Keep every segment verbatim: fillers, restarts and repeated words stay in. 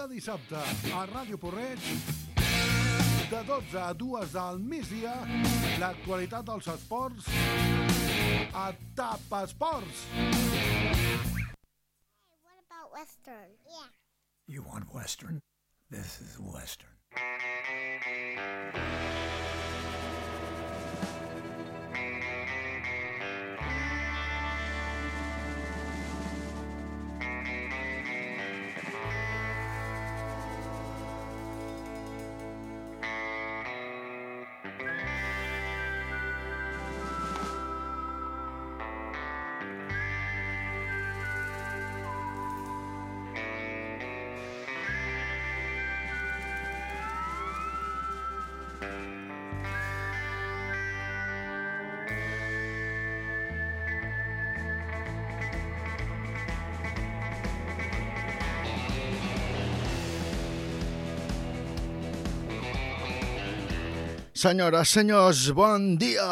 cada dissabte a Ràdio Porreig, de dotze a dues del migdia, l'actualitat dels esports a Tap Esports. Hey, what about Western? Yeah. You want Western? This is Western. Senyores, senyors, bon dia!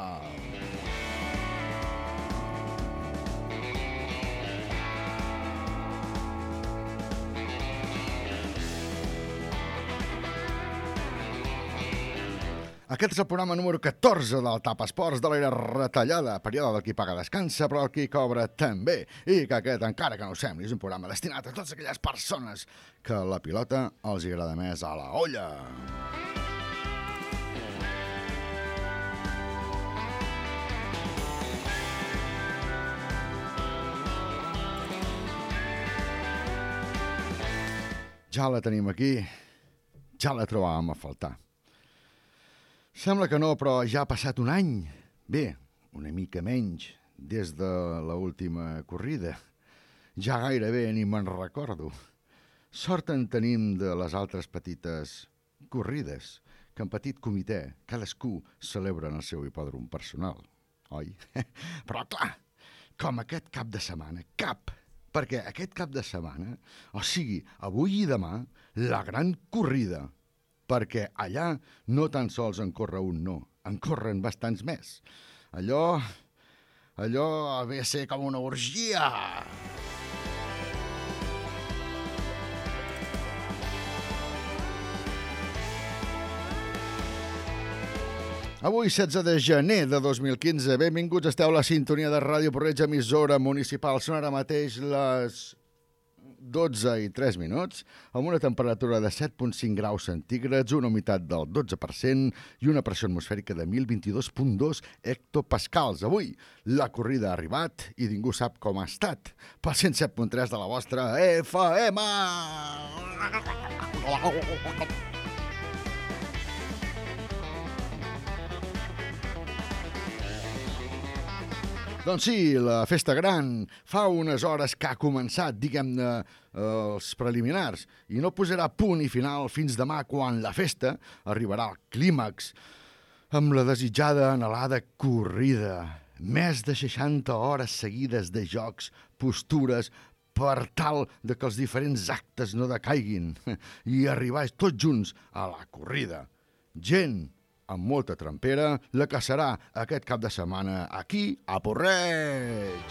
Aquest és el programa número catorze del Tap Esports de l'era retallada, període del qui paga descansa, però el qui cobra també. I que aquest, encara que no ho sembli, és un programa destinat a totes aquelles persones que la pilota els agrada més a la olla. Ja la tenim aquí, ja la trobàvem a faltar. Sembla que no, però ja ha passat un any, bé, una mica menys, des de l'última corrida. Ja gairebé ni me'n recordo. Sort en tenim de les altres petites corrides, que en petit comitè cadascú celebra en el seu hipòdrom personal, oi? Però clar, com aquest cap de setmana, cap... perquè aquest cap de setmana, o sigui, avui i demà, la gran corrida, perquè allà no tan sols en corre un, no, en corren bastants més. Allò, allò ve a ser com una orgia. Avui, setze de gener de dos mil quinze, benvinguts, esteu a la sintonia de Ràdio Porreig, emissora municipal. Són ara mateix les dotze i tres minuts, amb una temperatura de set coma cinc graus centígrads, una humitat del dotze per cent i una pressió atmosfèrica de deu vint-i-dos coma dos hectopascals. Avui, la corrida ha arribat i ningú sap com ha estat. Pel cent set coma tres de la vostra F M! Doncs sí, la festa gran fa unes hores que ha començat, diguem-ne, els preliminars, i no posarà punt i final fins demà quan la festa arribarà al clímax amb la desitjada anhelada corrida. Més de seixanta hores seguides de jocs, postures, per tal de que els diferents actes no decaiguin i arribar tots junts a la corrida. Gent amb molta trempera, la que serà aquest cap de setmana aquí a Porreig.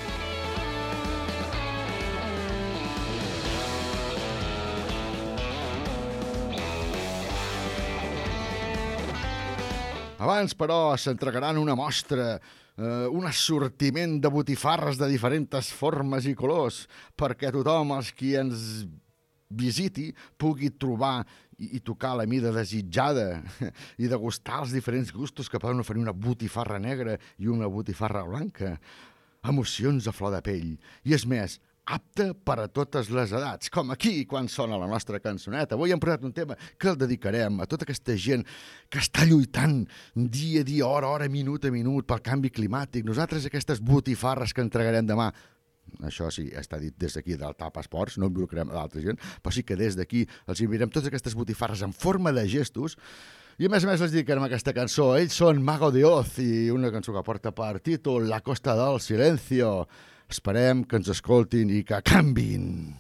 Abans, però, s'entregaran una mostra, eh, un assortiment de botifarres de diferents formes i colors, perquè tothom, els qui ens visiti, pugui trobar i tocar la mida desitjada i degustar els diferents gustos que poden oferir una botifarra negra i una botifarra blanca. Emocions a flor de pell. I és més, apte per a totes les edats, com aquí quan sona la nostra cançoneta. Avui hem posat un tema que el dedicarem a tota aquesta gent que està lluitant dia a dia, hora a hora, minut a minut pel canvi climàtic. Nosaltres aquestes botifarres que entregarem demà, això sí, està dit des d'aquí del Tap Esports, no involucrem a l'altra gent, però sí que des d'aquí els enviarem totes aquestes botifarres en forma de gestos i a més a més els dedicarem aquesta cançó. Ells són Mago de Oz i una cançó que porta per títol La Costa del Silencio. Esperem que ens escoltin i que canvin.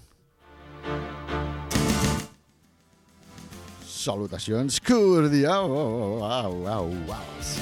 Salutacions cordials.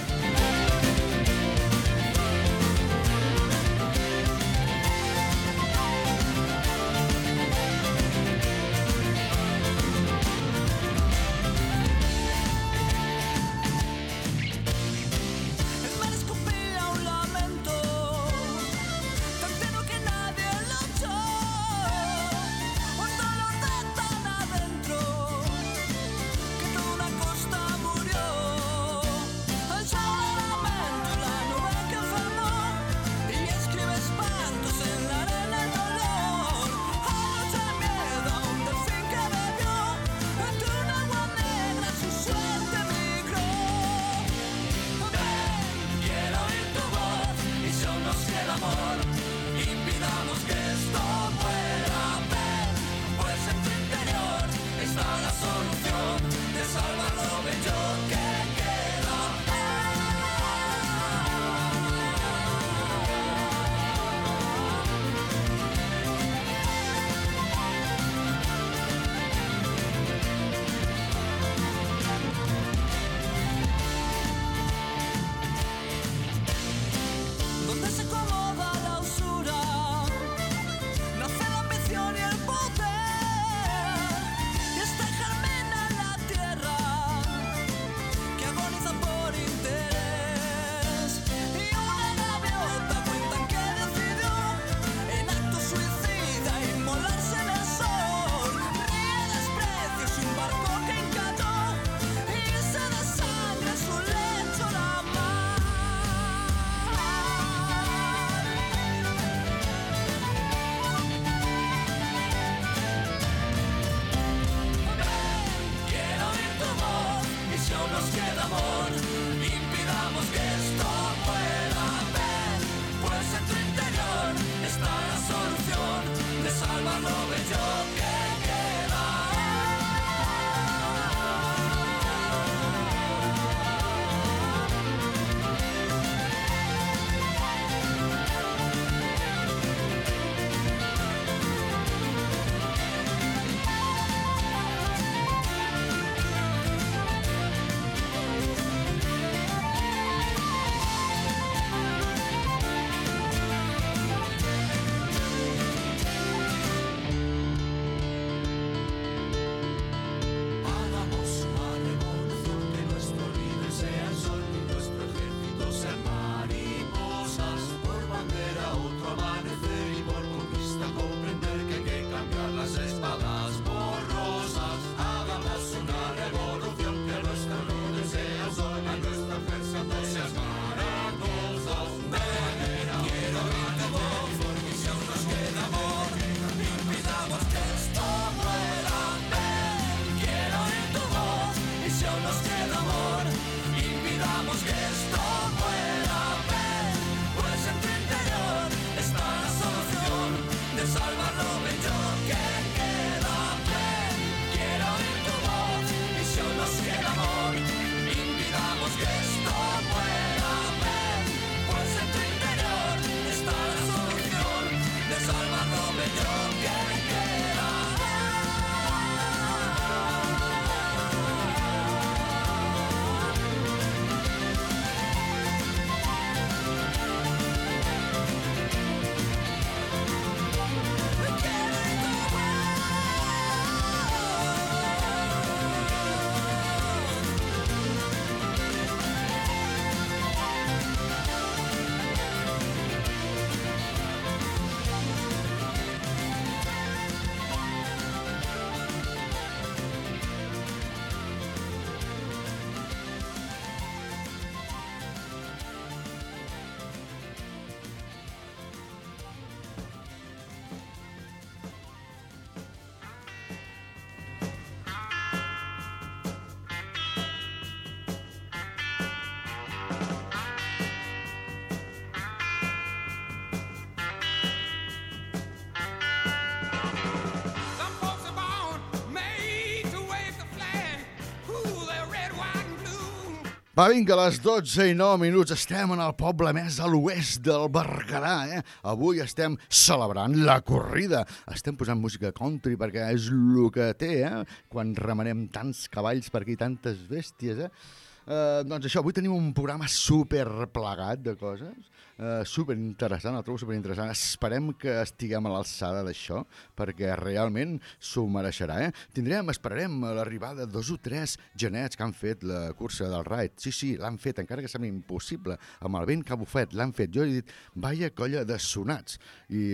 Va, vinga, a les dotze i nou minuts estem en el poble més a l'oest del Berguedà, eh? Avui estem celebrant la corrida. Estem posant música country perquè és el que té, eh? Quan remenem tants cavalls per aquí, tantes bèsties, eh? Uh, doncs això, avui tenim un programa super plegat de coses, uh, super interessant, el trobo super interessant. Esperem que estiguem a l'alçada d'això, perquè realment s'ho mereixerà, eh? Tindrem, esperarem l'arribada de dos o tres genets que han fet la cursa del Raid. Sí, sí, l'han fet, encara que sembla impossible, amb el vent que ha bufet, l'han fet. Jo he dit, vaya colla de sonats. I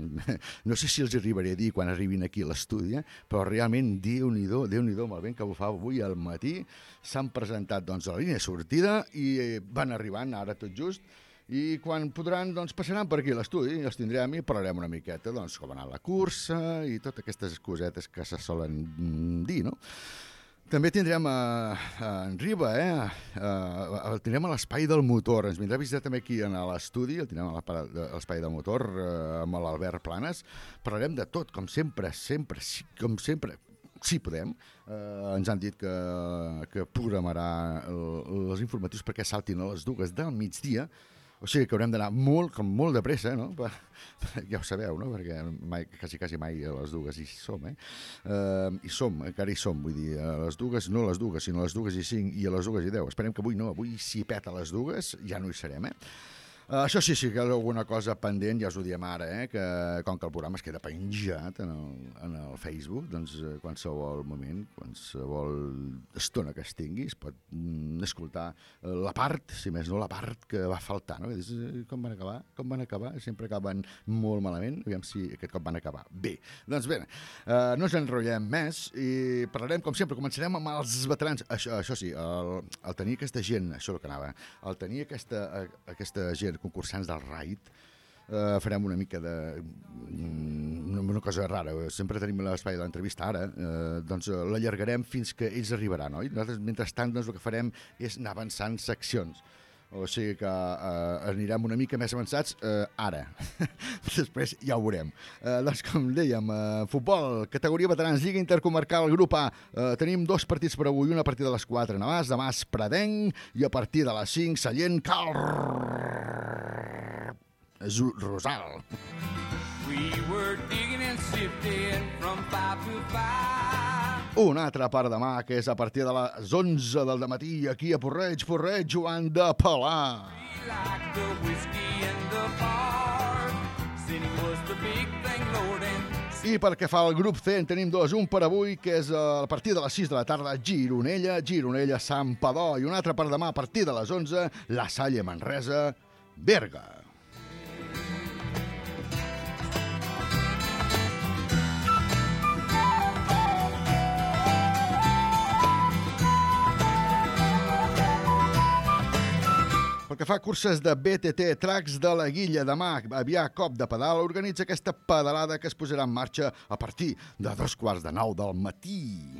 no sé si els arribaré a dir quan arribin aquí a l'estudi, eh? Però realment, Déu-n'hi-do, Déu-n'hi-do, amb el vent que bufava avui al matí, s'han presentat doncs, a la línia de sortida i van arribant ara tot just i quan podran doncs, passaran per aquí a l'estudi i els tindrem i parlarem una miqueta doncs, com ha anat la cursa i totes aquestes cosetes que se solen dir, no? També tindrem a, a en Riba, eh? A, a, el tindrem a l'espai del motor. Ens vindrà a visitar també aquí a l'estudi, el tindrem a l'espai del motor eh, amb l'Albert Planes. Parlarem de tot, com sempre, sempre, com sempre. Sí, podem. Eh, ens han dit que, que programarà el, els informatius perquè saltin a les dues del migdia. O sigui que haurem d'anar molt, com molt de pressa, no? Per, ja ho sabeu, no? Perquè mai, quasi, quasi mai a les dues hi som, eh? Uh, hi som, encara hi som, vull dir, a les dues, no a les dues, sinó a les dues i cinc i a les dues i deu. Esperem que avui no, avui si peta a les dues ja no hi serem, eh? Uh, això sí, sí, que hi ha alguna cosa pendent, ja us ho diem ara, eh, que com que el programa es queda penjat en el, en el Facebook, doncs uh, qualsevol moment, qualsevol estona que es tingui, es pot mm, escoltar uh, la part, si més no la part que va faltar, no? Dius, com van acabar? Com van acabar? Sempre acaben molt malament, aviam si aquest cop van acabar. Bé, doncs bé, uh, no ens enrotllem més i parlarem, com sempre, començarem amb els veterans. Això, això sí, el, el tenir aquesta gent, això és el que anava, el tenir aquesta, aquesta gent concursants del Raid, eh, farem una mica de una, una cosa rara, sempre tenim l'espai de l'entrevista ara, eh, doncs l'allargarem fins que ells arribaran, oi? Nosaltres, mentrestant, doncs, el que farem és anar avançant seccions. O sigui que eh, anirem una mica més avançats eh, ara. Després ja ho veurem. Eh, doncs, com dèiem, eh, futbol, categoria veterans, Lliga Intercomarcal, grup A. Eh, tenim dos partits per avui, una a partir de les quatre, Navàs, demà Espradenc, i a partir de les cinc, Sallent, Cal... Rosal. We were digging and sifting from five to five. Una altra part demà, que és a partir de les onze del dematí, aquí a Porreig, Porreig, Joan de Palà. I pel que fa al grup C, en tenim dos. Un per avui, que és a partir de les sis de la tarda, Gironella, Gironella, Santpedor. I un altre per demà, a partir de les onze, La Salle, Manresa, Berga. Pel que fa a curses de B T T, Tracks de la Guilla, demà, Avià, Cop de Pedal, organitza aquesta pedalada que es posarà en marxa a partir de dos quarts de nou del matí.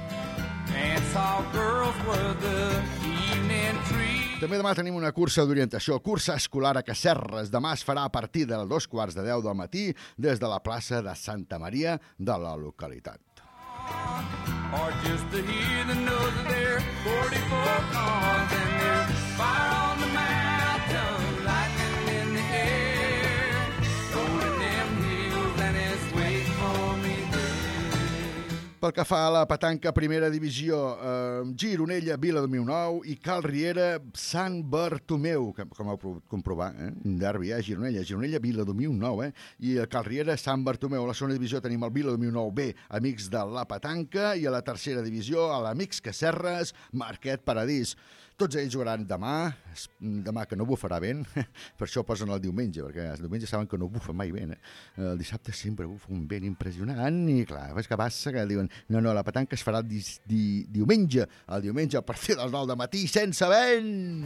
També demà tenim una cursa d'orientació, cursa escolar a Casserres. Demà es farà a partir de dos quarts de deu del matí des de la plaça de Santa Maria de la localitat. Or just to hear the noise of their forty-four cars and their fire on the mountain, lightning in the air, rolling them hills and it's waiting for me there. Pel que fa a la petanca primera divisió, eh, Gironella, Vila de Miunou i Cal Riera, Sant Bartomeu, que, com heu pogut comprovar, eh? Derbi, eh? Gironella, Gironella, Vila de Miunou, eh? I a Cal Riera, Sant Bartomeu. A la segona divisió tenim el Vila de Miunou B, Amics de la Petanca, i a la tercera divisió, a l'Amics Casserres, Marquet Paradís. Tots ells jugaran demà, demà que no bufarà vent, per això posen el diumenge, perquè el diumenge saben que no bufa mai vent. Eh? El dissabte sempre bufa un vent impressionant i clar, ves que passa que diuen no, no, la petanca es farà di, di, diumenge, el diumenge a partir de les nou del matí sense vent!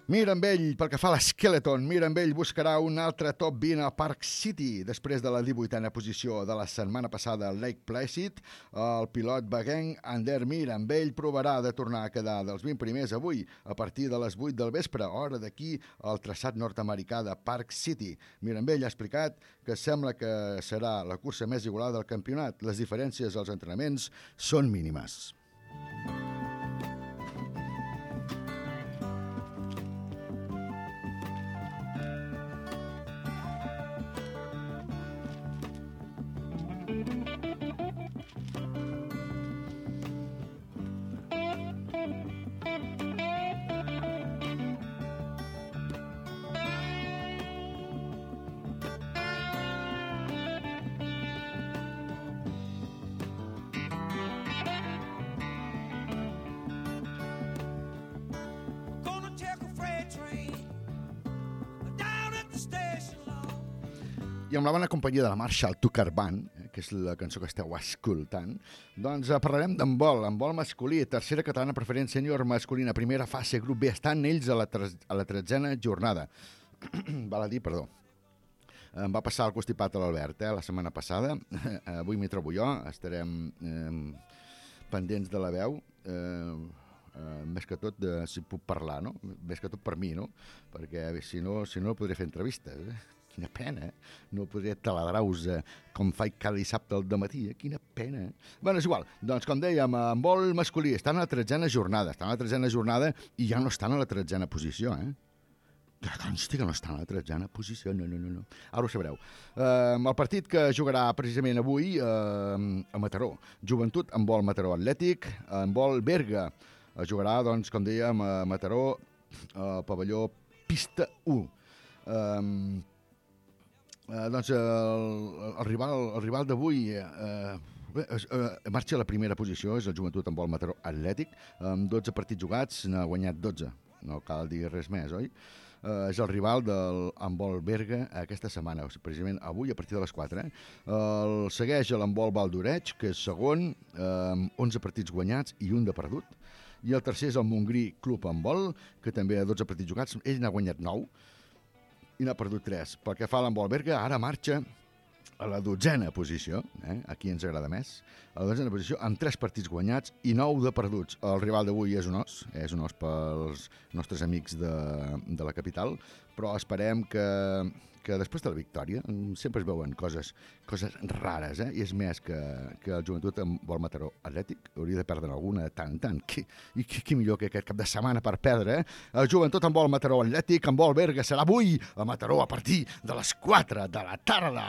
Mirambell, pel que fa a l'Skeleton, Mirambell buscarà un altre top vint a Park City després de la divuitena posició de la setmana passada a Lake Placid. El pilot beguenc Ander Mirambell provarà de tornar a quedar dels vint primers avui a partir de les vuit del vespre, hora d'aquí al traçat nord-americà de Park City. Mirambell ha explicat que sembla que serà la cursa més igualada del campionat. Les diferències als entrenaments són mínimes. I amb la bona companyia de la Marshall Tucker Band, que és la cançó que esteu escoltant, doncs parlarem d'handbol, handbol masculí, tercera catalana preferent sènior masculina, primera fase, grup B. Estan ells a la, a la tretzena jornada. Val a dir, perdó. Em va passar el constipat a l'Albert, eh, la setmana passada. Avui m'hi trobo jo, estarem eh, pendents de la veu, eh, eh, més que tot, de, si puc parlar, no? Més que tot per mi, no? Perquè si no, si no podré fer entrevistes, eh? Quina pena, eh? No podré taladrar-vos eh, com faig cada dissabte al dematí, eh? Quina pena, eh? Bé, és igual. Doncs, com dèiem, handbol masculí, estan a la tretzena jornada, estan a la tretzena jornada i ja no estan a la tretzena posició, eh? Que consti que no estan a la tretzena posició, no, no, no, no. Ara ho sabreu. Eh, el partit que jugarà precisament avui eh, a Mataró, Joventut, handbol Mataró Atlètic, handbol Berga, eh, jugarà, doncs, com dèiem, a Mataró, al pavelló Pista u. Eh, Uh, doncs uh, el, el rival, el rival d'avui uh, uh, uh, marxa a la primera posició, és el Joventut handbol Mataró Atlètic, amb dotze partits jugats, n'ha guanyat dotze, no cal dir res més, oi? Uh, és el rival del handbol Berga aquesta setmana, precisament avui a partir de les quatre. Eh? El segueix l'handbol Valdoreig, que és segon, uh, amb onze partits guanyats i un de perdut, i el tercer és el Montgrí Club Handbol, que també ha dotze partits jugats, ell n'ha guanyat nou, i n'ha perdut tres. Pel que fa a l'handbol Berga, ara marxa a la dotzena posició, eh? Aquí ens agrada més, a la dotzena posició, amb tres partits guanyats i nou de perduts. El rival d'avui és un os, és un os pels nostres amics de, de la capital, però esperem que, que després de la victòria sempre es veuen coses, coses rares, eh? I és més que, que el Joventut handbol Mataró Atlètic hauria de perdre alguna de tant en tant. Qui, I qui, qui millor que aquest cap de setmana per perdre, eh? El Joventut handbol Mataró Atlètic, handbol Berga serà avui a Mataró a partir de les quatre de la tarda.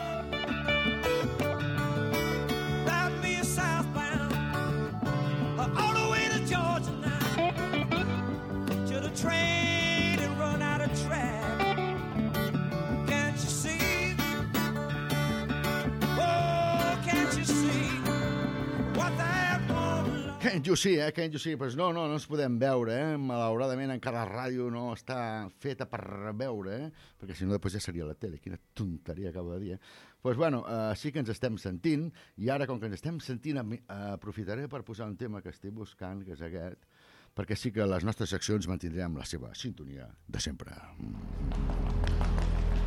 Can't you see, eh? Can't you see? Pues no, no, no ens podem veure, eh? Malauradament encara la ràdio no està feta per veure, eh? Perquè si no després ja seria la tele. Quina tonteria acabo de dir, eh? Pues bueno, uh, sí que ens estem sentint, i ara com que ens estem sentint uh, aprofitaré per posar un tema que estic buscant, que és aquest, perquè sí que les nostres seccions mantindrem la seva sintonia de sempre. Mm.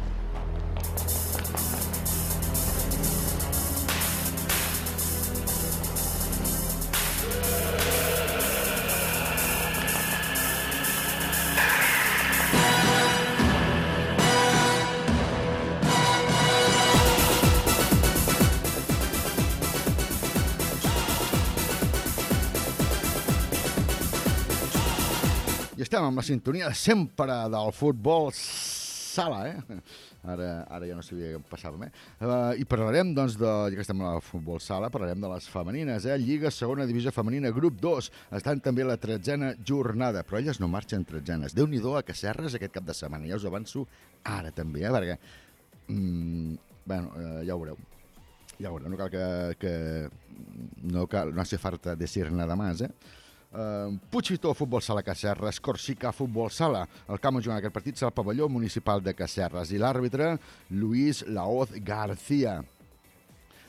Estem amb la sintonia de sempre del futbol sala, eh? Ara, ara ja no sabia què passava, eh? Uh, I parlarem, doncs, de, ja que estem a la futbol sala, parlarem de les femenines, eh? Lliga, segona divisió femenina, grup dos. Estan també a la tretzena jornada, però elles no marxen tretzenes. Déu-n'hi-do a Casserres aquest cap de setmana, ja us avanço ara també, eh? Perquè, mm, bueno, uh, ja ho veureu. Ja ho veureu, no cal que... que no, cal, no hace falta decir nada más, eh? Uh, Puigvitó, futbol sala Casserres, Corsica, futbol sala. El camp on jugant aquest partit serà el pavelló municipal de Casserres i l'àrbitre, Luis Laoz García.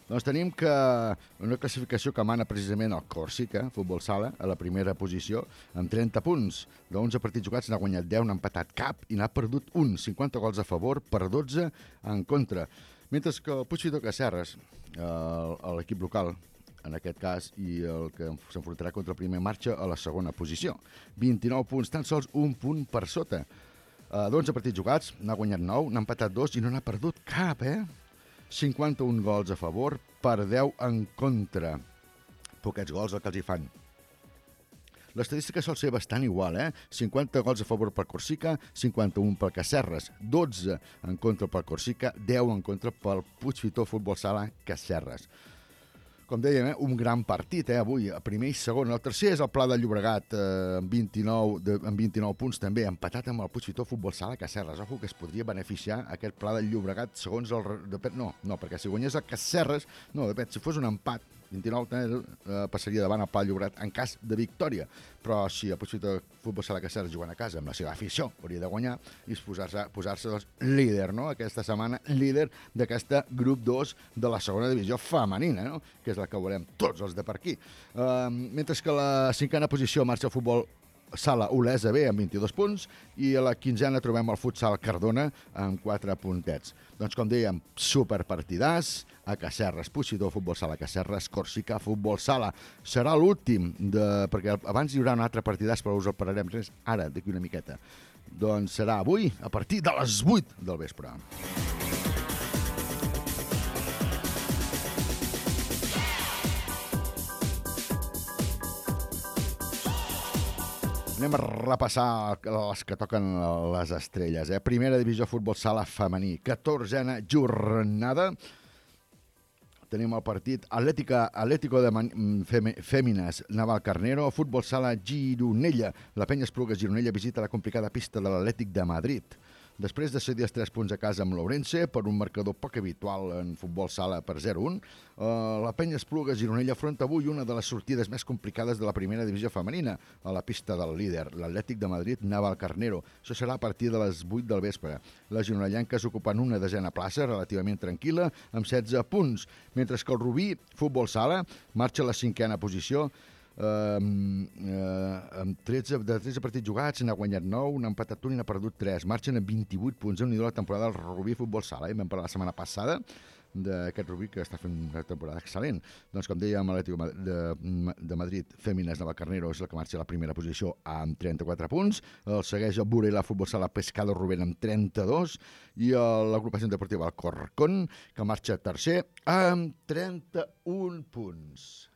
Doncs tenim que una classificació que mana precisament el Còrsega, futbol sala, a la primera posició, amb trenta punts. d'onze partits jugats n'ha guanyat deu, n'ha empatat cap i n'ha perdut un, cinquanta gols a favor per dotze en contra. Mentre que el Puigvitó Casserres, l'equip local, en aquest cas, i el que s'enfrontarà contra el primer, marxa a la segona posició. vint-i-nou punts, tan sols un punt per sota. d'onze partits jugats, n'ha guanyat nou, n'ha empatat dos i no n'ha perdut cap, eh? cinquanta-un gols a favor per deu en contra. Poquets gols el que els hi fan. L'estadística sol ser bastant igual, eh? cinquanta gols a favor per Còrsega, cinquanta-un pel Casserres, dotze en contra pel Còrsega, deu en contra pel Puigvitó Futbol Sala Casserres. Com dèiem, eh, un gran partit, eh, avui, a primer i segon. El tercer és el Pla de Llobregat, eh, amb, vint-i-nou, de, amb vint-i-nou punts també, empatat amb el Puigvitó Futbol Sala Casserres. Ojo que es podria beneficiar aquest Pla de Llobregat segons el... Depèn, no, no, perquè si guanyés el Casserres, no, depèn, si fos un empat, vint-i-nou eh, passaria davant el Pla de Llobregat en cas de victòria. Però si el Puigvitó Futbol Sala Casserres jugant a casa amb la seva afició, hauria de guanyar i posar-se posar-se doncs, líder, no? Aquesta setmana, líder d'aquesta grup dos de la segona divisió femenina, no? Que és la que volem tots els de per aquí. Uh, mentre que a la cinquena posició marxa el futbol Sala Olesa B amb vint-i-dos punts i a la quinzena trobem el futsal Cardona amb quatre puntets. Doncs com dèiem, superpartidàs a Casserres, Puigvitó Futbol Sala Casserres, Còrsega Futbol Sala. Serà l'últim, de... perquè abans hi haurà un altre partidàs, però us el parlarem res ara, d'aquí una miqueta. Doncs serà avui a partir de les vuit del vespre. Anem a repassar les que toquen les estrelles. Eh? Primera divisió futbol sala femení, catorzena jornada. Tenim el partit Atlètica, Atlético de Man, Fem, Fèmines, Navalcarnero, futbol sala Gironella. La Penya Esplugues Gironella visita la complicada pista de l'Atlètic de Madrid. Després de cedir els tres punts a casa amb l'Ourense, per un marcador poc habitual en futbol sala per zero a un, eh, la Penya Esplugues Gironella afronta avui una de les sortides més complicades de la primera divisió femenina, a la pista del líder, l'Atlètic de Madrid Navalcarnero. Això serà a partir de les vuit del vespre. Les gironellanques ocupen una desena plaça relativament tranquil·la, amb setze punts, mentre que el Rubí, futbol sala, marxa a la cinquena posició, Uh, uh, amb tretze, de tretze partits jugats n'ha guanyat nou, n'ha empatat un i n'ha perdut tres, marxen amb vint-i-vuit punts. Déu-n'hi-do la temporada del Rubí Futbol Sala, eh? Vam parlar la setmana passada d'aquest Rubí que està fent una temporada excel·lent. Doncs com dèiem, l'Atlètic de, de Madrid Fèmines de Navalcarnero és el que marxa a la primera posició amb trenta-quatre punts, el segueix el Burela Futbol Sala Pescado Rubén amb trenta-dos i l'agrupació deportiva Alcorcón que marxa tercer amb trenta-un punts.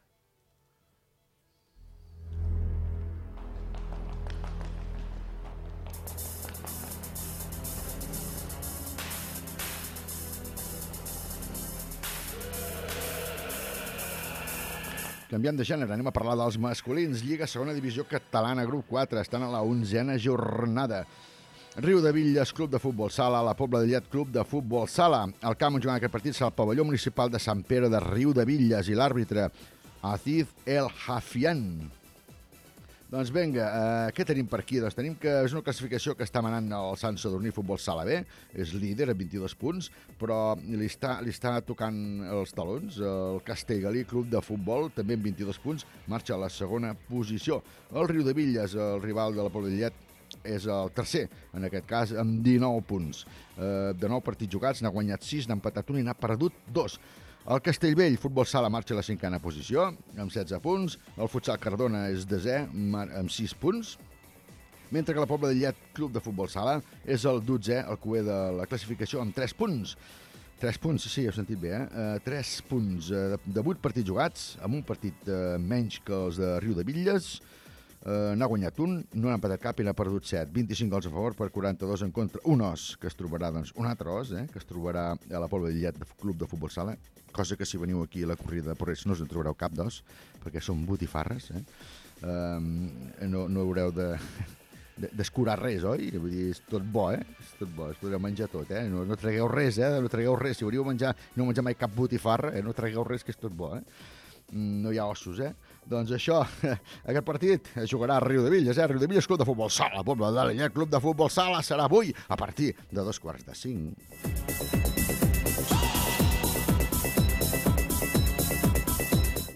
Canviant de gènere, anem a parlar dels masculins. Lliga Segona Divisió Catalana, grup quatre, estan a la onzena jornada. Riudebitlles, Club de Futbol Sala, la Pobla de Llet, Club de Futbol Sala. El camp on jugant aquest partit serà el pavelló municipal de Sant Pere de Riudebitlles i l'àrbitre Aziz El Hafian. Doncs vinga, eh, què tenim per aquí? Doncs tenim que és una classificació que està manant el Sant Sadurní Futbol Sala B, és líder amb vint-i-dos punts, però li està, li està tocant els talons. El Castellgalí Club de Futbol, també amb vint-i-dos punts, marxa a la segona posició. El Riudebitlles, el rival de la Pobla de Llet, és el tercer, en aquest cas, amb dinou punts. Eh, de nou partits jugats, n'ha guanyat sis, n'ha empatat un i n'ha perdut dos. El Castellvell, futbol sala, marxa a la cinquena posició, amb setze punts. El futsal Cardona és desè, amb sis punts. Mentre que la Pobla de Llet, club de futbol sala, és el dotzè, el cuer de la classificació, amb tres punts. tres punts, sí, heu sentit bé, eh? tres punts eh, de vuit partits jugats, amb un partit eh, menys que els de Riudebitlles. Uh, n'ha guanyat un, no n'ha empatat cap i n'ha perdut set. vint-i-cinc gols a favor per quaranta-dos en contra. Un os que es trobarà, doncs, un altre os, eh, que es trobarà a la Pobla de Llet, club de futbol sala, cosa que si veniu aquí a la corrida de Porreig no us en trobareu cap d'os, perquè són botifarres, eh? Um, no, no haureu de... d'escurar res, oi? Vull dir, és tot bo, eh? És tot bo, es podreu menjar tot, eh? No, no tragueu res, eh? No tragueu res. Si veniu a menjar, no menjar mai cap botifarra, eh? No tragueu res, que és tot bo, eh? No hi ha ossos, eh? Doncs això, aquest partit es jugarà a Riudebitlles, eh? Riudebitlles, club de futbol sala, Pobla de Llet, club de futbol sala, serà avui a partir de dos quarts de cinc.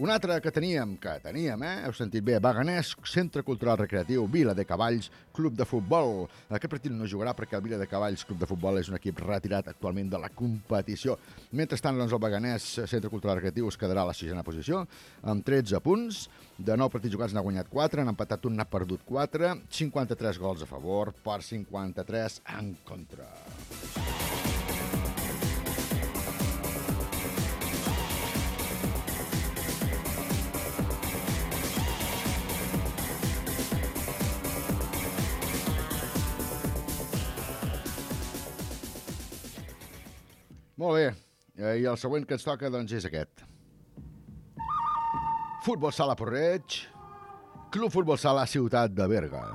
Un altre que teníem, que teníem, eh? Heu sentit bé, Beganès, Centre Cultural Recreatiu, Vila de Cavalls, Club de Futbol. Aquest partit no jugarà perquè el Vila de Cavalls, Club de Futbol, és un equip retirat actualment de la competició. Mentrestant, doncs, el Beganès, Centre Cultural Recreatiu, es quedarà a la sisena posició, amb tretze punts. De nou partits jugats n'ha guanyat quatre, n'ha empatat un, n'ha perdut quatre, cinquanta-tres gols a favor per cinquanta-tres en contra. Molt bé, i el següent que ens toca doncs és aquest. Futbol Sala Porreig, Club Futbol Sala Ciutat de Berga.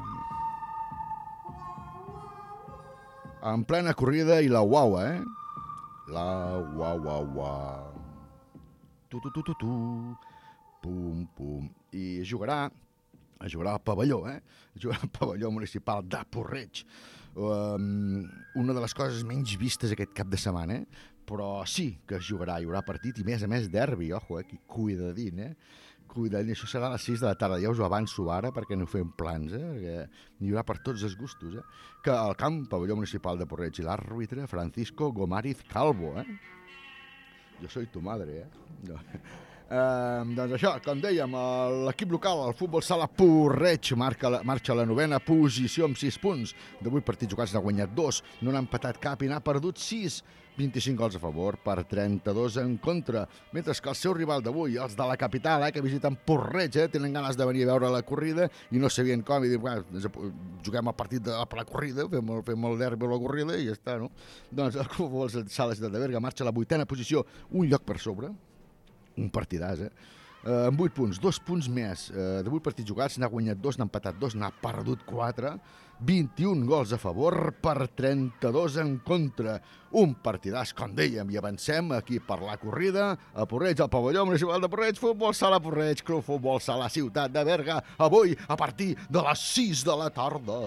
En plena corrida i la uaua, eh? La uaua, uau. Tu, tu, tu, tu, tu. Pum, pum. I jugarà, jugarà al pavelló, eh? Jugarà al pavelló municipal de Porreig. Um, una de les coses menys vistes aquest cap de setmana, eh? Però sí que es jugarà, hi haurà partit i més a més derbi, ojo, eh? Cuidadín, eh? Cuidadín, això serà a les sis de la tarda, ja us ho avanço ara perquè no fem plans, eh? Perquè n'hi haurà per tots els gustos, eh? Que al camp pavelló municipal de Porreig i l'àrbitre Francisco Gomariz Calvo, eh? Jo soy tu madre, eh? No. Uh, doncs això, com dèiem, l'equip local, el Futbol Sala Porreig, marca la, marxa a la novena posició amb sis punts. De vuit partits jugats n'ha guanyat dos, no n'ha empatat cap i n'ha perdut sis. vint-i-cinc gols a favor per trenta-dos en contra. Mentre que el seu rival d'avui, els de la capital, eh, que visiten Porreig, eh, tenen ganes de venir a veure la corrida i no sabien com, i diuen, bueno, juguem el partit de, per la corrida, fem el, fem el derbi a la corrida i ja està, no? Doncs el Futbol Sala Ciutat de Berga marxa a la vuitena posició, un lloc per sobre, un partidàs, eh? Uh, amb vuit punts, dos punts més. Uh, de vuit partits jugats, n'ha guanyat dos, n'ha empatat dos, n'ha perdut quatre. vint-i-un gols a favor per trenta-dos en contra. Un partidàs, com dèiem, i avancem aquí per la corrida. A Porreig, al pavelló municipal de Porreig, Futbol Sala Porreig, Club Futbol Sala Ciutat de Berga, avui a partir de les sis de la tarda.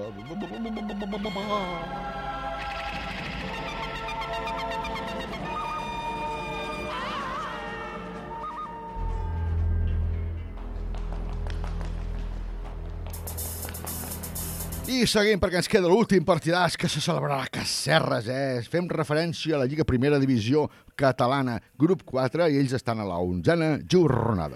I seguim perquè ens queda l'últim partidàs que se celebrarà a Casserres, eh? Fem referència a la Lliga Primera Divisió Catalana, grup quatre, i ells estan a la onzena jornada.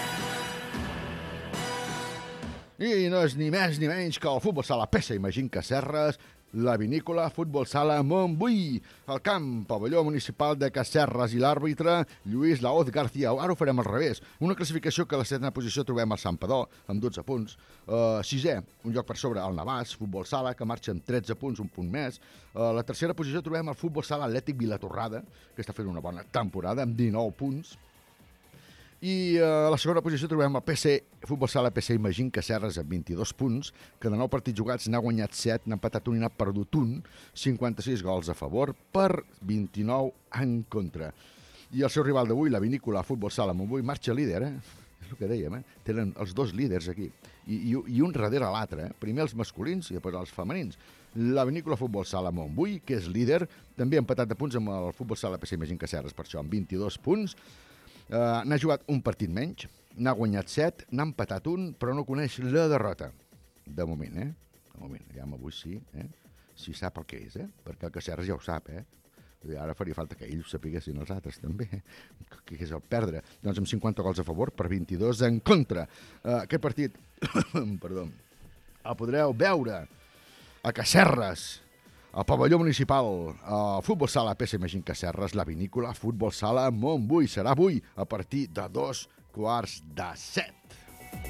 I no és ni més ni menys que el Futbol Sala P S Imagín Casserres, la vinícola Futbol Sala Montbui, el camp pavelló municipal de Casserres i l'àrbitre Lluís Laoz García. Ara ho farem al revés. Una classificació que a la setena posició trobem al Santpedor, amb dotze punts. Uh, sisè, un lloc per sobre, el Navàs, Futbol Sala, que marxa amb tretze punts, un punt més. A uh, la tercera posició trobem el Futbol Sala Atlètic Vilatorrada, que està fent una bona temporada, amb dinou punts. I a la segona posició trobem el P C, Futbol Sala P C Imagín Casserres amb vint-i-dos punts, que de nou partits jugats n'ha guanyat set, n'ha empatat un i n'ha perdut un, cinquanta-sis gols a favor per vint-i-nou en contra. I el seu rival d'avui, la vinícola Futbol Sala Montbui, marxa líder, eh? És el que dèiem, eh? Tenen els dos líders aquí, i, i, i un darrere l'altre, eh? Primer els masculins i després els femenins. La vinícola Futbol Sala Montbui, que és líder, també ha empatat de punts amb el Futbol Sala P C Imagín Casserres, per això, amb vint-i-dos punts. Uh, n'ha jugat un partit menys, n'ha guanyat set, n'ha empatat un, però no coneix la derrota. De moment, eh? De moment, ja avui sí, eh? Si sap el que és, eh? Perquè el Casserres ja ho sap, eh? I ara faria falta que ells sapiguessin els altres, també. Què és el perdre? Doncs amb cinquanta gols a favor per vint-i-dos en contra. Uh, aquest partit, perdó, el podreu veure a Casserres, al pavelló municipal, el Futbol Sala P S Imagín Casserres, la vinícola Futbol Sala Montbui. Serà avui a partir de dos quarts de set.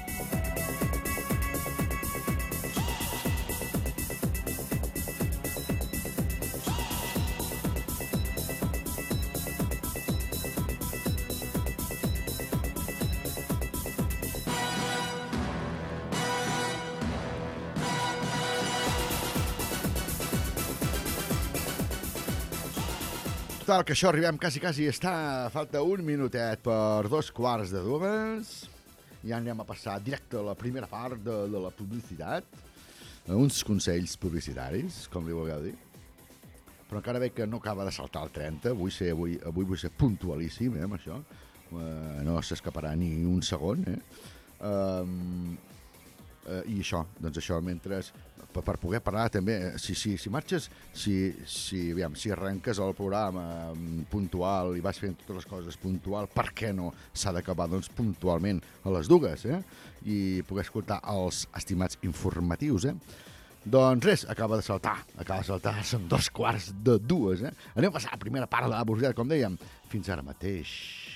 Total, que això arribem quasi, quasi, està, falta un minutet per dos quarts de dues. Ja anem a passar directe a la primera part de, de la publicitat, a uns consells publicitaris, com li vulgueu dir. Però encara veig que no acaba de saltar el trenta, vull ser, avui, avui vull ser puntualíssim, eh, amb això. uh, no s'escaparà ni un segon, eh? Um, uh, I això, doncs això, mentre... Per, per poder parlar també, si, si, si marxes, si, si, aviam, si arrenques el programa puntual i vas fent totes les coses puntual, per què no s'ha d'acabar doncs, puntualment a les dues, eh? I poder escoltar els estimats informatius, eh? Doncs res, acaba de saltar, acaba de saltar, són dos quarts de dues, eh? Anem a passar a la primera part de la publicitat, com dèiem, fins ara mateix.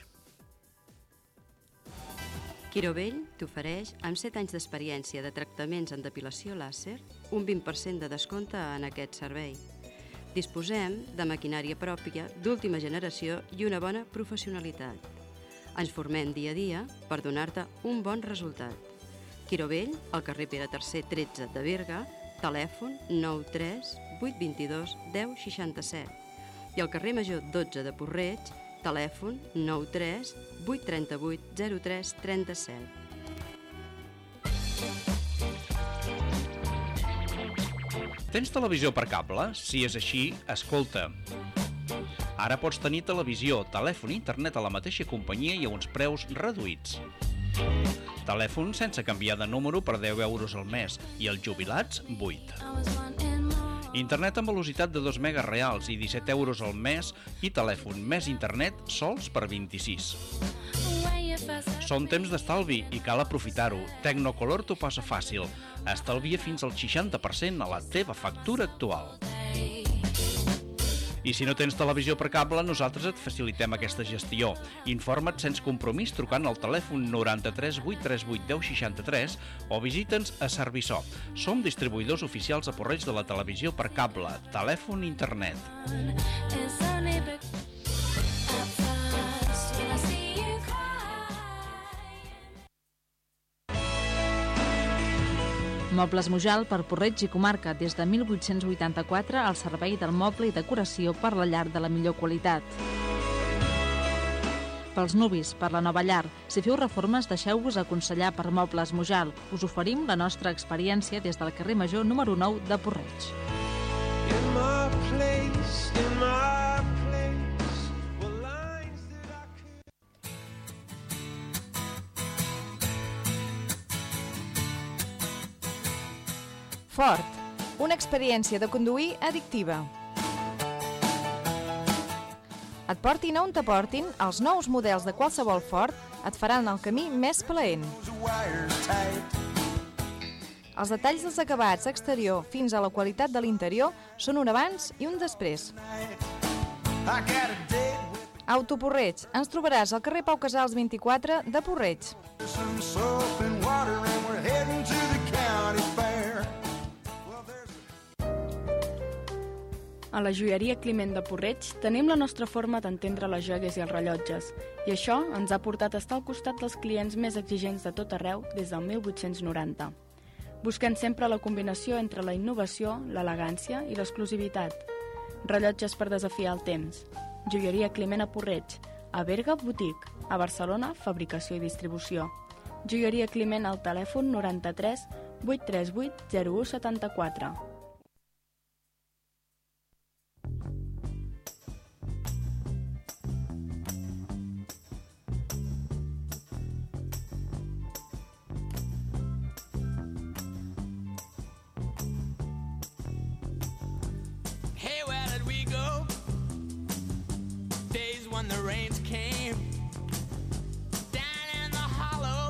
Quirovell t'ofereix, amb set anys d'experiència de tractaments en depilació làser, un vint per cent de descompte en aquest servei. Disposem de maquinària pròpia d'última generació i una bona professionalitat. Ens formem dia a dia per donar-te un bon resultat. Quirovell, al carrer Pere tercer tretze de Berga, telèfon nou tres vuit dos dos deu seixanta-set. I al carrer Major dotze de Porreig, telèfon nou tres vuit tres vuit zero tres tres set. Tens televisió per cable? Si és així, escolta. Ara pots tenir televisió, telèfon i internet a la mateixa companyia i a uns preus reduïts. Telèfon sense canviar de número per deu euros al mes i els jubilats, vuit. Internet amb velocitat de dos megas reals i disset euros al mes i telèfon més internet sols per vint-i-sis. Són temps d'estalvi i cal aprofitar-ho. Tecnocolor t'ho passa fàcil. Estalvia fins al seixanta per cent a la teva factura actual. I si no tens televisió per cable, nosaltres et facilitem aquesta gestió. Informa't sense compromís trucant al telèfon noranta-tres vuit tres vuit deu seixanta-tres o visita'ns a Serviçó. Som distribuïdors oficials a Porreig de la televisió per cable, telèfon i internet. Mobles Mujal per Porreig i comarca des de mil vuit-cents vuitanta-quatre al servei del moble i decoració per la llar de la millor qualitat. Pels nuvis, per la nova llar. Si feu reformes, deixeu-vos aconsellar per Mobles Mujal. Us oferim la nostra experiència des del carrer Major número nou de Porreig. Ford, una experiència de conduir addictiva. Et portin on t'aportin, els nous models de qualsevol Ford et faran el camí més plaent. Els detalls dels acabats exterior fins a la qualitat de l'interior són un abans i un després. Auto Porreig, ens trobaràs al carrer Pau Casals vint-i-quatre de Porreig. A la joieria Climent de Porreig tenim la nostra forma d'entendre les joies i els rellotges, i això ens ha portat a estar al costat dels clients més exigents de tot arreu des del mil vuit-cents noranta. Busquem sempre la combinació entre la innovació, l'elegància i l'exclusivitat. Rellotges per desafiar el temps. Joieria Climent a Porreig. A Berga, Boutique. A Barcelona, fabricació i distribució. Joieria Climent al telèfon noranta-tres vuit tres vuit zero u setanta-quatre. The rains came down in the hollow,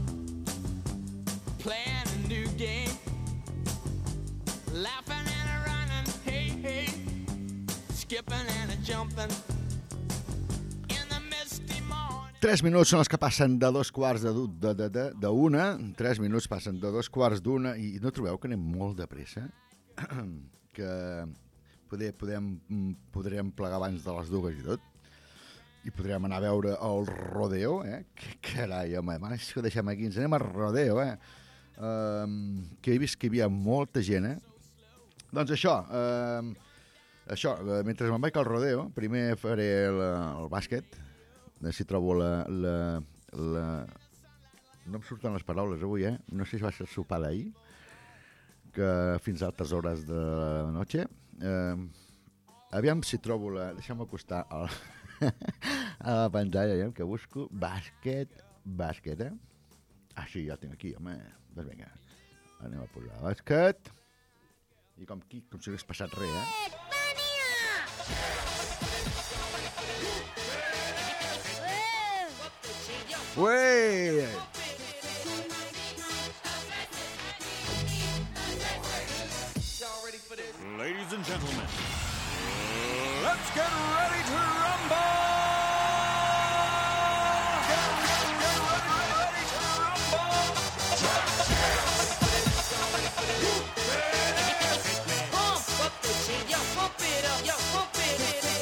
playing a new game, laughing and a running, hey, hey, skipping and a jumping in the misty morning. Tres minuts són els que passen de dos quarts de, de, de, de, de una, tres minuts passen de dos quarts d'una, i no trobeu que anem molt de pressa? Que poder, podem, podrem plegar abans de les dues i tot? I podríem anar a veure el rodeo, eh? Que carai, home, és que deixem aquí, ens anem al rodeo, eh? Um, que he vist que hi havia molta gent, eh? Doncs això, um, això, mentre me'n vaig al rodeo, primer faré el, el bàsquet, si trobo la, la, la... No em surten les paraules avui, eh? No sé si va ser el sopar d'ahir, que fins a altes hores de la noche. Um, aviam si trobo la... Deixa'm acostar el... a la pantalla, aviam, que busco bàsquet, bàsquet, eh? Ah, sí, ja el tinc aquí, home. Doncs vinga, anem a posar bàsquet. I com, qui, com si hagués passat res, eh? Ué! Ladies and gentlemen, let's get ready to rumble! Get ready, get ready, ready to rumble! Pump up the shit, yo, pump it up, yo, pump it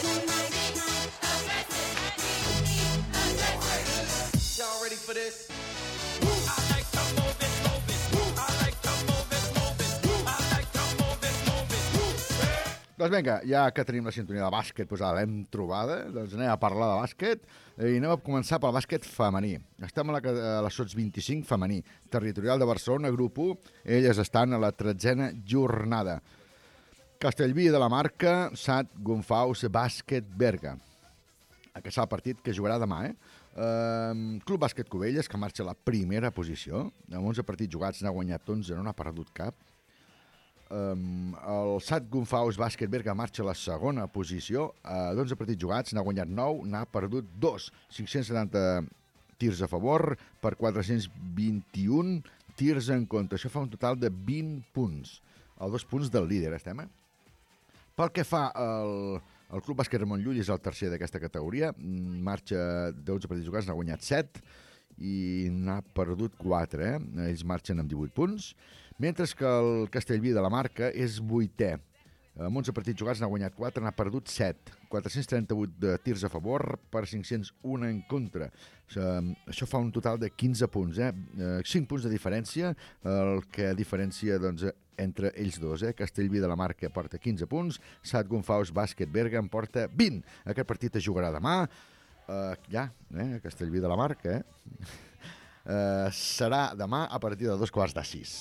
up. Y'all ready for this? I like to move it, move it. I like to move it, move it. I like to move it, move it. Doncs vinga, ja que tenim la sintonia de bàsquet posada, l'hem trobada, doncs anem a parlar de bàsquet i anem a començar pel bàsquet femení. Estem a la, a la Sots vint-i-cinc femení, territorial de Barcelona, grup u, elles estan a la tretzena jornada. Castellví de la Marca, Sat Gunfaus Bàsquet Berga. Aquest és el partit que jugarà demà, eh? Uh, Club Bàsquet Cubelles, que marxa a la primera posició, amb onze partits jugats n'ha guanyat onze, no n'ha perdut cap. Um, el Sat Gunfaus Bàsquet Berga marxa a la segona posició, uh, d'onze partits jugats n'ha guanyat nou, n'ha perdut dos, cinc-cents setanta tirs a favor per quatre-cents vint-i-un tirs en contra. Això fa un total de vint punts, els dos punts del líder estem, eh? Pel que fa al... El Club Bàsquet Ramon Llull és el tercer d'aquesta categoria, marxa d'onze partits jugats, n'ha guanyat set i n'ha perdut quatre, eh? Ells marxen amb divuit punts, mentre que el Castellví de la Marca és vuitè. Amb onze partits jugats n'ha guanyat quatre, n'ha perdut set, quatre-cents trenta-vuit de tirs a favor per cinc-cents un en contra. Això fa un total de quinze punts, eh? cinc punts de diferència, el que diferencia doncs, entre ells dos, eh? Castellví de la Marca porta quinze punts, Sat Gunfaus Bàsquet Berga en porta vint. Aquest partit es jugarà demà, uh, ja, eh? Castellví de la Marca, eh? uh, serà demà a partir de dos quarts de sis.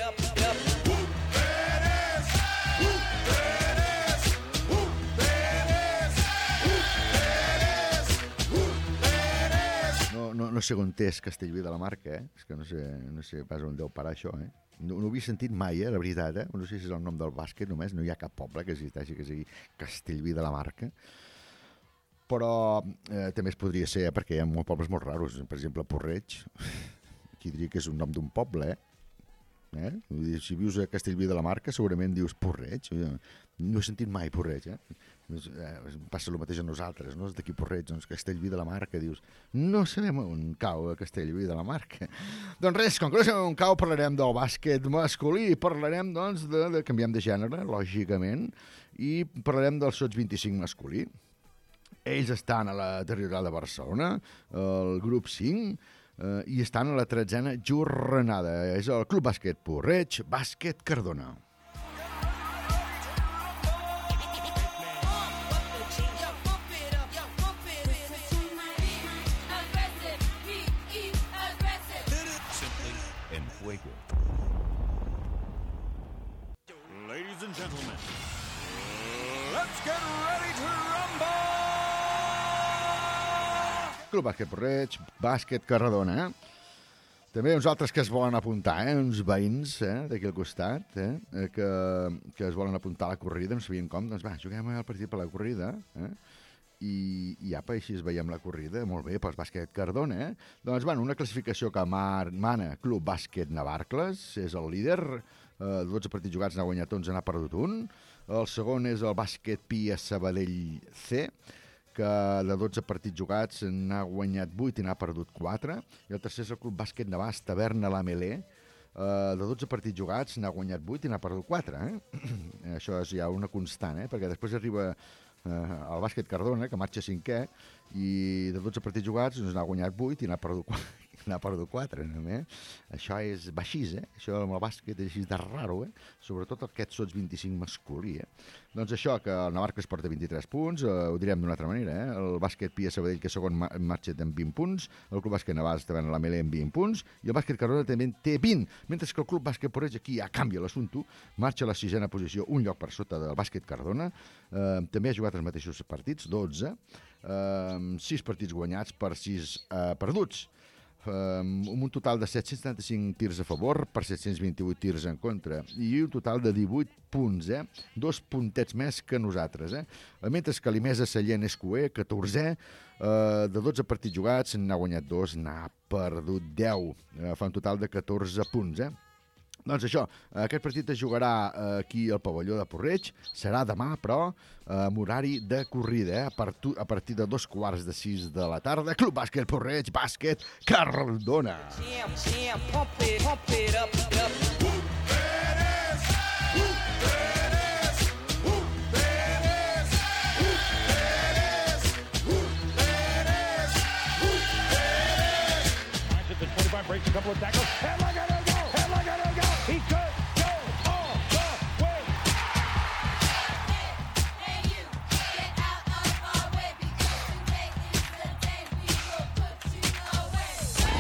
No, no, no sé on és Castellví de la Marca, eh? És que no sé, no sé pas on deu parar això, eh? No, no ho havia sentit mai, eh, la veritat, eh? No sé si és el nom del bàsquet només, no hi ha cap poble que existeixi que sigui Castellví de la Marca. Però eh, també es podria ser, eh, perquè hi ha molts pobles molt raros, per exemple, Porreig, qui diria que és un nom d'un poble, eh? eh? Vull dir, si vius a Castellví de la Marca, segurament dius Porreig. No he sentit mai Porreig, eh? eh? Passa el mateix a nosaltres, no? D'aquí Porreig, doncs Castellví de la Marca, dius, no sabem on cau a Castellví de la Marca. Doncs res, com que no sabem on cau, parlarem del bàsquet masculí, parlarem, doncs, de, de canviem de gènere, lògicament, i parlarem del Sots vint-i-cinc masculí. Ells estan a la territorial de Barcelona, el grup cinc, eh, i estan a la tretzena jornada. És el Club Bàsquet Porreig, Bàsquet Cardona. Ladies and gentlemen, let's get ready to rumble! Club Bàsquet Porreig, Bàsquet Cardona, eh? També uns altres que es volen apuntar, eh? Uns veïns, eh? D'aquí al costat, eh? Que, que es volen apuntar a la corrida, no sabien com, doncs va, juguem el partit per la corrida, eh? I, i apa, així es veiem la corrida, molt bé, pels Bàsquet Cardona, eh? Doncs, bueno, una classificació que mar, mana Club Bàsquet Navarcles, és el líder, eh, dotze partits jugats n'ha guanyat onze, n'ha perdut un. El segon és el Bàsquet Pia Sabadell C, que de dotze partits jugats n'ha guanyat vuit i n'ha perdut quatre. I el tercer és el Club Bàsquet Navàs Taverna La Melé, Uh, de dotze partits jugats n'ha guanyat vuit i n'ha perdut quatre, eh? Això és ja una constant, eh? Perquè després arriba uh, el Bàsquet Cardona, que marxa cinquè, i de dotze partits jugats doncs, n'ha guanyat vuit i n'ha perdut quatre. N'ha perdut quatre, no? Eh? Això és baixís, eh? Això amb el bàsquet és així de raro, eh? Sobretot aquest Sots vint-i-cinc masculí, eh? Doncs això, que el Navarcles porta vint-i-tres punts, eh, ho direm d'una altra manera, eh? El Bàsquet Pia Sabadell, que segon ma marxa amb vint punts, el Club Bàsquet Navàs també en la Melé amb vint punts, i el Bàsquet Cardona també té vint, mentre que el Club Bàsquet Porreig aquí ja canvia l'assumpte, marxa a la sisena posició, un lloc per sota del Bàsquet Cardona, eh, també ha jugat els mateixos partits, dotze, eh, sis partits guanyats per sis eh, perduts. Um, un total de set-cents setanta-cinc tirs a favor per set-cents vint-i-vuit tirs en contra i un total de divuit punts, eh? Dos puntets més que nosaltres, eh? Mentre que l'Imesa Sallent és cuer, catorzè, eh, de dotze partits jugats n'ha guanyat dos, n'ha perdut deu, eh, fa un total de catorze punts, eh? Doncs això, aquest partit es jugarà aquí al pavelló de Porreig, serà demà, però, amb horari de corrida, eh? a partir de dos quarts de sis de la tarda. Club Bàsquet Porreig, bàsquet Cardona. Jam, jam, pump it, pump it up, up. Who that is? Who that is? Who that is? Who that is? Who that is? Who that is? Finds it to twenty-five, breaks a couple of tackles. And look at it go! And look at it go! He could go all the way. Hey, you, get out of our way because today is the day we will put you away.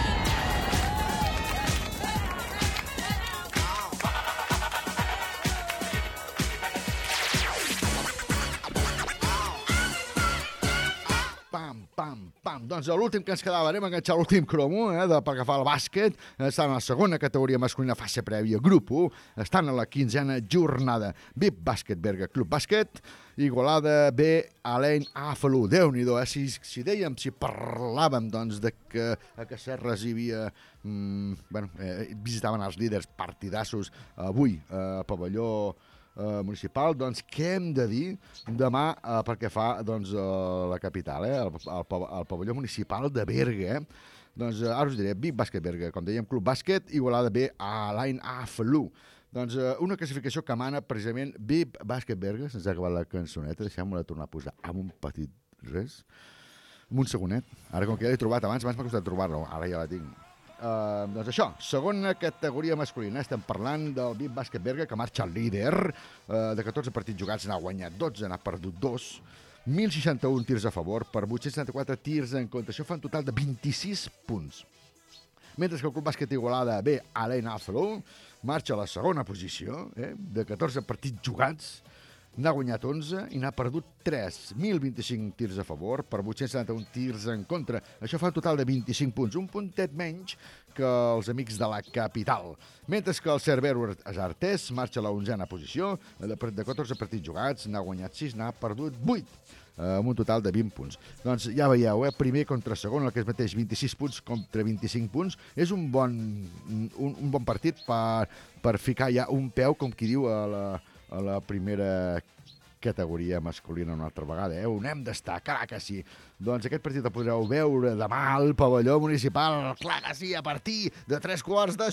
Pam, pam, pam. Doncs l'últim que ens quedava, anem a enganxar l'últim cromo, eh, de, pel que fa al bàsquet. Estan a la segona categoria masculina, fase prèvia, grup u. Estan a la quinzena jornada. V I P Bàsquet Berga, Club Bàsquet. Igualada B, Alain Afalú. Déu-n'hi-do, eh? Si, si dèiem, si parlàvem, doncs, de que a Casserres hi havia... Mm, bueno, eh, visitaven els líders partidassos avui a pavelló Uh, municipal, doncs què hem de dir demà uh, perquè fa doncs, uh, la capital, eh? el, el, el pavelló municipal de Berga. Eh? Doncs uh, ara us diré, V I P Bàsquet Berga, com dèiem, Club Bàsquet, Igualada B, Alain Afalú. Doncs uh, una classificació que mana precisament V I P Bàsquet Berga, se'ns ha acabat la cançoneta, deixem-la tornar a posar amb un petit res, amb un segonet, ara com que ja l'he trobat abans, abans m'ha costat trobar-lo, ara ja la tinc. Uh, doncs això, segona categoria masculina, estem parlant del V I P Bàsquet Berga, que marxa líder, uh, de catorze partits jugats n'ha guanyat dotze, n'ha perdut dos, mil seixanta-un tirs a favor per vuit-cents setanta-quatre tirs en contra, això fa un total de vint-i-sis punts. Mentre que el Club Bàsquet Igualada B, Alain Afalú, marxa a la segona posició, eh, de catorze partits jugats, n'ha guanyat onze i n'ha perdut tres. mil vint-i-cinc tirs a favor per vuit-cents setanta-un tirs en contra. Això fa un total de vint-i-cinc punts, un puntet menys que els amics de la capital. Mentre que el Cervero Artés marxa a la onzena posició, de catorze partits jugats, n'ha guanyat sis, n'ha perdut vuit, amb un total de vint punts. Doncs ja veieu, eh? Primer contra segon, el que és mateix vint-i-sis punts contra vint-i-cinc punts. És un bon, un, un bon partit per, per ficar ja un peu, com qui diu, a la, a la primera categoria masculina una altra vegada, eh? On hem d'estar, clar que sí. Doncs aquest partit el podreu veure demà al pavelló municipal, clar que sí, a partir de tres quarts de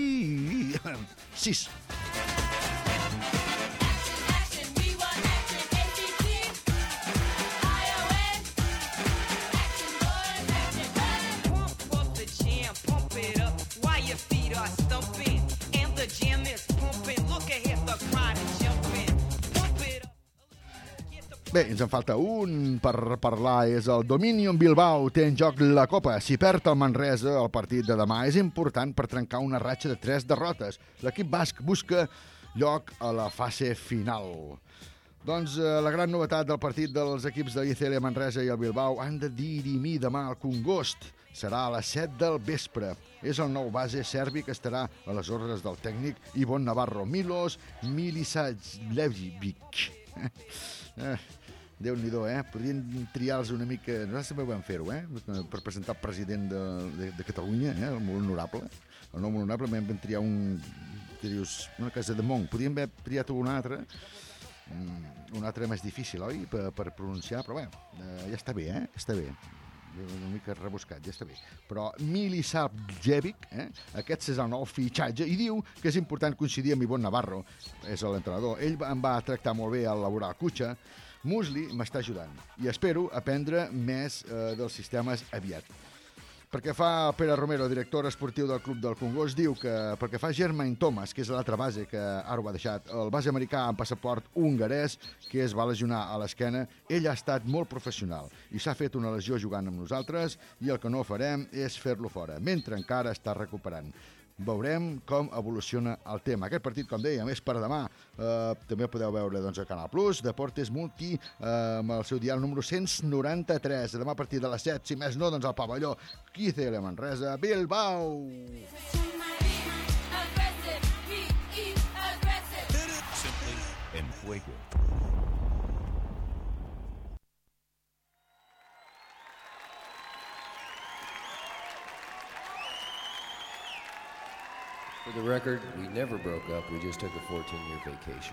sis. Sis. Bé, ens en falta un per parlar, és el Dominion Bilbao, té en joc la Copa. Si perd el Manresa, el partit de demà és important per trencar una ratxa de tres derrotes. L'equip basc busca lloc a la fase final. Doncs eh, la gran novetat del partit dels equips de l'I C L Manresa i el Bilbao han de dirimir demà al Congost. Serà a les set del vespre. És el nou base serbi que estarà a les ordres del tècnic Ivon Navarro. Milos Milisavljevic. Eh, Déu-n'hi-do, eh? Podrien triar-los una mica... Nosaltres també ho vam fer-ho, eh? Per presentar el president de, de, de Catalunya, eh? El molt honorable. El nom molt honorable, vam triar un... que dius, una casa de Monk. Podríem haver triat un altre, un altre més difícil, oi? Per, per pronunciar, però bé, eh, ja està bé, eh? Està bé. Una mica rebuscat, ja està bé. Però Milisavljevic, eh? Aquest és el nou fitxatge i diu que és important coincidir amb Ivon Navarro, és l'entrenador. Ell em va tractar molt bé al laboral Kutxa. Musli m'està ajudant i espero aprendre més eh, dels sistemes aviat. Perquè fa Pere Romero, director esportiu del Club del Congost, diu que perquè fa Jermaine Thomas, que és l'altra base que ara ho ha deixat, el base americà amb passaport hongarès, que es va lesionar a l'esquena, ell ha estat molt professional i s'ha fet una lesió jugant amb nosaltres i el que no farem és fer-lo fora, mentre encara està recuperant. veurem com evoluciona el tema. Aquest partit, com dèiem, és per demà. Eh, també el podeu veure doncs, a Canal Plus, Deportes Multi, eh, amb el seu dial número cent noranta-tres. Demà a partir de les set, si més no, doncs al pavelló Quiz L Manresa, Bilbao! En fuego. For the record, we never broke up. We just took a fourteen-year vacation.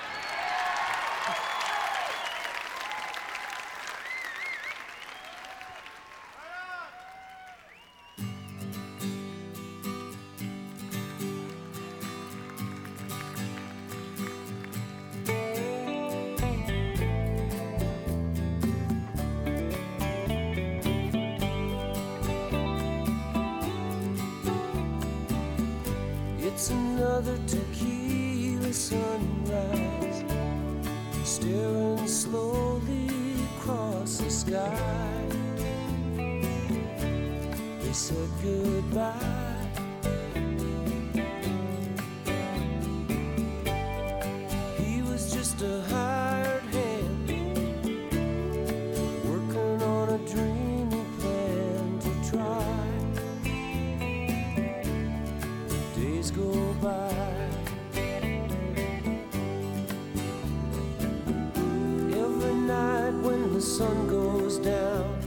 It's another tequila sunrise, staring slowly across the sky. They said goodbye. He was just a hired hand, working on a dreamy plan to try. Days go by. Every night when the sun goes down,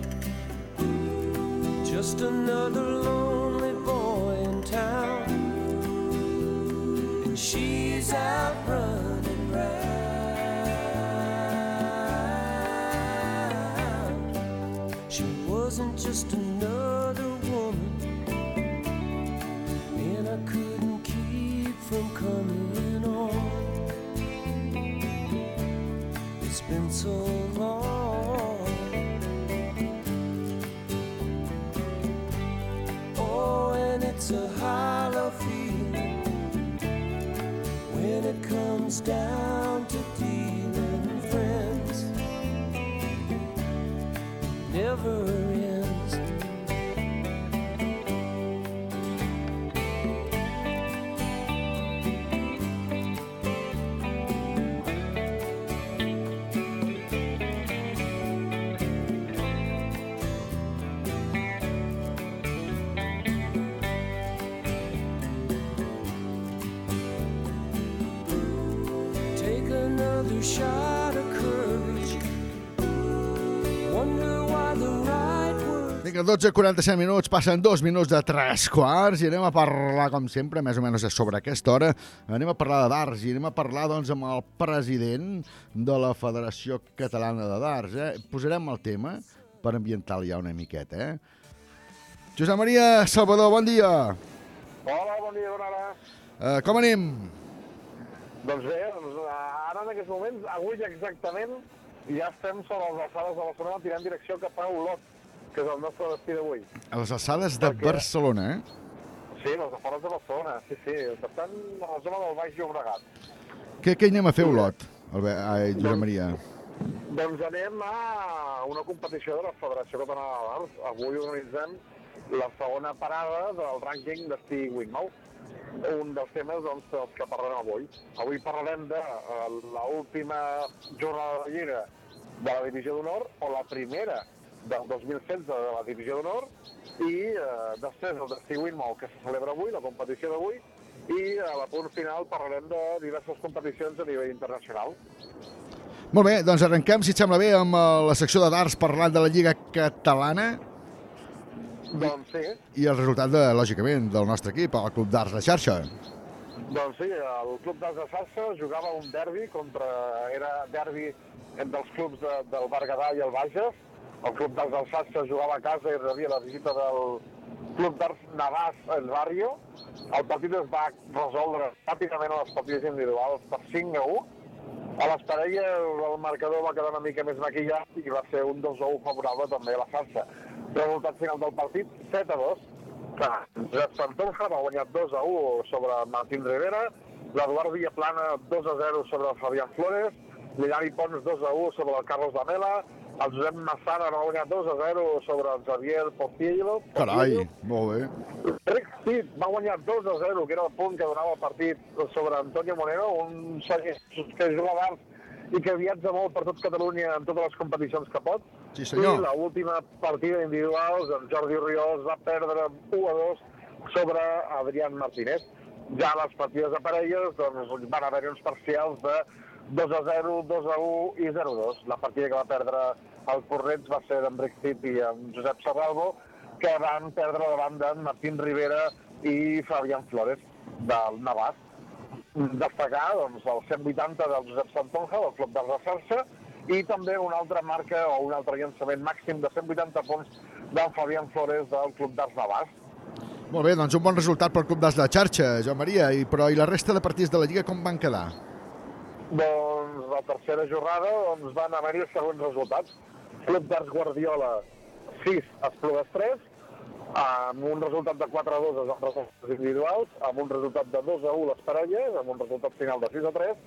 just another lonely boy in town, and she's out running round. She wasn't just another woman, and I couldn't keep from coming on. It's been so long. Oh, and it's a hollow feeling when it comes down to dealing friends. Never ends. Take another shot of courage. Wonder why the right word. Vinga, dotze i quaranta-set minuts, passen dos minuts de tres quarts i anem a parlar, com sempre, més o menys sobre aquesta hora, anem a parlar de darts i anem a parlar, doncs, amb el president de la Federació Catalana de Darts, eh? Posarem el tema per ambientar-lo ja una miqueta, eh? Josep Maria Salvador, bon dia. Hola, bon dia, bona hora. Uh, com anem? Doncs bé, doncs, ara en aquests moments, avui exactament, ja estem sobre les alçades de Barcelona tirant direcció cap a Olot, que és el nostre destí d'avui. A les alçades de Perquè... Barcelona, eh? Sí, les afores de Barcelona, sí, sí. Per tant, a la zona del Baix Llobregat. Què, què anem a fer a Olot, Ai, Josep Maria? Doncs anem a una competició de la Federació Catalana de Darts. Avui organitzem la segona parada del rànquing d'Estig Winmau. Un dels temes doncs, dels que parlarem avui. Avui parlarem de uh, l'última jornada de Lliga de la Divisió d'Honor, o la primera del dos mil setze de la Divisió d'Honor, i uh, després el d'Estig Winmau, que se celebra avui, la competició d'avui, i a la punt final parlarem de diverses competicions a nivell internacional. Molt bé, doncs arrenquem, si et sembla bé, amb la secció de darts parlant de la Lliga Catalana. Doncs sí. I el resultat, de, lògicament, del nostre equip, el Club Darts de Xarxa. Doncs sí, el Club Darts de Xarxa jugava un derbi contra... Era derbi entre els clubs de, del Berguedà i el Bages. El Club Darts de Xarxa jugava a casa i rebia la visita del Club Darts Navàs El Barrio. El partit es va resoldre ràpidament a les partides individuals per cinc a u. A les parelles el marcador va quedar una mica més maquillat i va ser un dos a u favorable també a la Xarxa. Resultat final del partit, set a dos. L'Espantonja va guanyar dos a u sobre Martín Rivera, l'Eduard Villaplana dos a zero sobre el Fabián Flores, l'Hilari Pons dos a u sobre el Carlos Damela, el Josep Massana va guanyar dos a zero sobre el Xavier Postiello. Carai, molt bé. Rick Steed va guanyar dos a zero, que era el punt que donava el partit sobre Antonio Moreno, un senyor que juga a darts i que viatja molt per tot Catalunya en totes les competicions que pot. Sí, senyor. I l'última partida individuals, en Jordi Oriol va perdre u a dos sobre Adrián Martínez. Ja les partides de parelles doncs, van haver-hi uns parcials de dos a zero, dos a u i zero a dos. La partida que va perdre el Porreig va ser d'Enric Cip i en Josep Serralvo, que van perdre davant d'en Martín Rivera i Fabián Flores, del Navàs. Destacar doncs, el cent vuitanta del Josep Santonja, del Club d'Arts de Xarxa, i també una altra marca o un altre llançament màxim de cent vuitanta punts del Fabián Flores del Club d'Arts Navàs. Molt bé, doncs un bon resultat pel Club d'Arts de Xarxa, Joan Maria. I, però i la resta de partits de la Lliga com van quedar? Doncs la tercera jornada doncs, van haver-hi els següents resultats. Club d'Arts Guardiola sis, Esplugues tres, amb un resultat de quatre a dos els resultats individuals, amb un resultat de dos a u les parelles, amb un resultat final de sis a tres.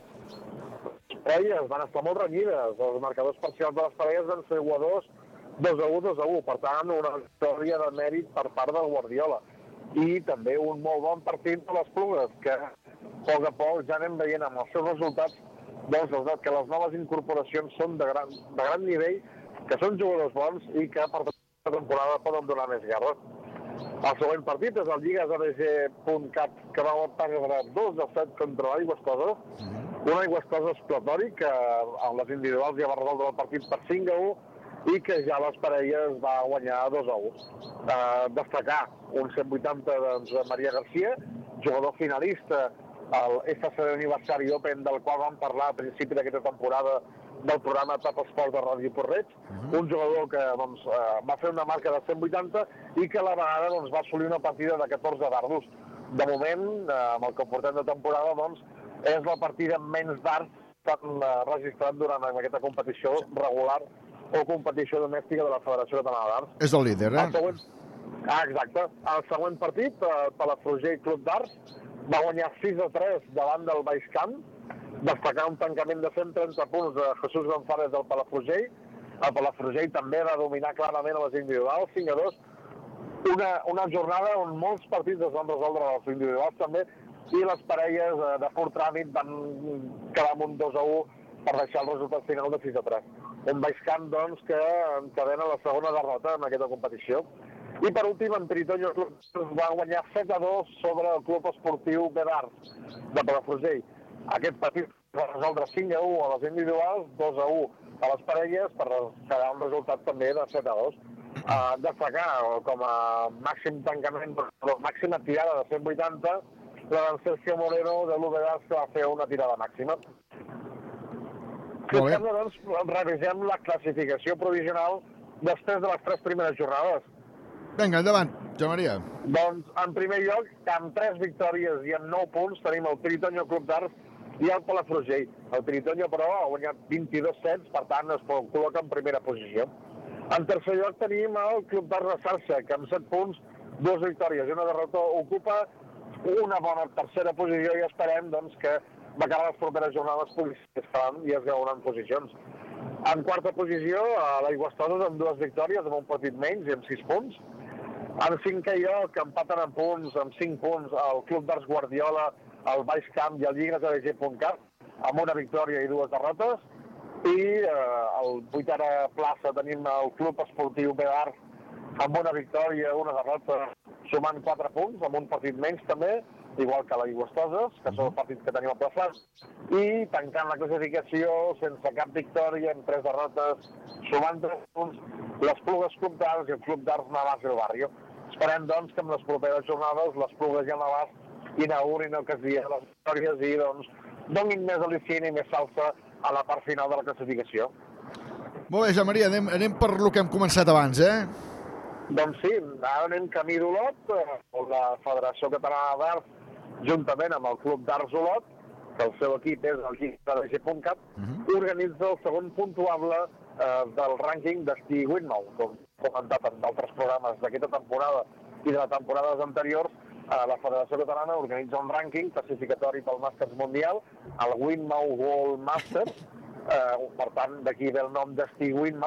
Les parelles van estar molt renyides, els marcadors parcials de les parelles van ser u a dos, dos a u, dos a u, per tant una victòria de mèrit per part del Guardiola. I també un molt bon partit de les Plugues, que a poc a poc ja anem veient amb els seus resultats doncs, que les noves incorporacions són de gran, de gran nivell, que són jugadors bons i que per la temporada poden donar més guerra. El següent partit és el Lligues A B G punt cat, que va perdre dos a set contra l'Aigüescosa, un Aigüescosa exploratori que en les individuals ja va resoldre el partit per cinc a u i que ja les parelles va guanyar dos a u. Uh, destacar un cent vuitanta doncs, de Maria Garcia, jugador finalista al F C Aniversari Open, del qual vam parlar a principi d'aquesta temporada del programa Tap Esport de Ràdio Porreig, uh-huh. Un jugador que doncs, uh, va fer una marca de cent vuitanta i que a la vegada doncs, va assolir una partida de catorze dardos. De moment, uh, amb el que portem de temporada, doncs, és la partida amb menys dards que han uh, registrat durant aquesta competició regular o competició domèstica de la Federació Catalana d'Arts. És el líder, eh? El següent... Ah, exacte. El següent partit, eh, Palafrugell Club d'Arts, va guanyar sis a tres davant del Baix Camp, destacar un tancament de cent trenta punts de Jesús González del Palafrugell. El Palafrugell també va dominar clarament a les individuals, cinc a dos. Una, una jornada on molts partits es van resoldre a les individuals també, i les parelles eh, de pur tràmit van quedar amb un dos a u per deixar el resultat final de sis a tres. Un Baix Camp, doncs, que encadena la segona derrota en aquesta competició. I per últim, en Tritoño va guanyar set a dos sobre el Club Esportiu Bedars de Palafrugell. Aquest partit va resoldre cinc a u a les individuals, dos a u a les parelles, per quedar un resultat també de set a dos. Uh, destacar com a màxim tancament, màxima tirada de cent vuitanta, la d'en Sergio Moreno de l'U Bedars, que va fer una tirada màxima. Si us sembla, doncs, revisem la classificació provisional després de les tres primeres jornades. Vinga, endavant, Joan Maria. Doncs, en primer lloc, amb tres victòries i amb nou punts, tenim el Tritoño Club d'Arts i el Palafrugell. El Tritoño, però, ha guanyat vint-i-dos sets, per tant, es col·loca en primera posició. En tercer lloc tenim el Club d'Arts de Xarxa, que amb set punts, dues victòries i una derrota, ocupa una bona tercera posició i esperem doncs, que de cara a les properes jornades es faran i es gauran posicions. En quarta posició, a l'Aigüescosa amb dues victòries, amb un partit menys i amb sis punts. En cinquè lloc, empaten en punts, amb cinc punts, el Club d'Arts Guardiola, el Baix Camp i el Lligues A B G punt cat, amb una victòria i dues derrotes. I eh, al vuitena plaça tenim el Club Esportiu Bedars, amb una victòria, una derrota, sumant quatre punts, amb un partit menys també, igual que l'Aigüescosa, que són els partits que tenim aplaçats, i tancant la classificació sense cap victòria, amb tres derrotes, sumant tres punts, les Plugues Club d'Arts i el Club d'Arts Navàs del Barrio. Esperem, doncs, que en les properes jornades les Plugues i el Navàs inaugurin el que es diuen les victòries i, doncs, donin més al·licient i més salsa a la part final de la classificació. Molt bé, Joan Maria, anem, anem per lo que hem començat abans, eh? Doncs sí, ara anem camí d'Olot, la Federació Catalana d'Arts, juntament amb el Club d'Arts Olot, que el seu equip és el Lligues A B G punt cat, uh-huh. organitza el segon puntuable eh, del rànquing d'Esquí Winmau. Com comentat en d'altres programes d'aquesta temporada i de les temporades anteriors, eh, la Federació Catalana organitza un rànquing classificatori pel Màsters Mundial, el Winmau World Masters, eh, per tant, d'aquí ve el nom d'Esquí Winmau,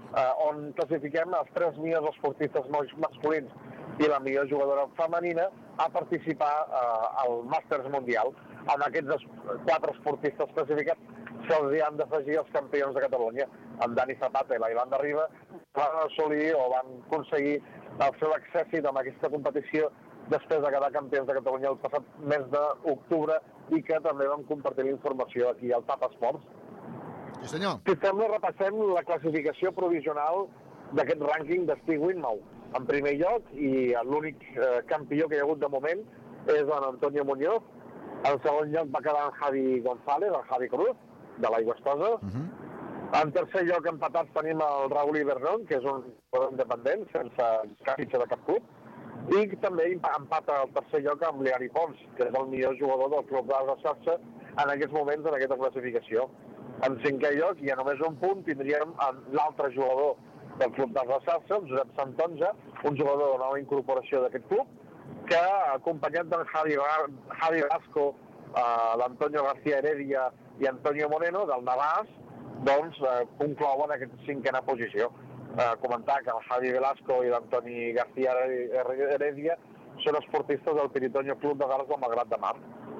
eh, on classifiquem els tres millors esportistes masculins i la millor jugadora femenina a participar eh, al Màsters Mundial. Amb aquests quatre esportistes classificats se'ls hi han d'afegir els campions de Catalunya. En Dani Zapata i la Yolanda Riba van assolir o van aconseguir el seu accés amb aquesta competició després de quedar campions de Catalunya el passat mes d'octubre i que també vam compartir la informació aquí al Tap Esports. Sí, senyor. Si sembla, repassem la classificació provisional d'aquest rànquing d'Steve Winmau. En primer lloc, i l'únic eh, campió que hi ha hagut de moment, és en Antonio Muñoz. En segon lloc va quedar en Javi González, el Javi Cruz, de l'Aigües Toses. Uh -huh. En tercer lloc empatats tenim el Raúl Ibernon, que és un jugador independent, sense cap fitxa de cap club. I també empata el tercer lloc amb Leari Pons, que és el millor jugador del club de la Xarxa en aquests moments en aquesta classificació. En cinquè lloc, i a només un punt, tindríem l'altre jugador del club de la Xarxa, Josep Santonja, un jugador de nova incorporació d'aquest club, que, acompanyat d'en Javi, Javi Vasco, eh, l'Antonio García Heredia i Antonio Moreno, del Navàs, doncs eh, conclouen aquesta cinquena posició. Eh, comentar que el Javi Velasco i l'Antoni García Heredia són esportistes del Piritoño Club de Darts del Malgrat de Mar.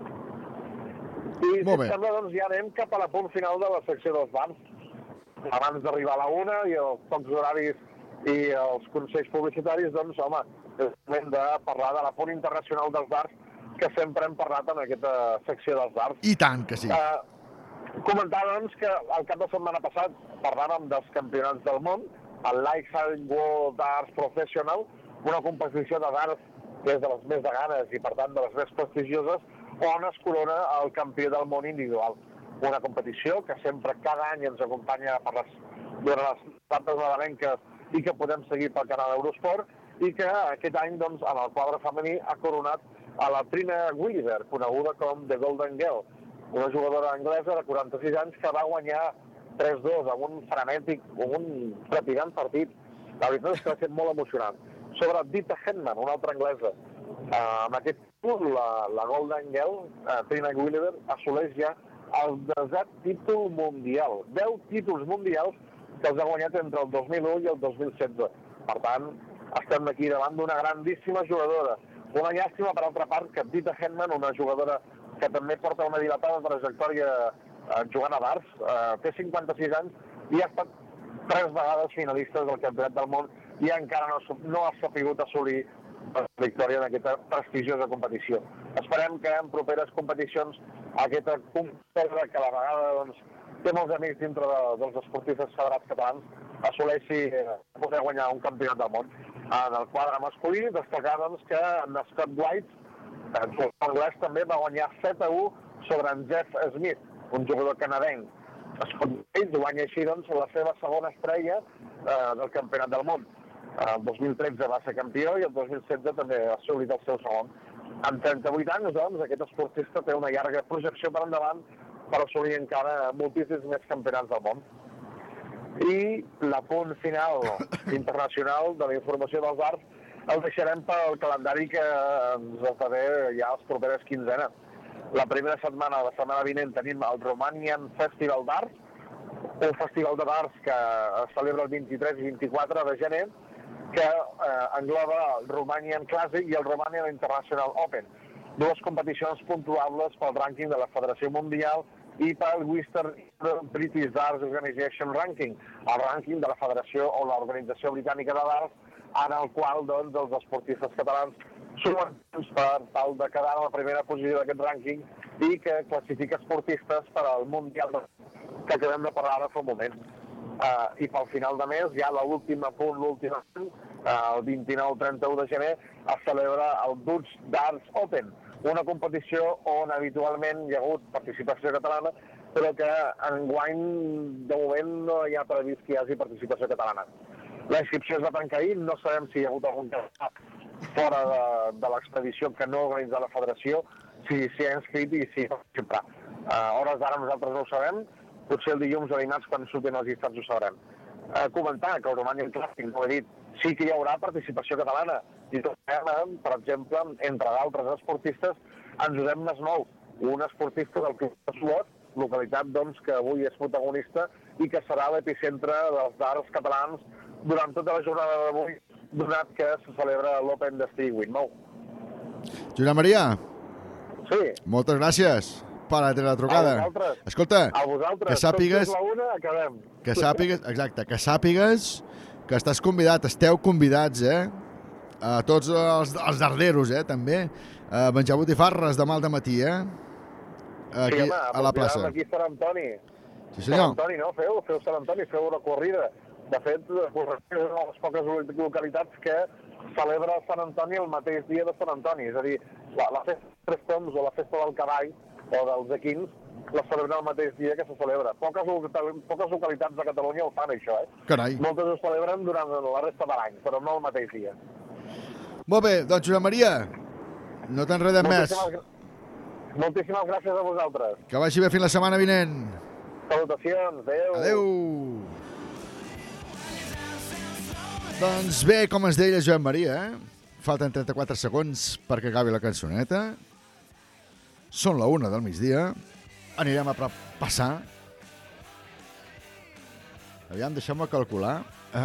I, si sembla, doncs ja anem cap a la punt final de la secció dels bars. Abans d'arribar a la una i els tocs horaris i els consells publicitaris, doncs, home, és moment de parlar de la punt internacional dels darts, que sempre hem parlat en aquesta secció dels darts. I tant que sí. Eh, comentar, doncs, que el cap de setmana passat parlàvem dels campionats del món, el Lifestyle World Darts Professional, una competició de darts que és de les més de ganes i, per tant, de les més prestigioses, on es corona el campió del món individual. Una competició que sempre cada any ens acompanya per les, durant les dates nadalenques i que podem seguir pel canal Eurosport, i que aquest any, doncs, en el quadre femení ha coronat a la Trina Gulliver, coneguda com The Golden Girl, una jugadora anglesa de quaranta-sis anys que va guanyar tres dos amb un frenètic, amb un trepidant partit. La veritat és que va ser molt emocionant. Sobre Dita Hetman, una altra anglesa. Uh, amb aquest títol, la, la Golden Girl, uh, Trina Gulliver, assoleix ja el desè títol mundial. deu títols mundials que els ha guanyat entre el dos mil u i el dos mil setze. Per tant, estem aquí davant d'una grandíssima jugadora. Una llàstima, per altra part, que Dita Hetman, una jugadora que també porta una dilatada trajectòria eh, jugant a darts, eh, té cinquanta-sis anys i ha estat tres vegades finalistes del Campionat del Món i encara no, no ha sapigut assolir la victòria en aquesta prestigiosa competició. Esperem que en properes competicions aquesta competició que a la vegada doncs, té molts amics dintre de, dels esportistes federats catalans assoleixi eh, poder guanyar un Campionat del Món. En el quadre masculí destacar doncs, que en Scott White, el jugador anglès, també va guanyar set a u sobre en Jeff Smith, un jugador canadenc. Scott White guanya així doncs, la seva segona estrella eh, del Campionat del Món. El dos mil tretze va ser campió i el dos mil setze també ha assolit el seu segon. Amb trenta-vuit anys, doncs, aquest esportista té una llarga projecció per endavant per assolir encara moltíssims més campionats del món. I la punt final internacional de la informació dels darts el deixarem pel calendari que ens esdevé ja les properes quinzenes. La primera setmana, la setmana vinent, tenim el Romanian Festival Darts, un festival de darts que es celebra el vint-i-tres i vint-i-quatre de gener, que eh, engloba el Romanian Classic i el Romanian International Open, dues competicions puntuables pel rànquing de la Federació Mundial i pel Western British Darts Organization Ranking, el rànquing de la Federació o l'Organització Britànica de Darts, en el qual doncs, els esportistes catalans sumen per tal de quedar a la primera posició d'aquest rànquing i que classifica esportistes per al Mundial que acabem de parlar ara fa un moment. Uh, I pel final de mes, ja l'últim punt, l'últim any, uh, el vint-i-nou trenta-u de gener, es celebra el Dutch Darts Open, una competició on habitualment hi ha hagut participació catalana, però que enguany, de moment, no hi ha previst que hi hagi participació catalana. La inscripció es va tancar ahir, no sabem si hi ha hagut algun cas fora de, de l'expedició que no organitza la federació, si s'hi ha inscrit i si participarà. A hores d'ara nosaltres no ho sabem, potser el dilluns o dimarts quan surtin els llistats ho sabrem. A comentar que el Romanian Classic, no ho he dit, sí que hi haurà participació catalana. I trobem, per exemple, entre d'altres esportistes, en Josep Masnou, un esportista del Club de Solot, localitat doncs, que avui és protagonista i que serà l'epicentre dels darts catalans durant tota la jornada d'avui, donat que se celebra l'Open d'Estiu Winmau. Josep Maria. Sí. Moltes gràcies per atendre la trucada. A vosaltres. Escolta, A vosaltres. que sàpigues... Tot just la una, acabem. Que sàpigues, exacte, que sàpigues que estàs convidat, esteu convidats, eh? A tots els, els darderos, eh, també, a menjar botifarres demà al matí, eh? Aquí, sí, home, a la plaça. Aquí a Sant Antoni. Sí, senyor. Sant Antoni, no? Feu, feu Sant Antoni, feu una corrida. De fet, és una de les poques localitats que celebra Sant Antoni el mateix dia de Sant Antoni. És a dir, la, la festa de Tres Toms o la festa del cavall o dels equins la celebren el mateix dia que se celebra. Poques, poques localitats de Catalunya ho fan, això, eh? Carai. Moltes ho celebren durant la resta de l'any, però no el mateix dia. Molt bé, doncs Josep Maria, no t'enredem més. Moltíssimes gràcies a vosaltres. Que vagi bé fins la setmana vinent. Salutacions, adeu. Adeu. Doncs bé, com es deia Josep Maria, eh? Falten trenta-quatre segons perquè acabi la cançoneta. Són la una del migdia. Anirem a passar. Aviam, deixem-me calcular.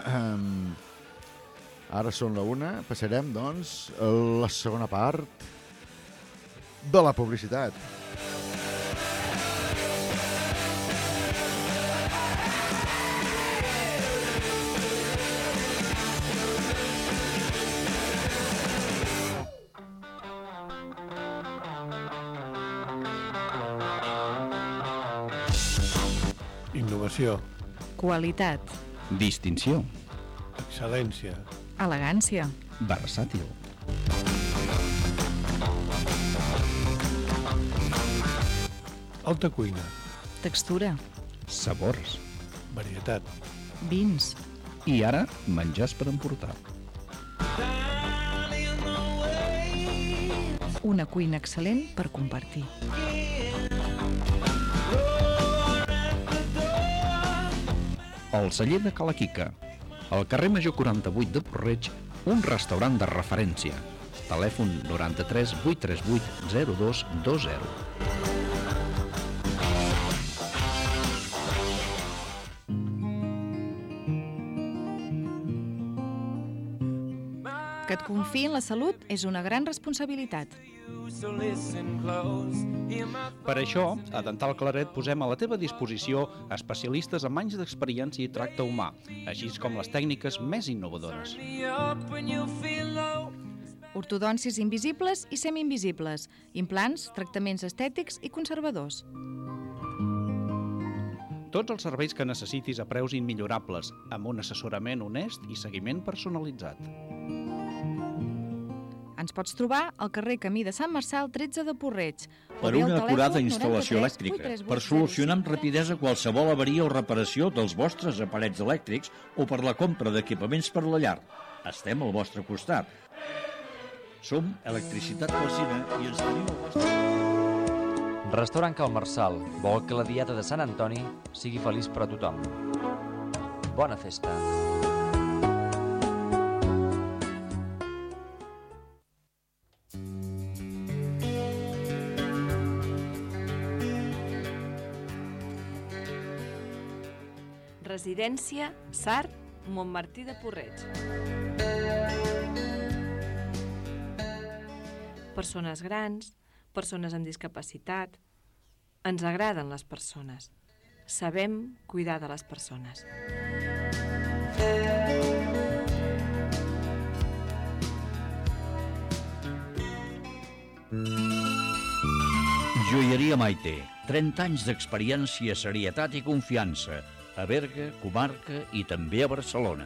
Ara són la una. Passarem, doncs, a la segona part de la publicitat. Innovació. Qualitat. Distinció. Excel·lència. Elegància. Versàtil. Alta cuina. Textura. Sabors. Varietat. Vins. I ara, menjars per emportar. Una cuina excel·lent per compartir. El celler de Cala Quica. Al carrer Major quaranta-vuit de Porreig, un restaurant de referència. Telèfon noranta-tres vuit tres vuit zero dos dos zero. Que et confiï en la salut és una gran responsabilitat. Per això, a Dental Claret posem a la teva disposició especialistes amb anys d'experiència i tracte humà, així com les tècniques més innovadores. Ortodòncies invisibles i semi-invisibles, implants, tractaments estètics i conservadors. Tots els serveis que necessitis a preus immillorables, amb un assessorament honest i seguiment personalitzat. Ens pots trobar al carrer Camí de Sant Marçal tretze de Porreig. Per una acurada instal·lació elèctrica, per solucionar amb rapidesa qualsevol avaria o reparació dels vostres aparells elèctrics o per la compra d'equipaments per la llar. Estem al vostre costat. Som Electricitat Calcina i ens teniu al vostre... Restaurant Cal Marçal vol que la dieta de Sant Antoni sigui feliç per a tothom. Bona festa! Residència Sart, Montmartí de Porreig. Persones grans, persones amb discapacitat. Ens agraden les persones. Sabem cuidar de les persones. Joieria Maite. trenta anys d'experiència, serietat i confiança. A Berga, comarca i també a Barcelona.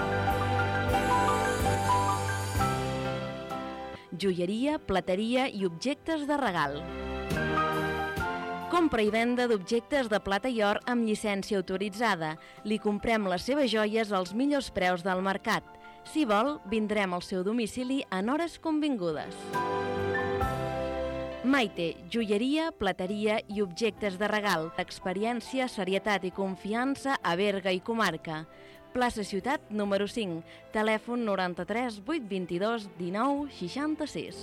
Joieria, plateria i objectes de regal. Compra i venda d'objectes de plata i or amb llicència autoritzada. Li comprem les seves joies als millors preus del mercat. Si vol, vindrem al seu domicili en hores convingudes. Maite, joieria, plateria i objectes de regal. Experiència, serietat i confiança a Berga i comarca. Plaça Ciutat, número cinc. Telèfon noranta-tres vuit vint-i-dos dinou seixanta-sis.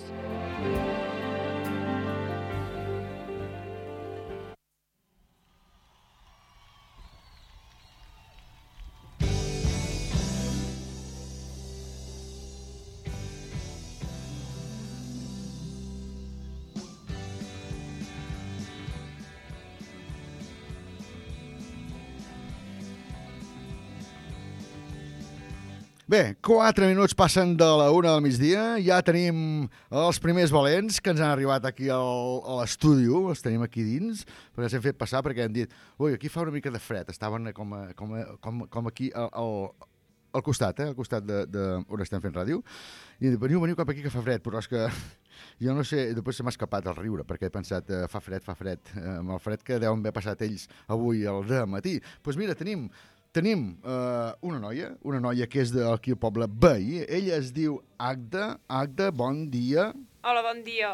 Bé, quatre minuts passen de la una del migdia, ja tenim els primers valents que ens han arribat aquí al, a l'estudi, els tenim aquí dins, perquè ens hem fet passar perquè han dit, ui, aquí fa una mica de fred, estaven com, a, com, a, com, com aquí al, al, al costat, eh, al costat de, de on estem fent ràdio, i veniu, veniu cap aquí que fa fred, però és que jo no sé, després se m'ha escapat el riure, perquè he pensat, eh, fa fred, fa fred, eh, amb el fred que deuen haver passat ells avui al dematí. Doncs pues mira, tenim... Tenim uh, una noia, una noia que és d'aquí al poble veí. Ella es diu Agda. Agda, bon dia. Hola, bon dia.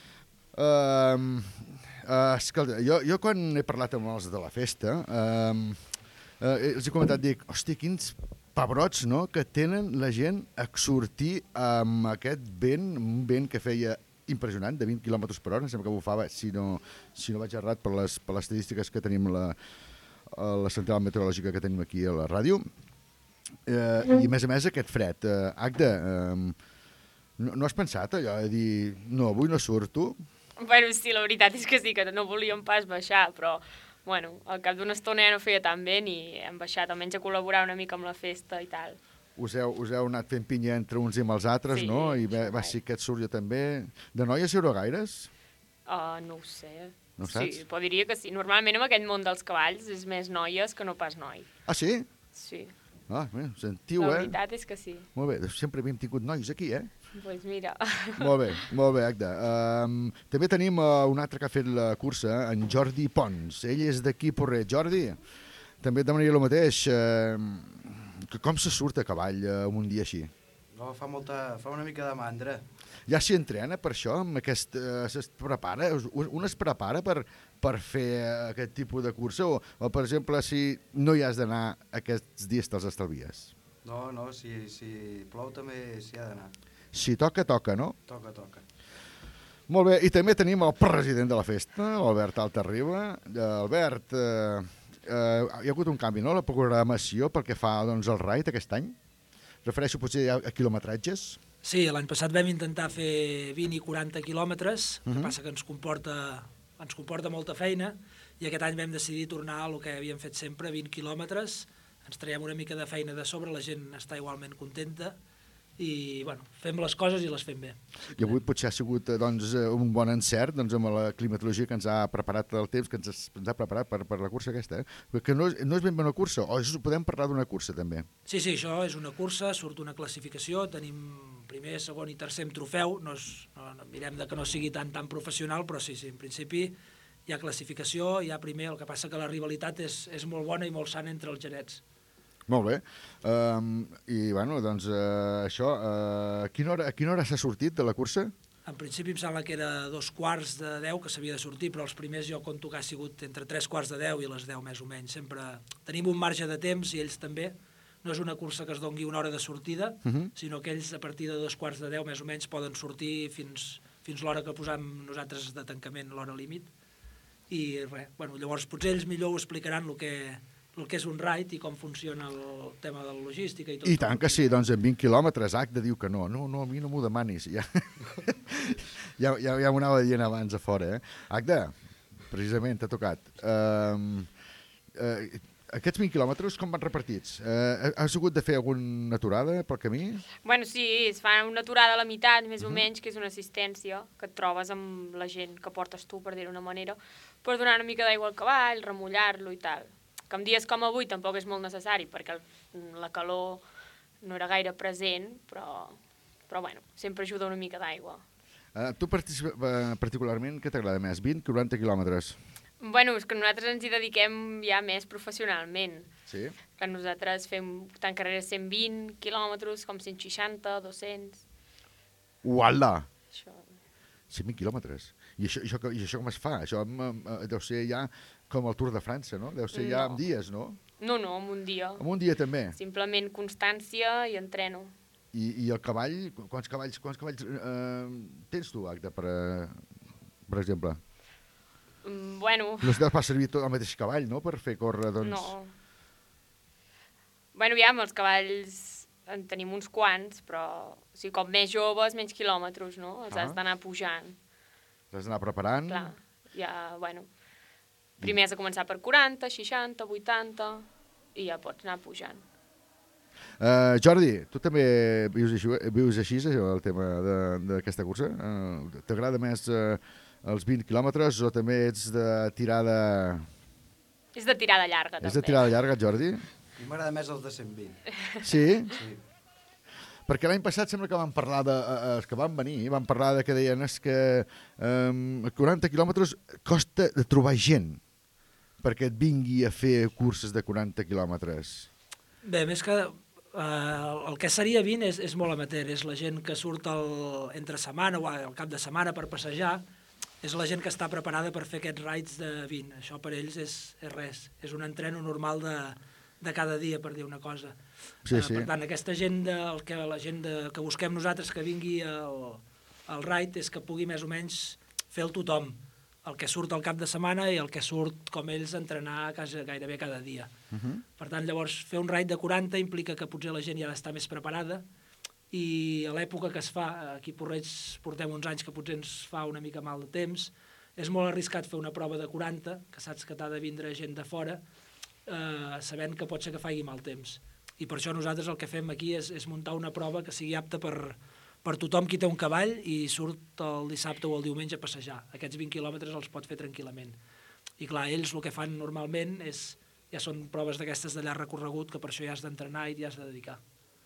Uh, uh, escolta, jo, jo quan he parlat amb els de la festa, uh, uh, els he comentat, dic, hòstia, quins pebrots, no?, que tenen la gent a sortir amb aquest vent, un vent que feia impressionant, de vint quilòmetres per hora, em sembla que bufava, si no, si no vaig errat per les, per les estadístiques que tenim la... a la central meteorològica que tenim aquí a la ràdio, eh, i a més a més aquest fred. Eh, Agda, eh, no, no has pensat allò de dir, no, avui no surto? Bueno, sí, la veritat és que sí, que no volíem pas baixar, però, bueno, al cap d'una estona ja no feia tan bé i hem baixat, almenys a col·laborar una mica amb la festa i tal. Us heu, us heu anat fent pinya entre uns i amb els altres, sí, no? I va, va ser que et surt jo també. De noies hi haurà gaires? Uh, no ho sé. No saps? Sí, però diria que sí. Normalment en aquest món dels cavalls és més noies que no pas noi. Ah, sí? Sí. Ah, bé, sentiu, la eh? La veritat és que sí. Molt bé, sempre havíem tingut nois aquí, eh? Doncs pues mira. Molt bé, molt bé, Agda. Um, també tenim uh, un altre que ha fet la cursa, en Jordi Pons. Ell és d'aquí Porret. Jordi, també et demanaria el mateix. Uh, com se surt a cavall uh, un dia així? No, fa, molta, fa una mica de mandra. Ja s'hi entrena per això? Amb aquest, uh, es prepara? Un es prepara per, per fer aquest tipus de cursa? O, o, per exemple, si no hi has d'anar aquests dies te'ls estalvies? No, no, si, si plou també s'hi ha d'anar. Si toca, toca, no? Toca, toca. Molt bé, i també tenim el president de la festa, l'Albert Altarriba. Albert, eh, eh, hi ha hagut un canvi, no?, la programació pel que fa doncs, al raid aquest any? Refereixo potser a, a quilometratges? Sí, l'any passat vam intentar fer vint i quaranta quilòmetres, uh -huh. el que passa que ens comporta, ens comporta molta feina, i aquest any vam decidir tornar a el que havíem fet sempre, vint quilòmetres, ens traiem una mica de feina de sobre, la gent està igualment contenta, i bueno, fem les coses i les fem bé. I avui potser ha sigut doncs, un bon encert doncs, amb la climatologia que ens ha preparat el temps, que ens, ens ha preparat per, per la cursa aquesta, eh? Perquè no és, no és ben bé una cursa, o és, podem parlar d'una cursa també? Sí, sí, això és una cursa, surt una classificació, tenim primer, segon i tercer trofeu, no, és, no, no mirem de que no sigui tan tan professional, però sí, sí, en principi hi ha classificació, hi ha primer, el que passa que la rivalitat és, és molt bona i molt sana entre els genets. Molt bé. Um, I, bueno, doncs, uh, això, uh, a quina hora, a quina hora s'ha sortit de la cursa? En principi em sembla que era dos quarts de deu que s'havia de sortir, però els primers jo conto que ha sigut entre tres quarts de deu i les deu més o menys. Sempre tenim un marge de temps i ells també. No és una cursa que es dongui una hora de sortida, uh -huh. sinó que ells a partir de dos quarts de deu més o menys poden sortir fins, fins l'hora que posam nosaltres de tancament, l'hora límit. I res, bueno, llavors potser ells millor ho explicaran el que... el que és un raid i com funciona el tema de la logística i tot. I tant que sí, doncs en vint quilòmetres, Agda diu que no, no, no, a mi no m'ho demanis. Ja, ja, ja, ja m'ho anava dient abans a fora, eh? Agda, precisament t'ha tocat. Uh, uh, aquests vint quilòmetres com van repartits? Uh, has hagut de fer alguna aturada pel camí? Bueno, sí, es fa una aturada a la meitat, més uh -huh. o menys, que és una assistència que et trobes amb la gent que portes tu, per dir-ho d'una manera, per donar una mica d'aigua al cavall, remullar-lo i tal. Que en dies com avui tampoc és molt necessari, perquè el, la calor no era gaire present, però, però bueno, sempre ajuda una mica d'aigua. Uh, tu particularment, què t'agrada més, vint o quaranta quilòmetres? Bueno, és que nosaltres ens hi dediquem ja més professionalment. Sí? Que nosaltres fem tant carreres cent vint quilòmetres com cent seixanta, dos-cents... Uala! Això... cent vint quilòmetres. I això, això, I això com es fa? Això uh, deu ser ja... com el Tour de França, no? Deu ser no. ja en dies, no? No, no, en un dia. En un dia també? Simplement constància i entreno. I, i el cavall, quants cavalls, quants cavalls eh, tens tu, Agda, per, eh, per exemple? Mm, bueno... No es deu pas servir tot el mateix cavall, no?, per fer córrer, doncs... No. Bueno, ja, amb els cavalls en tenim uns quants, però o sigui, com més joves, menys quilòmetres, no? Els ah. has d'anar pujant. Els has d'anar preparant? Clar, ja, bueno... Primer has de començar per quaranta, seixanta, vuitanta i ja pots anar pujant. Uh, Jordi, tu també vius així, vius així això, el tema d'aquesta cursa? Uh, T'agrada més uh, els vint quilòmetres o també ets de tirada... És de tirada llarga, també. És de tirada llarga, Jordi? A mi m'agrada més els de cent vint. Sí? Sí. Perquè l'any passat sembla que van parlar de... Eh, els que van venir, van parlar de que deien és que eh, quaranta quilòmetres costa de trobar gent perquè et vingui a fer curses de quaranta quilòmetres. Bé, més que... Uh, el que seria vint és, és molt amateur, és la gent que surt el, entre setmana o al cap de setmana per passejar, és la gent que està preparada per fer aquests rides de vint. Això per ells és, és res, és un entreno normal de, de cada dia, per dir una cosa. Sí, uh, sí. Per tant, aquesta gent, de, el que, la gent de, que busquem nosaltres que vingui al, al ride és que pugui més o menys fer el tothom, el que surt al cap de setmana i el que surt com ells a entrenar casa, gairebé cada dia. Uh -huh. Per tant, llavors, fer un ride de quaranta implica que potser la gent ja està més preparada i a l'època que es fa, aquí a Porreig portem uns anys que potser ens fa una mica mal de temps, és molt arriscat fer una prova de quaranta, que saps que t'ha de vindre gent de fora, eh, sabent que pot ser que faci mal temps. I per això nosaltres el que fem aquí és, és muntar una prova que sigui apta per, per tothom qui té un cavall i surt el dissabte o el diumenge a passejar. Aquests vint quilòmetres els pot fer tranquil·lament. I clar, ells el que fan normalment és, ja són proves d'aquestes de llarg recorregut, que per això ja has d'entrenar i ja has de dedicar.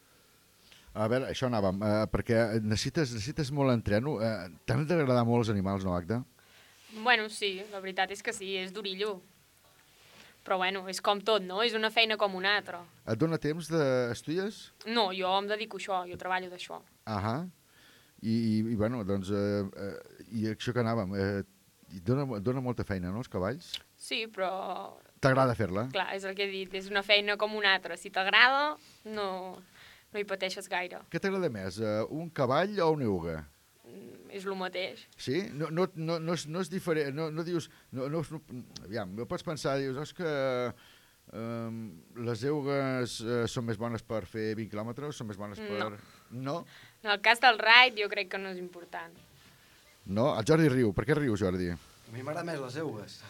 A veure, això anàvem, eh, perquè necessites, necessites molt entreno. Eh, T'han d'agradar molt els animals, no, Agda? Bueno, sí, la veritat és que sí, és durillo. Però bueno, és com tot, no? És una feina com una altra. Et dona temps d'estudies? No, jo em dedico a això, jo treballo d'això. Ahà. I, i, i bueno, doncs, eh, eh, i això que anàvem, eh, dona, dona molta feina, no, els cavalls? Sí, però... T'agrada fer-la? Clar, és el que he dit, és una feina com una altra. Si t'agrada, no, no hi pateixes gaire. Què t'agrada més, eh, un cavall o una euga? És el mateix. Sí? No, no, no, no, és, no és diferent, no, no dius... No, no, no, aviam, no pots pensar, dius, és que eh, les eugues eh, són més bones per fer vint quilòmetres, són més bones per... No. No? En el cas del ride jo crec que no és important. No? El Jordi riu. Per què riu, Jordi? A mi m'agrada més les eugues.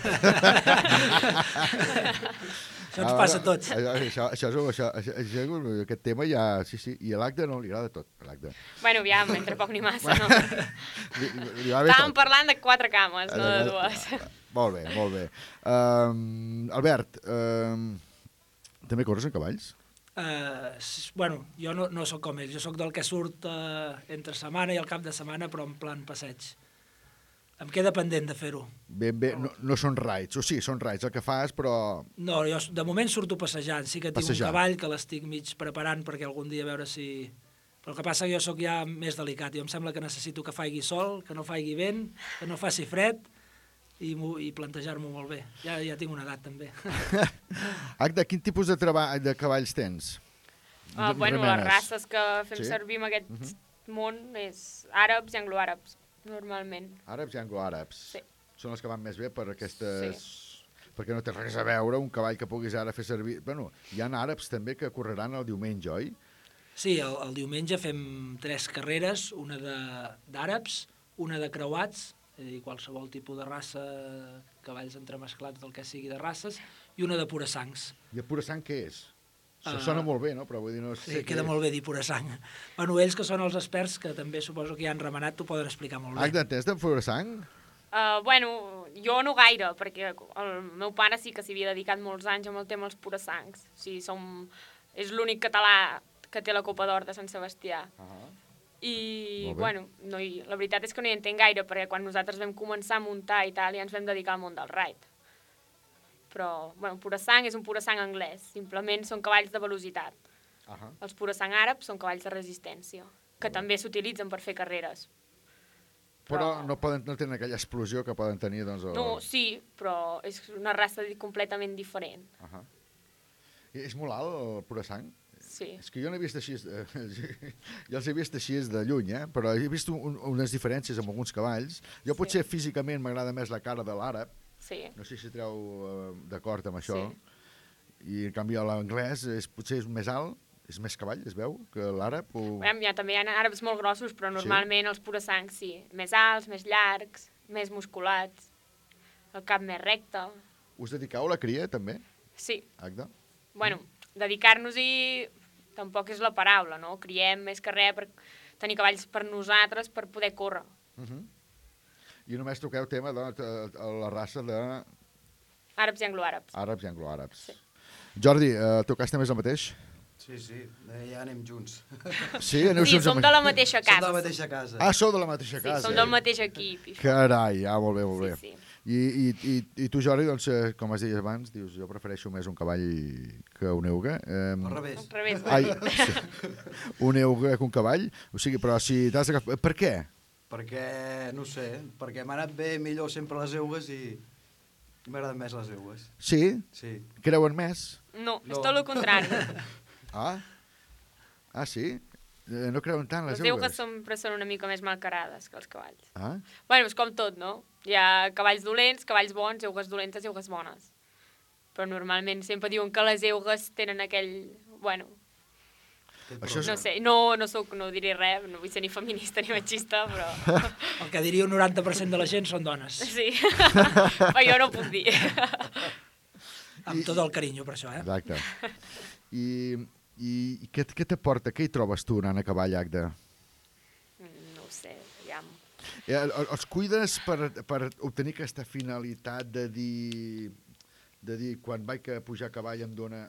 Això ens passa a tots. Això, això, això, això, això, això, aquest tema ja... Sí, sí, i a l'Agda no li agrada tot, a l'Agda. Bueno, aviam, entre poc ni massa, no? li, li va bé Estàvem tot. parlant de quatre cames, no de dues. Molt bé, molt bé. Um, Albert, um, també corres en cavalls? Uh, bueno, jo no, no sóc com ells, jo sóc del que surt uh, entre setmana i al cap de setmana, però en plan passeig. Em queda pendent de fer-ho. Ben bé, no, no són rides, o sí, són rides el que fas, però... No, jo de moment surto passejant, sí que tinc Passejar. un cavall que l'estic mig preparant perquè algun dia a veure si... Però el que passa que jo sóc ja més delicat, jo em sembla que necessito que faigui sol, que no faigui vent, que no faci fred i, i plantejar-m'ho molt bé. Ja, ja tinc una edat també. Agda, quin tipus de, treball, de cavalls tens? Uh, bueno, Remenes. les races que fem Sí? servir en aquest Uh -huh. món és àrabs i angloàrabs, normalment. Àrabs i angloàrabs. Sí. Són els que van més bé per aquestes... Sí. Perquè no té res a veure un cavall que puguis ara fer servir... Bueno, hi ha àrabs també que correran el diumenge, oi? Sí, el, el diumenge fem tres carreres, una de- d'àrabs, una de creuats, és a dir, qualsevol tipus de raça, cavalls entremesclats del que sigui de races, i una de pura sangs. I el pura sang què és? Això Uh, sona molt bé, no? Però vull dir, no sé Sí, queda què molt bé dir pura sang. Bueno, ells que són els experts, que també suposo que ja han remenat, t'ho poden explicar molt bé. Agda, entens de pura sang? Uh, bueno, jo no gaire, perquè el meu pare sí que s'hi havia dedicat molts anys amb el tema dels purasangs. O sigui, som... És l'únic català que té la Copa d'Or de Sant Sebastià. Uh -huh. I, Molt bé. bueno, no hi, la veritat és que no hi entenc gaire, perquè quan nosaltres vam començar a muntar i tal, ja ens vam dedicar al món del ride. Però, bueno, pura sang és un pura sang anglès, simplement són cavalls de velocitat. Uh -huh. Els pura sang àrabs són cavalls de resistència, que també s'utilitzen per fer carreres. Però no, poden, no tenen aquella explosió que poden tenir, doncs... El... No, sí, però és una raça di- completament diferent. Uh -huh. I és molt alt, el pura sang? Sí. És que jo n'he vist així... Eh, jo els he vist així de lluny, eh? Però he vist un, unes diferències amb alguns cavalls. Jo potser sí. físicament m'agrada més la cara de l'àrab. Sí. No sé si treu uh, d'acord amb això. Sí. I en canvi l'anglès és, potser és més alt, és més cavall, es veu, que l'àrab? O... Bueno, ja, també hi ha àrabs molt grossos, però normalment sí? els pura sang sí. Més alts, més llargs, més musculats, el cap més recte. Us dediqueu a la cria, també? Sí. Agda? Bueno, dedicar-nos-hi tampoc és la paraula, no? Criem més que res per tenir cavalls per nosaltres per poder córrer. Uh -huh. I només toqueu tema de, de, de la raça de... Àrabs i angloàrabs. Àrabs i angloàrabs. Sí. Jordi, eh, el teu cas també és el mateix? Sí, sí, ja anem junts. Sí, aneu sí, junts? som de la mateixa casa. Som de la mateixa casa. Ah, sou de la mateixa casa. Sí, som del mateix equip. I Carai, ah, molt bé, molt bé. Sí, sí. I, i, i, I tu, Jordi, doncs, eh, com has dit abans, dius, jo prefereixo més un cavall que un euga. Eh, Al revés. Al revés. Ai, sí. Un euga que un cavall. O sigui, però si t'has agafat... Per què? Perquè, no sé, perquè m'ha anat bé millor sempre les eugues i m'agraden més les eugues. Sí? Sí. Creuen més? No, No. és tot el contrari. Ah? Ah, sí? Eh, no creuen tant les Les eugues eugues? sempre són una mica més malcarades que els cavalls. Ah? Bueno, és com tot, no? Hi ha cavalls dolents, cavalls bons, eugues dolentes, eugues bones. Però normalment sempre diuen que les eugues tenen aquell... Bueno, Això és... no sé, no, no, soc, no diré res, no vull ser ni feminista ni machista, però... El que diria un noranta per cent de la gent són dones. Sí, però jo no ho puc dir. Amb tot el carinyo, per això, eh? Exacte. I, i, i què, què t'aporta? Què hi trobes tu anant a cavall, Agda? No ho sé, aviam. Eh, el- els cuides per, per obtenir aquesta finalitat de dir, de dir quan vaig a pujar a cavall em dona...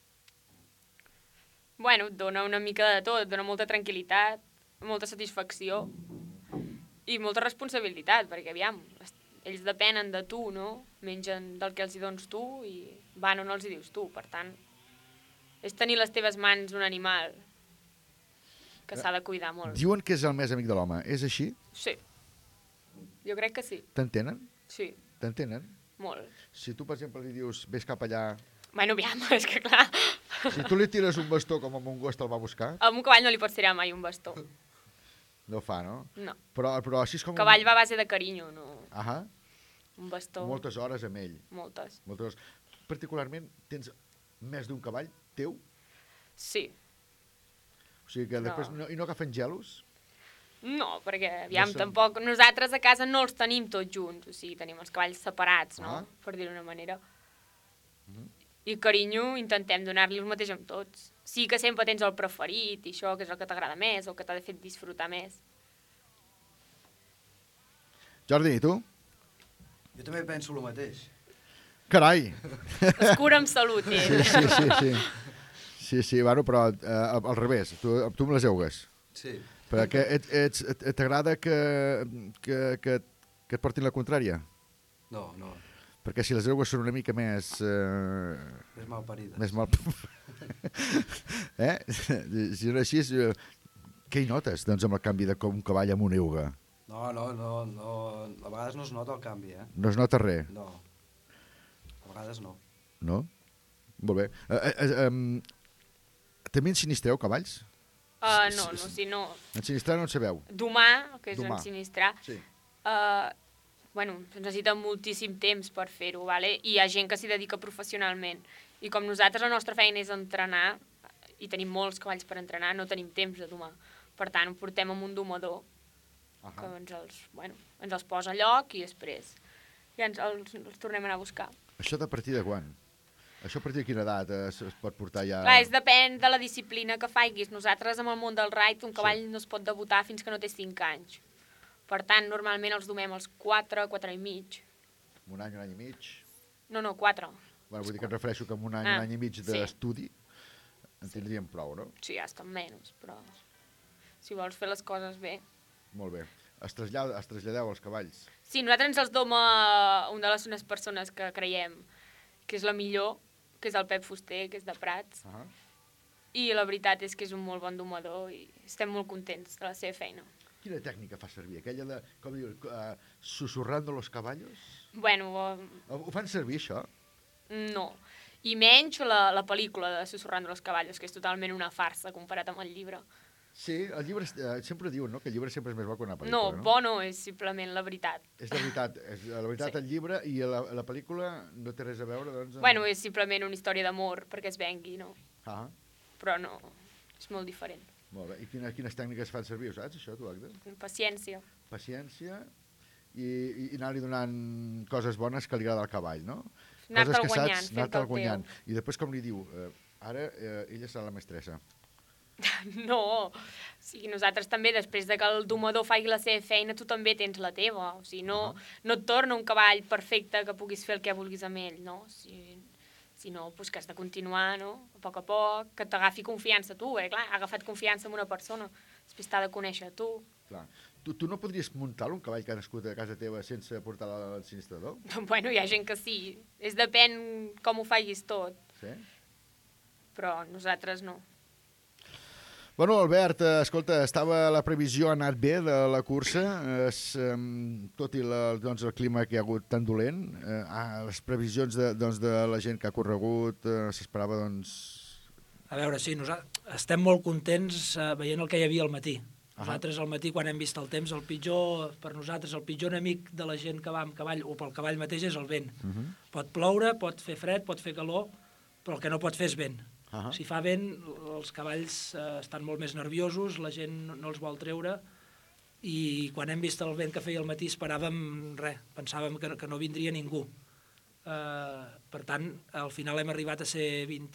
Bueno, et dona una mica de tot, et dona molta tranquil·litat, molta satisfacció i molta responsabilitat, perquè, aviam, es- ells depenen de tu, no? Mengen del que els hi dones tu i van on els hi dius tu, per tant, és tenir les teves mans un animal que s'ha de cuidar molt. Diuen que és el més amic de l'home. És així? Sí, jo crec que sí, T'entenen? sí, T'entenen? molt. Si tu, per exemple, li dius, vés cap allà... Bueno, aviam, és que clar, Si tu li tires un bastó com amb un gos te'l va buscar, a un cavall no li pots tirar mai un bastó. no fa, no? No. Però, però així és com... Un cavall va a base de carinyo, no Ahà. un bastó. Moltes hores amb ell. Moltes. Moltes hores. Particularment, tens més d'un cavall teu? Sí. O sigui que No. després... No, I no agafen gelos? No, perquè, aviam, No no som- tampoc... Nosaltres a casa no els tenim tots junts, o sigui, tenim els cavalls separats, no? Ah. Per dir-ho d'una manera. I carinyo intentem donar-li el mateix amb tots. Sí que sempre tens el preferit i això, que és el que t'agrada més, o que t'ha de fer disfrutar més. Jordi, i tu? Jo també penso el mateix. Carai! Es cura amb salut, Sí, ell. sí, sí, sí. Sí, sí, bueno, però eh, al al revés. Tu, tu amb les eugues. Sí. Perquè et, ets, et, t'agrada que, que, que, que et portin la contrària? No, no. Perquè si les eugues són una mica més... Eh, Més malparides. Més mal... eh? Si no així, eh, què hi notes, doncs, amb el canvi de com un cavall amb una euga? No, no, no, no. A vegades no es nota el canvi, eh? No es nota res? No. A vegades no. No? Molt bé. Eh, eh, eh, um, també ensinistreu cavalls? Uh, no, no, si no... Ensinistrar no en sabeu? Domar, que és Domar. ensinistrar, Sí. uh, bueno, es necessita moltíssim temps per fer-ho, vale? I hi ha gent que s'hi dedica professionalment. I com nosaltres la nostra feina és entrenar, i tenim molts cavalls per entrenar, no tenim temps de domar. Per tant, ho portem amb un domador, uh que ens els, bueno, ens els posa a lloc i després ja ens els, els tornem a anar a buscar. Això de partir de quan? Això a partir de quina edat es, es pot portar ja... Clar, és depèn de la disciplina que faiguis. Nosaltres, amb el món del ride, un cavall no es pot debutar fins que no té cinc anys. Per tant, normalment els domem als quatre, quatre i mig. Un any, un any i mig? No, no, quatre. Bueno, vull dir que em refereixo que amb un any, Ah, un any i mig sí. d'estudi en tindríem prou, no? Sí, ja estan menys, però si vols fer les coses bé. Molt bé. Es, trasllada, es traslladeu els cavalls? Sí, nosaltres ens els doma una de les unes persones que creiem que és la millor, que és el Pep Fuster, que és de Prats. Uh -huh. I la veritat és que és un molt bon domador i estem molt contents de la seva feina. Quina tècnica fa servir? Aquella de, com diu, uh, susurrando los caballos? Bueno, uh, Ho, ho fan servir, això? no. I menys la, la pel·lícula de Susurrando los caballos, que és totalment una farsa comparat amb el llibre. Sí, el llibre, eh, sempre diuen, no?, que el llibre sempre és més bo que una No, pel·lícula, no? bo no, és simplement la veritat. És la veritat, és la veritat Sí. el llibre i la, la pel·lícula no té res a veure, doncs... Amb... Bueno, és simplement una història d'amor perquè es vengui, no? Ah, Però no, és molt diferent. molt bé. I quines, quines tècniques fan servir, ho saps, això, tu, Agda? Paciència. Paciència i, i, i anar-li donant coses bones que li agrada al cavall, no? Anar-te'l Coses que guanyant, saps, fent-te anar-te'l el guanyant. I després, com li diu, eh, ara eh, ella serà la mestressa. No, o sigui, nosaltres també, després de que el domador faci la seva feina, tu també tens la teva. O sigui, no, uh -huh. no et torna un cavall perfecte que puguis fer el que vulguis amb ell, no? O sigui, si no, doncs que has de continuar, no? A poc a poc, que t'agafi confiança tu, eh? Clar, ha agafat confiança en una persona, després t'ha de conèixer tu. Clar. Tu, tu no podries muntar un cavall que ha nascut a casa teva sense portar l'ensinistrador? Bueno, hi ha gent que sí. És depèn com ho facis tot. Sí? Però nosaltres no. Bueno, Albert, escolta, estava la previsió ha anat bé de la cursa, es, um, tot i la, doncs, el clima que hi ha hagut tan dolent, eh, ah, les previsions de, doncs, de la gent que ha corregut, eh, s'esperava, doncs... A veure, sí, nosaltres estem molt contents eh, veient el que hi havia al matí. Nosaltres al matí, quan hem vist el temps, el pitjor, per nosaltres, el pitjor enemic de la gent que va amb cavall, o pel cavall mateix, és el vent. Uh -huh. Pot ploure, pot fer fred, pot fer calor, però el que no pot fer és vent. Uh -huh. Si fa vent, els cavalls eh, estan molt més nerviosos, la gent no, no els vol treure, i quan hem vist el vent que feia al matí esperàvem res, pensàvem que, que no vindria ningú. Eh, per tant, al final hem arribat a ser vint,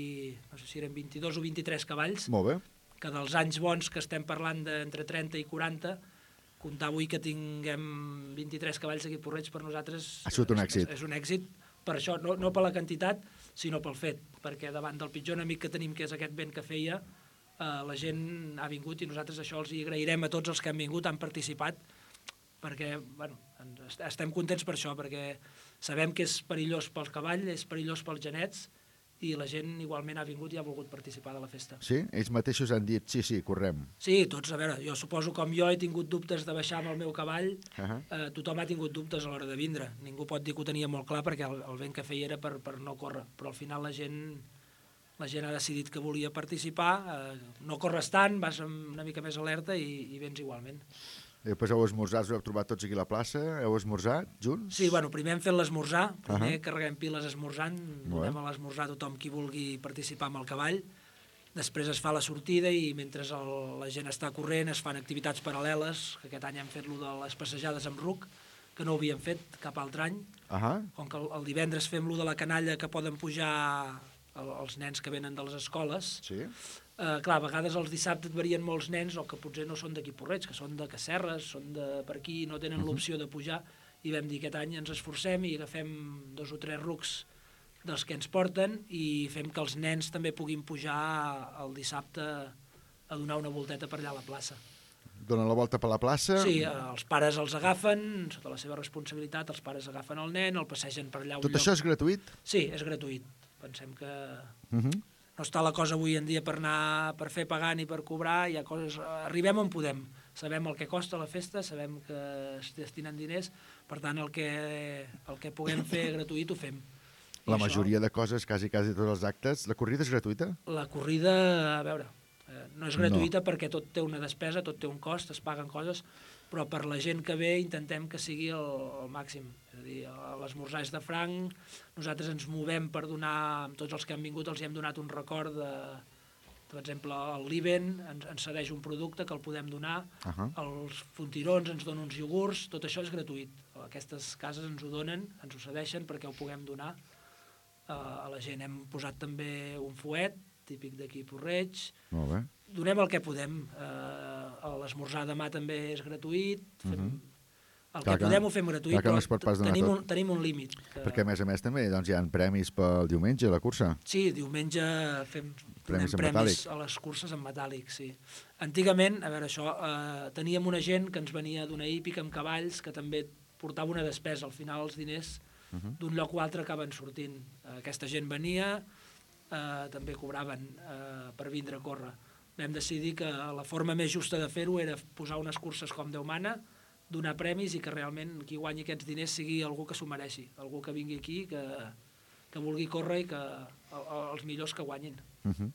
no sé si eren vint-i-dos o vint-i-tres cavalls. Molt bé. Que dels anys bons que estem parlant d'entre trenta i quaranta, comptar avui que tinguem vint-i-tres cavalls aquí a Porreig per nosaltres ha sigut un èxit. És, és un èxit per això, no, no per la quantitat, sinó pel fet, perquè davant del pitjor enemic que tenim, que és aquest vent que feia, eh, la gent ha vingut i nosaltres això els hi agrairem a tots els que han vingut, han participat, perquè bueno, estem contents per això, perquè sabem que és perillós pel cavall, és perillós pels genets, i la gent igualment ha vingut i ha volgut participar de la festa. Sí? Ells mateixos han dit, sí, sí, correm. Sí, tots, a veure, jo suposo com jo he tingut dubtes de baixar amb el meu cavall, uh -huh. eh, tothom ha tingut dubtes a l'hora de vindre. Ningú pot dir que ho tenia molt clar perquè el, el vent que feia era per, per no córrer, però al final la gent, la gent ha decidit que volia participar, eh, no corres tant, vas amb una mica més alerta i, i vens igualment. I després heu esmorzat, us heu trobat tots aquí a la plaça, heu esmorzat junts? Sí, bueno, primer hem fet l'esmorzar, primer Uh-huh. carreguem piles esmorzant, donem a l'esmorzar a tothom qui vulgui participar amb el cavall, després es fa la sortida i mentre el, la gent està corrent es fan activitats paral·leles, que aquest any hem fet lo de les passejades amb ruc, que no ho havíem fet cap altre any, uh-huh. com que el, el divendres fem lo de la canalla que poden pujar el, els nens que venen de les escoles. Sí. Uh, clar, a vegades els dissabtes et varien molts nens o que potser no són d'aquí Porreig, que són de Casserres, són de per aquí, no tenen uh -huh. l'opció de pujar, i vam dir aquest any ens esforcem i agafem dos o tres rucs dels que ens porten i fem que els nens també puguin pujar el dissabte a donar una volteta per allà a la plaça. Donen la volta per la plaça? Sí, uh, els pares els agafen, sota la seva responsabilitat, els pares agafen el nen, el passegen per allà. Tot això és gratuït? Sí, és gratuït. Pensem que... Uh -huh. No està la cosa avui en dia per anar per fer pagar ni per cobrar, hi ha coses... Arribem on podem. Sabem el que costa la festa, sabem que es destinen diners, per tant, el que, el que puguem fer gratuït ho fem. I La això, majoria de coses, quasi, quasi tots els actes. La corrida és gratuïta? La corrida, a veure, eh, no és gratuïta no. perquè tot té una despesa, tot té un cost, es paguen coses, però per la gent que ve intentem que sigui el, el màxim. És a dir, l'esmorzar és de franc, nosaltres ens movem per donar, amb tots els que han vingut els hi hem donat un record de, per exemple, el Liben ens, ens cedeix un producte que el podem donar, uh -huh. els Fontirons ens donen uns iogurts, tot això és gratuït. Aquestes cases ens ho donen, ens ho cedeixen perquè ho puguem donar. Uh, a la gent hem posat també un fuet, típic d'aquí Porreig. Molt bé. Donem el que podem. Uh, l'esmorzar demà també és gratuït. Fem... Uh -huh. El clar que, que podem ho fem gratuït, però no tenim, un, tenim un límit. Que... Perquè, a més a més, també doncs, hi ha premis pel diumenge a la cursa. Sí, diumenge fem premis, en premis a les curses en metàl·lic, sí. Antigament, a veure, això, eh, teníem una gent que ens venia d'una hípica amb cavalls que també portava una despesa. Al final els diners uh -huh. d'un lloc o altre acaben sortint. Aquesta gent venia, eh, també cobraven eh, per vindre a córrer. Vam decidir que la forma més justa de fer-ho era posar unes curses com Déu mana, donar premis i que realment qui guanyi aquests diners sigui algú que s'ho mereixi, algú que vingui aquí, que, que vulgui córrer i que els millors que guanyin. Uh -huh.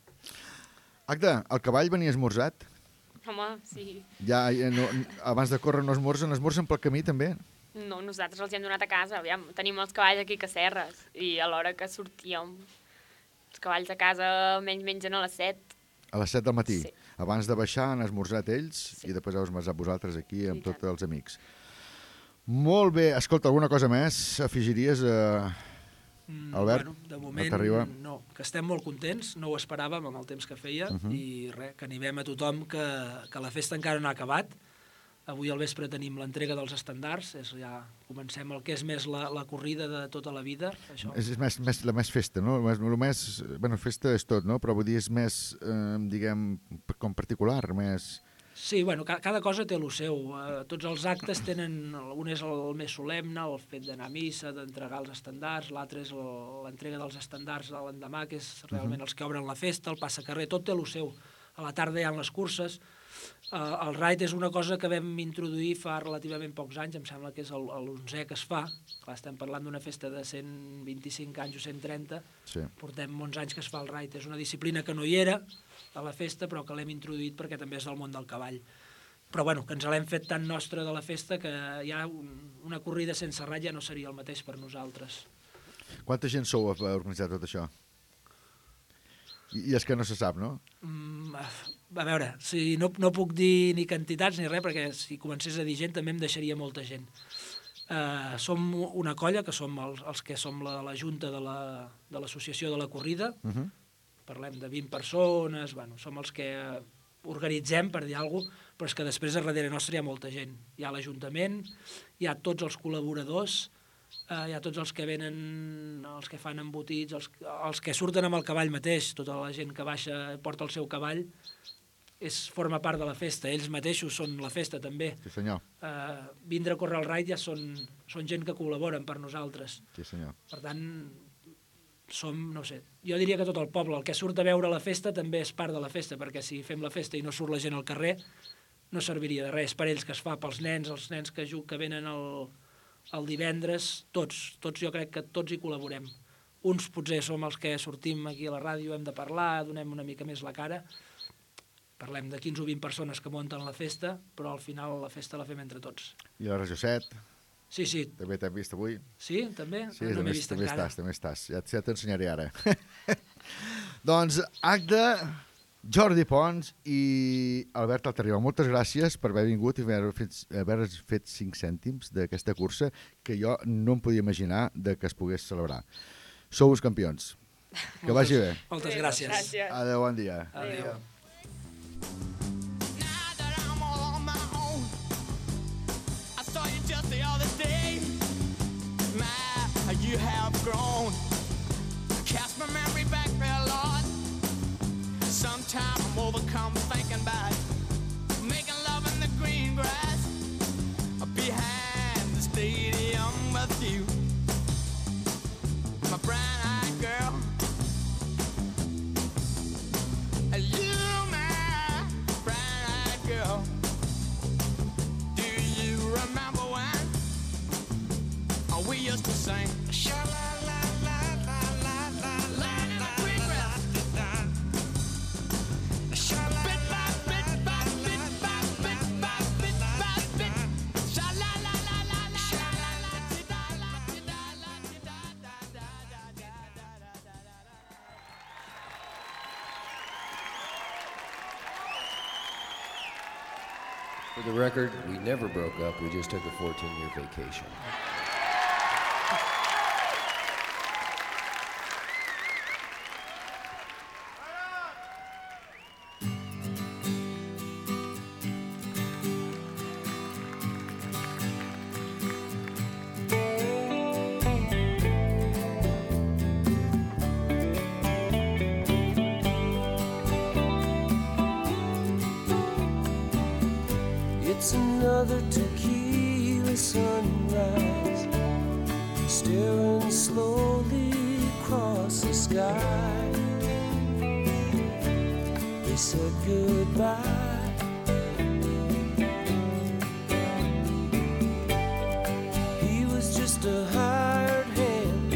Agda, el cavall venia esmorzat? Home, sí. Ja, no, abans de córrer no esmorzen, esmorzen pel camí també? No, nosaltres els hem donat a casa, aviam, tenim els cavalls aquí a Casserres i a l'hora que sortíem, els cavalls a casa almenys mengen a les set. A les set del matí? Sí. Abans de baixar han esmorzat ells sí. i després heu esmorzat vosaltres aquí amb sí, tots els amics. Molt bé. Escolta, alguna cosa més afegiries a... Mm, Albert, bueno, de no moment, t'arriba? no, que estem molt contents, no ho esperàvem amb el temps que feia, Uh -huh. i res, que animem a tothom que, que la festa encara no ha acabat. Avui al vespre tenim l'entrega dels estandards, és ja comencem el que és més la, la corrida de tota la vida. Això. És, és més, més, la més festa, no? El més, el més, bueno, festa és tot, no? Però vull dir, és més, eh, diguem, com particular, més... Sí, bueno, ca cada cosa té el seu. Uh, tots els actes tenen... Un és el més solemne, el fet d'anar a missa, d'entregar els estandards, l'altre és l'entrega dels estandards de l'endemà, que és realment uh -huh. els que obren la festa, el passacarrer, tot té el seu. A la tarda hi ha les curses. Uh, el Ride és una cosa que vam introduir fa relativament pocs anys, em sembla que és l'onzè que es fa. Clar, estem parlant d'una festa de cent vint-i-cinc anys o cent trenta. Sí. Portem onze anys que es fa el Ride. És una disciplina que no hi era a la festa, però que l'hem introduït perquè també és del món del cavall. Però bueno, que ens l'hem fet tan nostra de la festa que ja un, una corrida sense ratlla ja no seria el mateix per nosaltres. Quanta gent sou a organitzar tot això? I, i és que no se sap, no? Mm, a veure, si no, no puc dir ni quantitats ni res, perquè si comencés a dir gent també em deixaria molta gent. Uh, som una colla, que som els, els que som la, la junta de l'associació la, de, de la corrida, uh -huh. Parlem de vint persones, bueno, som els que organitzem, per dir alguna cosa, però és que després a darrere nostre hi ha molta gent. Hi ha l'Ajuntament, hi ha tots els col·laboradors, eh, hi ha tots els que venen, els que fan embotits, els, els que surten amb el cavall mateix, tota la gent que baixa porta el seu cavall, és, forma part de la festa, ells mateixos són la festa també. Sí, senyor. Eh, vindre a córrer el Ride ja són, són gent que col·laboren per nosaltres. Sí, senyor. Per tant, som, no sé, jo diria que tot el poble, el que surt a veure la festa també és part de la festa, perquè si fem la festa i no surt la gent al carrer, no serviria de res. Per ells que es fa, pels nens, els nens que, que venen el, el divendres, tots, tots jo crec que tots hi col·laborem. Uns potser som els que sortim aquí a la ràdio, hem de parlar, donem una mica més la cara, parlem de quinze o vint persones que munten la festa, però al final la festa la fem entre tots. I la Regió set? Sí, sí. També t'hem vist avui. Sí, també? Sí, no també, vist també encara. estàs, també estàs. Ja, ja t'ensenyaré ara. Doncs, acte, Jordi Pons i Albert Altarriba, moltes gràcies per haver vingut i haver fet, haver fet cinc cèntims d'aquesta cursa que jo no em podia imaginar de que es pogués celebrar. Sou els campions. Que vagi bé. Moltes gràcies. Gràcies. Adéu, bon dia. Adéu. Just the other day, my, you have grown. Cast my memory back there, Lord. Sometimes I'm overcome thinking about making love in the green grass behind the stadium with you, my brown-eyed girl. You, my brown-eyed girl. Do you remember we used to sing sha-la-la-la-la-la-la-la in the green grass. For the record, we never broke up. We just took a fourteen-year vacation. It's another tequila sunrise, staring slowly across the sky. They said goodbye. He was just a hired hand,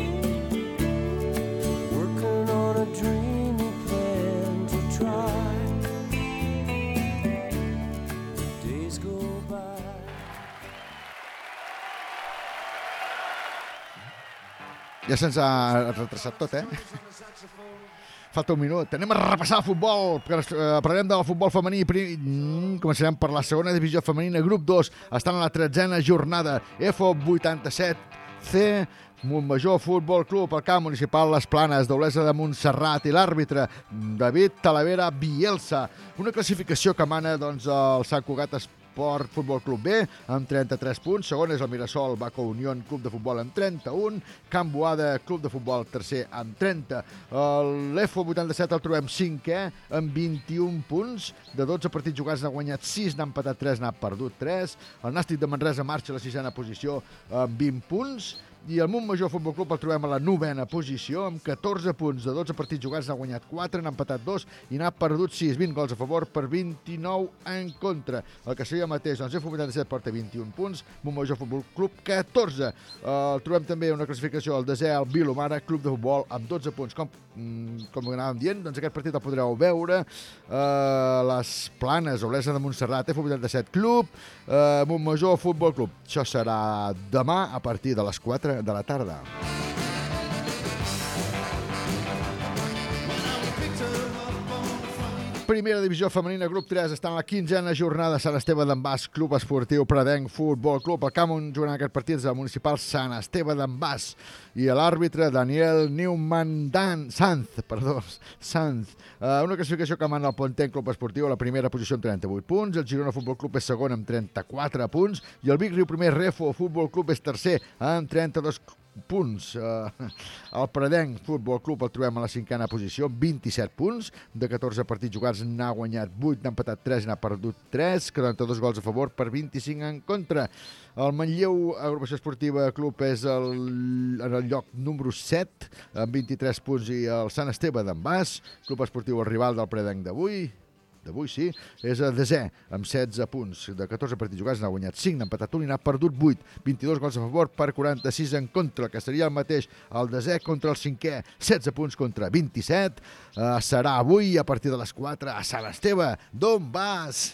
working on a dreamy plan to try. Ja se'ns ha retrasat tot, eh? Falta un minut. Anem a repassar el futbol. Parlarem del futbol femení. Començarem per la segona divisió femenina. Grup dos. Estan a la tretzena jornada. F O vuitanta-set. C, Montmajor Futbol Club, el camp municipal Les Planes d'Olesa de Montserrat i l'àrbitre David Talavera Bielsa. Una classificació que mana doncs, el Sant Cugat Esport Futbol Club B amb trenta-tres punts, segon és el Mirasol Baco Unión Club de Futbol amb trenta-un, Camp Boada Club de Futbol tercer amb trenta, l'E F O vuitanta-set el trobem cinquè amb vint-i-un punts, de dotze partits jugats n'ha guanyat sis, n'ha empatat tres, n'ha perdut tres, el Nàstic de Manresa marxa a la sisena posició amb vint punts, i el Montmajor Futbol Club el trobem a la novena posició amb catorze punts, de dotze partits jugats n'ha guanyat quatre, n'ha empatat dos i n'ha perdut sis, vint gols a favor per vint-i-nou en contra. El que seria mateix, doncs E F O vuitanta-set porta vint-i-un punts, Montmajor Futbol Club catorze. El trobem també una classificació al desè, el Vilomara Club de Futbol amb dotze punts. Com, com anàvem dient, doncs aquest partit el podreu veure a les Planes, Olesa de Montserrat, E F O vuitanta-set Club, eh, Montmajor Futbol Club. Això serà demà a partir de les quatre de la tarda. Primera divisió femenina, grup tres, està en la quinzena jornada. Sant Esteve d'en Bas, Club Esportiu Predenc Futbol Club. El camp on jugant aquest partit és el municipal Sant Esteve d'en Bas i l'àrbitre Daniel Newman Dan Sanz, perdó, Sanz. Uh, una classificació que mana el Pontenc Club Esportiu a la primera posició amb trenta-vuit punts, el Girona Futbol Club és segon amb trenta-quatre punts i el Vic Riu Primer Refo Futbol Club és tercer amb trenta-dos punts. Uh, el Predenc Futbol Club el trobem a la cinquena posició amb vint-i-set punts, de catorze partits jugats n'ha guanyat vuit, n'ha empatat tres i n'ha perdut tres, quaranta-dos gols a favor per vint-i-cinc en contra. El Manlleu Agrupació Esportiva Club és el, en el lloc número set amb vint-i-tres punts i el Sant Esteve d'en Bas, Club Esportiu el rival del Predenc d'avui, d'avui sí, és a desè amb setze punts, de catorze partits jugats n'ha guanyat cinc, n'ha empatat un i n'ha perdut vuit, vint-i-dos gols a favor per quaranta-sis en contra, que seria el mateix el desè contra el cinquè, setze punts contra vint-i-set, uh, serà avui a partir de les quatre a Sant Esteve d'on vas?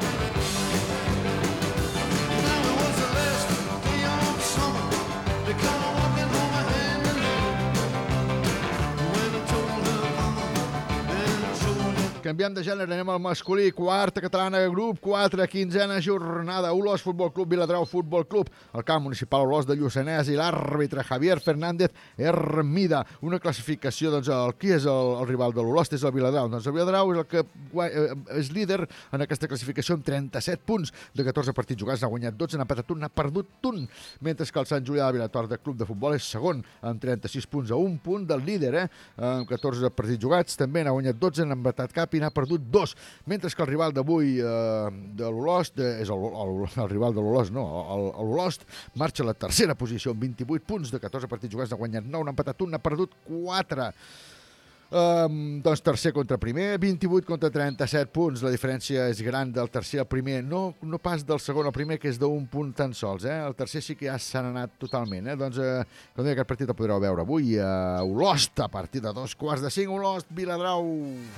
Canviem de gènere, anem al masculí, quarta catalana, grup quatre, quinzena jornada, Olós Futbol Club, Viladrau Futbol Club, el camp municipal Olós de Lluçanès i l'àrbitre Javier Fernández Hermida. Una classificació, doncs, el, qui és el, el rival de l'Olós? És el Viladrau. Doncs el Viladrau és el que eh, és líder en aquesta classificació amb trenta-set punts, de catorze partits jugats, n'ha guanyat dotze, n'ha empatat un, n'ha perdut un, mentre que el Sant Julià de Vilator de Club de Futbol és segon, amb trenta-sis punts, a un punt del líder, eh? amb catorze partits jugats, també n'ha guanyat dotze, n'ha empatat cap i n'ha perdut dos, mentre que el rival d'avui eh, de l'Olost, és el, el, el rival de l'Olost, no, l'Olost marxa a la tercera posició amb vint-i-vuit punts, de catorze partits jugats, n'ha guanyat nou, n'ha empatat un, n'ha perdut quatre. Um, doncs tercer contra primer, vint-i-vuit contra trenta-set punts, la diferència és gran del tercer al primer, no, no pas del segon al primer, que és d'un punt tan sols, eh? El tercer sí que ja s'han anat totalment, eh? Doncs, eh, com deia, aquest partit el podreu veure avui a Olost, a partir de dos quarts de cinc, Olost, Viladrau.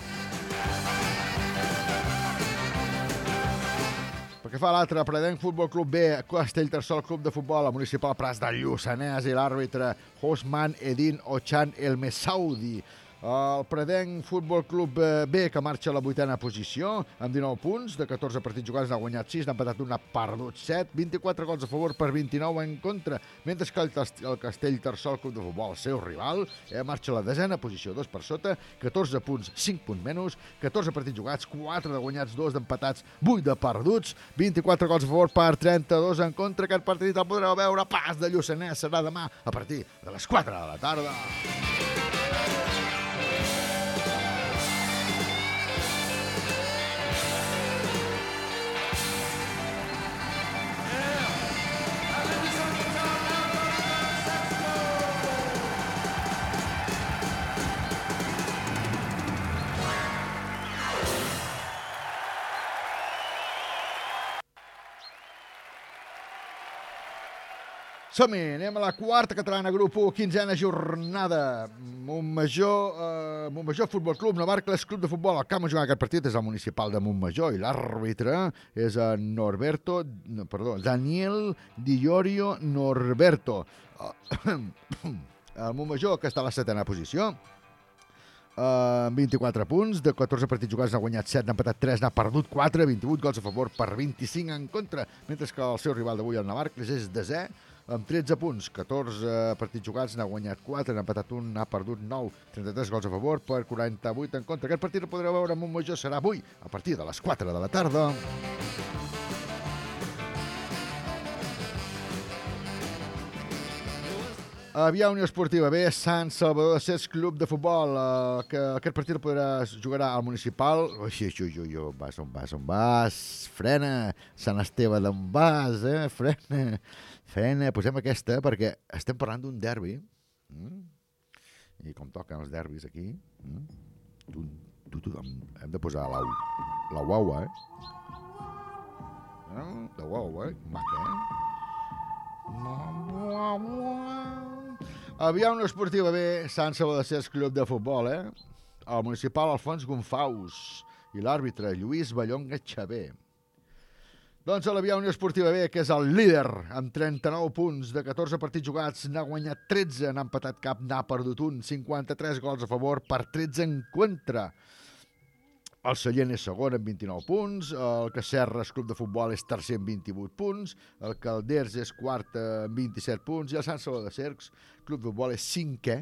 Pel que fa a l'altre, Predenc Futbol Club B, Castellterçol Club de Futbol, la Municipal Pras de Lluçanès i l'àrbitre Osman Edin Ochan El Messaoudi. El Predenc Futbol Club B, que marxa a la vuitena posició, amb dinou punts, de catorze partits jugats n'ha guanyat sis, n'ha empatat un, n'ha perdut set, vint-i-quatre gols a favor per vint-i-nou en contra, mentre que el Castellterçol Club de Futbol, el seu rival, eh, marxa a la desena posició, dos per sota, catorze punts, cinc punts menys, catorze partits jugats, quatre de guanyats, dos d'empatats, vuit de perduts, vint-i-quatre gols a favor per trenta-dos en contra. Aquest partit el podreu veure a Pas de Lluçanès, serà demà a partir de les quatre de la tarda. Som-hi, anem a la quarta catalana, grup u, quinzena jornada. Montmajor, eh, Montmajor Futbol Club, Navarcles Club de Futbol. El camp on jugar aquest partit és el municipal de Montmajor i l'àrbitre és en Norberto, no, perdó, Daniel Di Iorio Norberto. El Montmajor, que està a la setena posició, Uh, vint-i-quatre punts, de catorze partits jugats n'ha guanyat set, n'ha empatat tres, n'ha perdut quatre, vint-i-vuit gols a favor per vint-i-cinc en contra, mentre que el seu rival d'avui, el Navarcles, és desè amb tretze punts, catorze partits jugats, n'ha guanyat quatre, n'ha empatat un, n'ha perdut nou, trenta-tres gols a favor per quaranta-vuit en contra. Aquest partit el podreu veure a Montmajor, serà avui, a partir de les quatre de la tarda. Avià Unió Esportiva B, Sant Salvador de Cercs Club de Futbol, eh, que aquest partit el podrà jugarà al Municipal. Ui, ui, ui, ui, on vas, on vas, on vas? Frena, Sant Esteve d'on vas, eh? Frena, frena. Posem aquesta perquè estem parlant d'un derbi. Mm? I com toquen els derbis aquí, mm? tu, tu, tu, hem, hem de posar la, la guaua, eh? Mm? La guaua, eh? Maca, eh? Avià Unió Esportiva B, Sant Salvador de Cercs Club de Futbol, eh? El municipal Alfons Gonfaus i l'àrbitre Lluís Ballonga Xavé. Doncs a l'Avià Unió Esportiva B, que és el líder, amb trenta-nou punts de catorze partits jugats, n'ha guanyat tretze, n'ha empatat cap, n'ha perdut un, cinquanta-tres gols a favor per tretze en contra. El Sallent és segon amb vint-i-nou punts, el Casserres Club de Futbol és tercer amb vint-i-vuit punts, el Calders és quart amb vint-i-set punts i el Sant Salvador de Cercs Club de Futbol és cinquè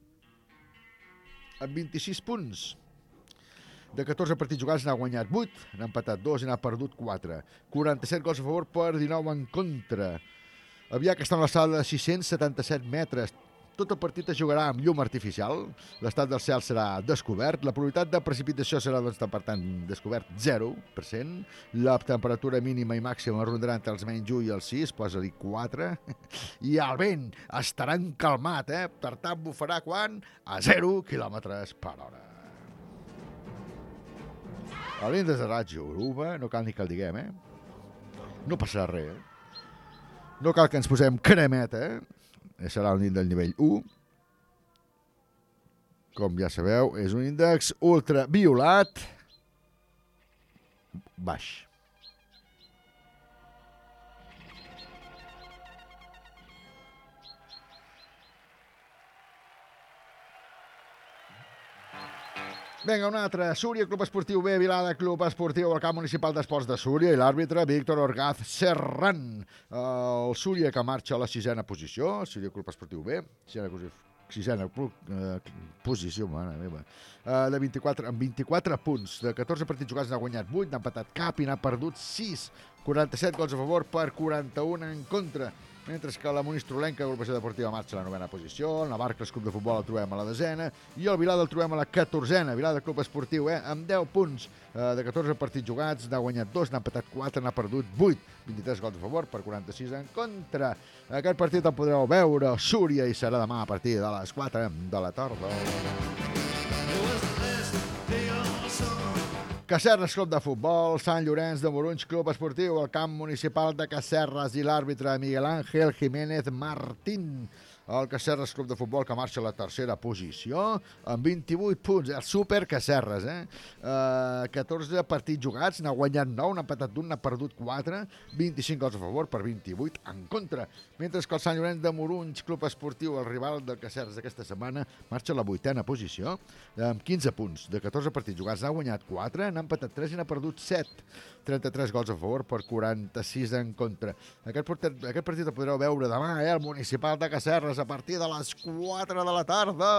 amb vint-i-sis punts. De catorze partits jugats n'ha guanyat vuit, n'ha empatat dos i n'ha perdut quatre. quaranta-set gols a favor per dinou en contra. Avià que està en l'alçada de sis-cents setanta-set metres. Tot el partit es jugarà amb llum artificial, l'estat del cel serà descobert, la probabilitat de precipitació serà, doncs, per tant, descobert zero per cent, la temperatura mínima i màxima rondarà entre els menys u i els sis, posa-li quatre, i el vent estarà encalmat, eh? Per tant, bufarà quan? A zero quilòmetres per hora. A l'índex de ratge Uruba, no cal ni que el diguem, eh? No passarà res, eh? No cal que ens posem cremeta, eh? Serà un índex del nivell u. Com ja sabeu, és un índex ultraviolat baix. Vinga, un altre. Súria, Club Esportiu B, Vilada, Club Esportiu, el camp municipal d'esports de Súria i l'àrbitre Víctor Orgaz Serran. El Súria que marxa a la sisena posició, Súria, Club Esportiu B, sisena, sisena eh, posició, mare meva, eh, de vint-i-quatre, amb vint-i-quatre punts. De catorze partits jugats n'ha guanyat vuit, n'ha empatat cap i n'ha perdut sis. quaranta-set gols a favor per quaranta-un en contra. Mentre que la Monistrolenca, agrupació deportiva, marxa a la novena posició, el Navarcles Club de Futbol el trobem a la desena i el Vilada el trobem a la catorzena. Vilada Club Esportiu, eh, amb deu punts eh, de catorze partits jugats, n'ha guanyat dos, n'ha empatat quatre, n'ha perdut vuit, vint-i-tres gols a favor per quaranta-sis en contra. Aquest partit el podreu veure a Súria i serà demà a partir de les quatre de la tarda. Casserres Club de Futbol, Sant Llorenç de Morunys Club Esportiu, el camp municipal de Casserres i l'àrbitre Miguel Ángel Jiménez Martín. El Casserres Club de Futbol que marxa a la tercera posició amb vint-i-vuit punts, el super Casserres, eh? Uh, catorze partits jugats, n'ha guanyat nou, n'ha empatat un, n'ha perdut quatre, vint-i-cinc gols a favor per vint-i-vuit en contra. Mentre que el Sant Llorenç de Morunys Club Esportiu, el rival del Casserres d'aquesta setmana, marxa a la vuitena posició amb quinze punts. De catorze partits jugats n'ha guanyat quatre, n'ha empatat tres i n'ha perdut set. trenta-tres gols a favor per quaranta-sis en contra. Aquest partit, aquest partit el podreu veure demà, eh? El municipal de Casserres a partir de les quatre de la tarda.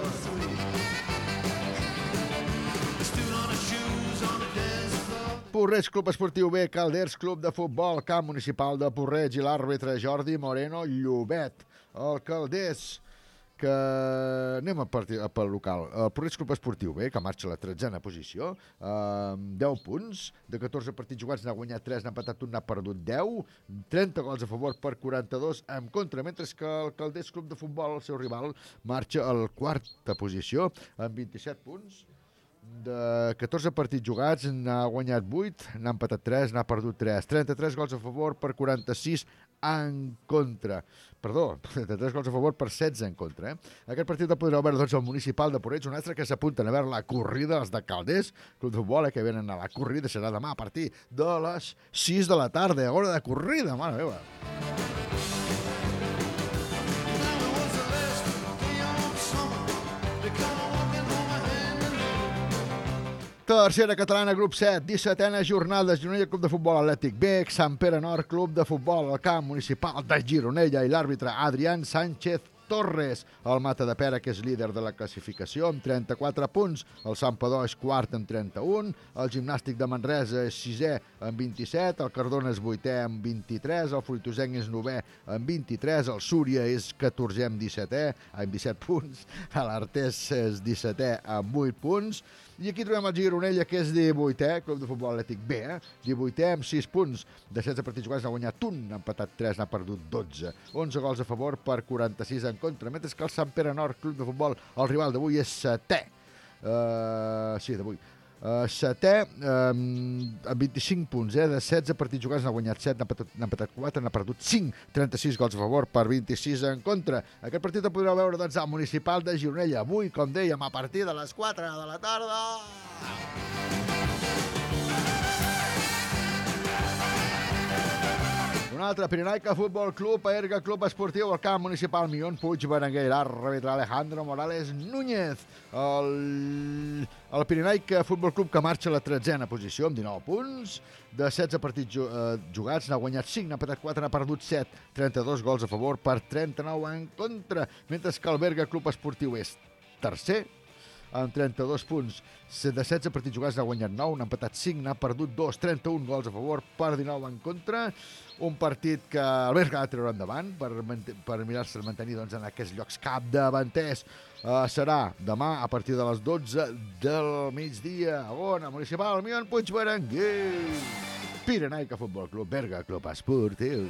Porreig Club Esportiu B, Calders Club de Futbol, camp municipal de Porreig i l'àrbitre Jordi Moreno Llobet. El Calders que anem a partir pel local. El Porreig Club Esportiu B, que marxa a la tretzena posició, amb deu punts, de catorze partits jugats n'ha guanyat tres, n'ha empatat un, n'ha perdut deu, trenta gols a favor per quaranta-dos en contra, mentre que el Calders Club de Futbol, el seu rival, marxa a la quarta posició amb vint-i-set punts. De catorze partits jugats n'ha guanyat vuit, n'ha empatat tres, n'ha perdut tres, trenta-tres gols a favor per quaranta-sis en contra. Perdó, trenta-tres gols a favor per setze en contra. Eh? Aquest partit el podreu veure doncs, al municipal de Porreig, un altre que s'apunten a veure la corrida, els de Calders, Club de Futbol, eh, que venen a la corrida, serà demà a partir de les sis de la tarda, hora de corrida, mare meva. Tercera catalana, grup set, dissetena jornada, Gironella Club de Futbol Atlètic B, Sant Pere Nord Club de Futbol al camp municipal de Gironella i l'àrbitre Adrián Sánchez Torres. El Mata de Pera, que és líder de la classificació, amb trenta-quatre punts. El Santpedor és quart amb trenta-un. El Gimnàstic de Manresa és sisè amb vint-i-set. El Cardona és vuitè amb vint-i-tres. El Fruitosenc és novè amb vint-i-tres. El Súria és catorzè amb dissetè, amb disset punts. L'Artés és dissetè amb vuit punts. I aquí trobem el Gironella, que és divuitè, Club de Futbol Atlètic B, eh? divuitè amb sis punts. De setze partits jugats n'ha guanyat un, n'ha empatat tres, n'ha perdut dotze. onze gols a favor per quaranta-sis en contra, mentre que el Sant Pere Nord Club de Futbol, el rival d'avui, és setè. Uh, sí, d'avui. Uh, setè, um, amb vint-i-cinc punts, eh? De setze partits jugats n'ha guanyat set, n'ha empatat, n'ha empatat quatre, n'ha perdut cinc, trenta-sis gols a favor per vint-i-sis en contra. Aquest partit el podreu veure doncs, al municipal de Gironella, avui, com dèiem, a partir de les quatre de la tarda. Un altre, Pirenaica Futbol Club, Erga Club Esportiu, al camp municipal Mion Puig Berenguer, l'àrbitre Alejandro Morales Núñez. El, el Pirenaica Futbol Club, que marxa a la tretzena posició amb dinou punts. De setze partits eh, jugats n'ha guanyat cinc, n'ha empatat quatre, n'ha perdut set, trenta-dos gols a favor per trenta-nou en contra, mentre que el Berga Club Esportiu és tercer, amb trenta-dos punts. De setze partits jugats n'ha guanyat nou, n'ha empatat cinc, n'ha perdut dos, trenta-un gols a favor per dinou en contra. Un partit que el Berga ha de treure endavant per, per mirar-se de mantenir doncs, en aquests llocs capdavanters. Uh, serà demà a partir de les dotze del migdia a Ona, municipal, Mion Puig Berenguer. Pirenaica Futbol Club, Berga Club Esportiu.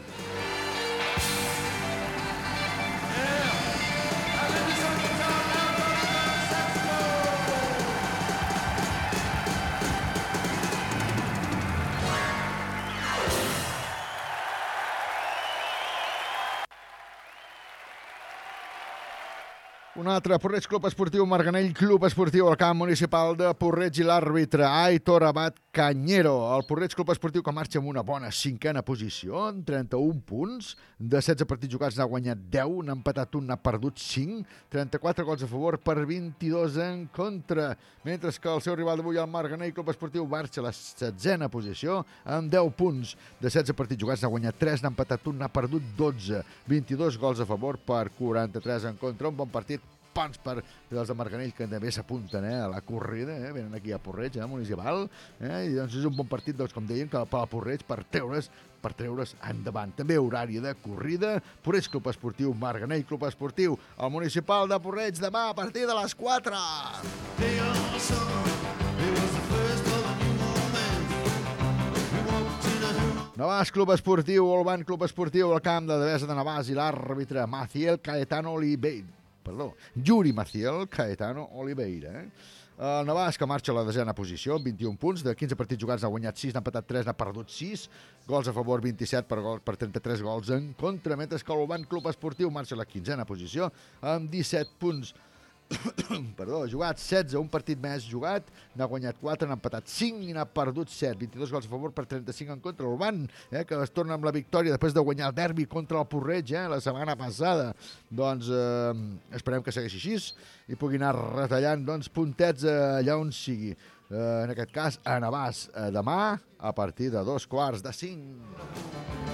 Un altre, Porreig Club Esportiu, Marganell Club Esportiu, al camp municipal de Porreig i l'àrbitre Aitor Abad Cañero. El Porreig Club Esportiu, que marxa amb una bona cinquena posició, amb trenta-un punts. De setze partits jugats n'ha guanyat deu, n'ha empatat un, n'ha perdut cinc, trenta-quatre gols a favor per vint-i-dos en contra. Mentre que el seu rival d'avui, el Marganell Club Esportiu, marxa a la setzena posició amb deu punts. De setze partits jugats n'ha guanyat tres, n'ha empatat un, n'ha perdut dotze, vint-i-dos gols a favor per quaranta-tres en contra. Un bon partit pons per els de Marganell, que també s'apunten eh, a la corrida, eh, venen aquí a Porreig, eh, municipal, eh, i doncs és un bon partit, doncs, com deien, que per a Porreig per treure's, per treure's endavant. També horari de corrida, Porreig Club Esportiu, Marganell Club Esportiu, el municipal de Porreig, demà a partir de les quatre. Navàs Club Esportiu, Olban Club Esportiu, al camp de Devesa de Navàs i l'àrbitre Maciel Caetano Oliveira. Perdó, Yuri Maciel Caetano Oliveira. Eh? El Navàs, que marxa a la desena posició, amb vint-i-un punts. De quinze partits jugats n'ha guanyat sis, n'ha empatat tres, n'ha perdut sis. Gols a favor, vint-i-set per, gol, per trenta-tres gols en contra. Mentre que l'Olban Club Esportiu marxa a la quinzena posició, amb disset punts. Perdó, jugat setze, un partit més jugat, n'ha guanyat quatre, n'ha empatat cinc i n'ha perdut set, vint-i-dos gols a favor per trenta-cinc en contra. L'Urban, eh, que es torna amb la victòria després de guanyar el derbi contra el Porreig eh, la setmana passada. Doncs eh, esperem que segueixi així i pugui anar retallant doncs, puntets eh, allà on sigui. Eh, en aquest cas, a Navàs, eh, demà a partir de dos quarts de cinc.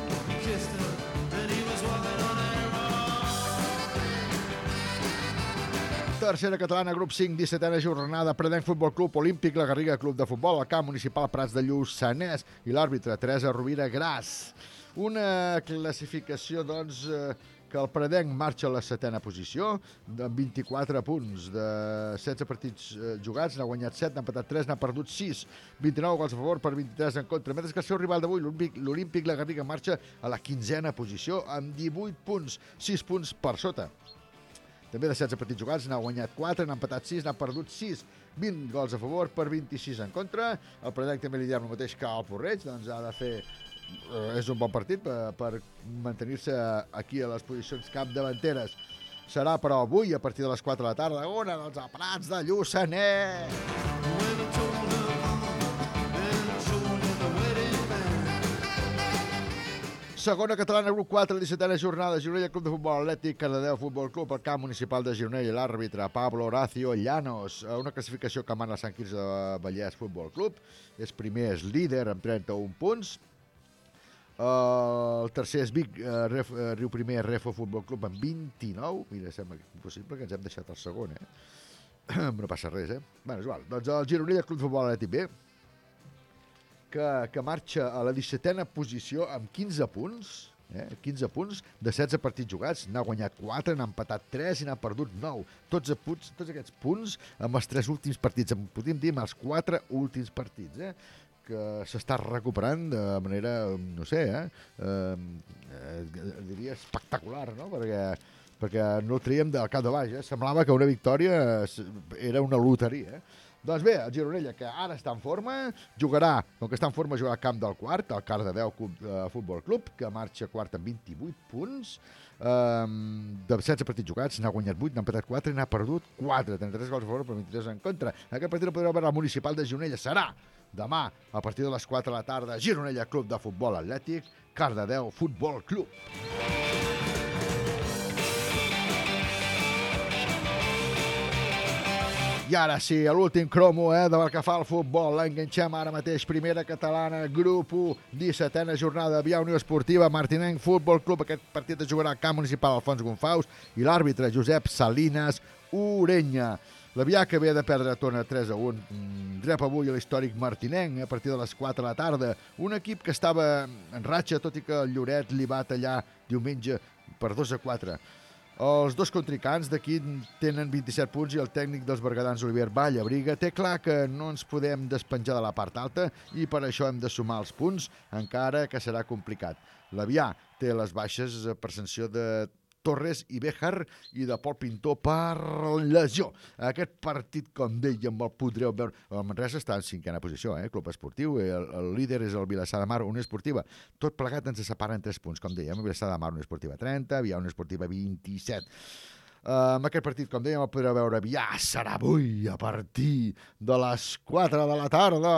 Tercera catalana, grup cinc, dissetena jornada, Predenc Futbol Club Olímpic, la Garriga Club de Futbol, al camp municipal Prats de Lluçanès i l'àrbitre Teresa Rovira Gras. Una classificació, doncs, eh, que el Predenc marxa a la setena posició, amb vint-i-quatre punts. De setze partits eh, jugats, n'ha guanyat set, n'ha empatat tres, n'ha perdut sis, vint-i-nou gols a favor per vint-i-tres en contra. Mentre que el seu rival d'avui, l'Olímpic, la Garriga, marxa a la quinzena posició, amb divuit punts, sis punts per sota. També de setze partits jugats n'ha guanyat quatre, n'ha empatat sis, n'ha perdut sis, vint gols a favor per vint-i-sis en contra. El Predenc també li diem el mateix que el Porreig, doncs ha de fer... Eh, és un bon partit per, per mantenir-se aquí a les posicions capdavanteres. Serà, però, avui, a partir de les quatre de la tarda, una dels Prats de Lluçanès. Segona catalana, grup quatre, dissetena jornada, Gironella Club de Futbol Atlètic, Cardedeu Futbol Club, el camp municipal de Gironella, l'àrbitre Pablo Horacio Llanos. Una classificació que mana el Sant Quirze de Vallès Futbol Club. És primer, és líder amb trenta-un punts. El tercer és Vic, uh, Ref, uh, Riu Primer, Refo Futbol Club amb vint-i-nou. Mira, sembla impossible que ens hem deixat el segon, eh? No passa res, eh? Bé, és igual. Doncs el Gironella Club de Futbol Atlètic B, que, que marxa a la dissetena posició amb quinze punts, eh? quinze punts de setze partits jugats, n'ha guanyat quatre, n'ha empatat tres i n'ha perdut nou. Tots, punts, tots aquests punts amb els tres últims partits, en podríem dir amb els quatre últims partits, eh? que s'està recuperant de manera, no sé, eh? Eh, diria espectacular, no? Perquè, perquè no el traiem del cap de baix, eh? Semblava que una victòria era una loteria, eh? Doncs bé, el Gironella, que ara està en forma, jugarà, com que està en forma, jugarà al camp del quart, el Cardedeu Futbol Club, que marxa quart amb vint-i-vuit punts, um, de setze partits jugats, n'ha guanyat vuit, n'ha empatat quatre i n'ha perdut quatre, trenta-tres gols a favor per vint-i-tres en contra. Aquest partit el podreu veure al municipal de Gironella. Serà demà, a partir de les quatre de la tarda, Gironella Club de Futbol Atlètic, Cardedeu Futbol Club. I ara sí, l'últim cromo eh, del que fa el futbol. L'enganxem ara mateix. Primera catalana, grup u, dissetena jornada, Via Unió Esportiva, Martinenc Futbol Club. Aquest partit es jugarà al camp municipal Alfons Gonfaus i l'àrbitre Josep Salinas Urenya. La Via, que ve de perdre Tona tres a un, rep avui l'històric Martinenc a partir de les quatre de la tarda. Un equip que estava en ratxa, tot i que el Lloret li va tallar diumenge per dos a quatre. Els dos contrincants d'aquí tenen vint-i-set punts i el tècnic dels bergadans, Oliver Vallabriga, té clar que no ens podem despenjar de la part alta i per això hem de sumar els punts, encara que serà complicat. L'Avià té les baixes per sanció de Torres i Béjar i de Pol Pintor per lesió. Aquest partit, com dèiem, el podreu veure. El Manresa està en cinquena posició, eh? Club esportiu. El, el líder és el Vilassar de Mar, Unió Esportiva. Tot plegat ens separa en tres punts, com dèiem. Vilassar de Mar, Unió Esportiva trenta, Via Unió Esportiva vint-i-set. Uh, amb aquest partit, com dèiem, el podreu veure. Ja serà avui a partir de les quatre de la tarda.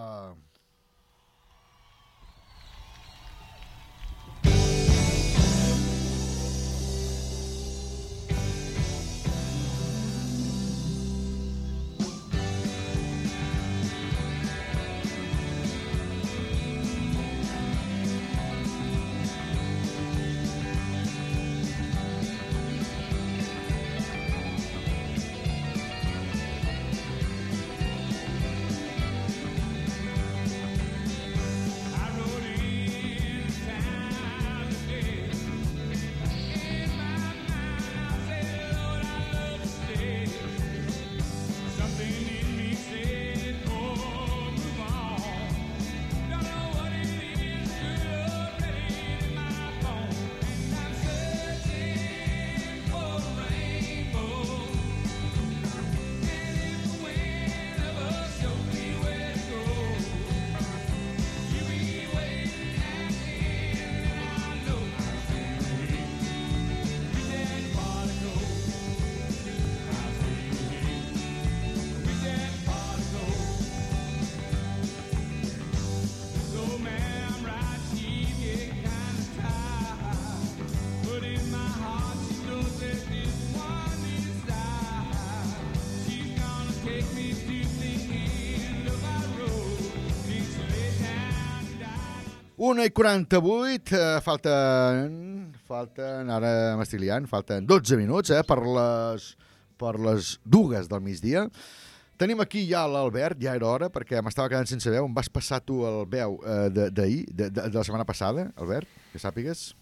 una i quaranta-vuit, eh, falten, falten, ara m'estic liant, falten dotze minuts eh, per, les, per les dues del migdia. Tenim aquí ja l'Albert, ja era hora, perquè m'estava quedant sense veu. Em vas passar tu el veu eh, d'ahir, de, de, de la setmana passada, Albert, que sàpigues.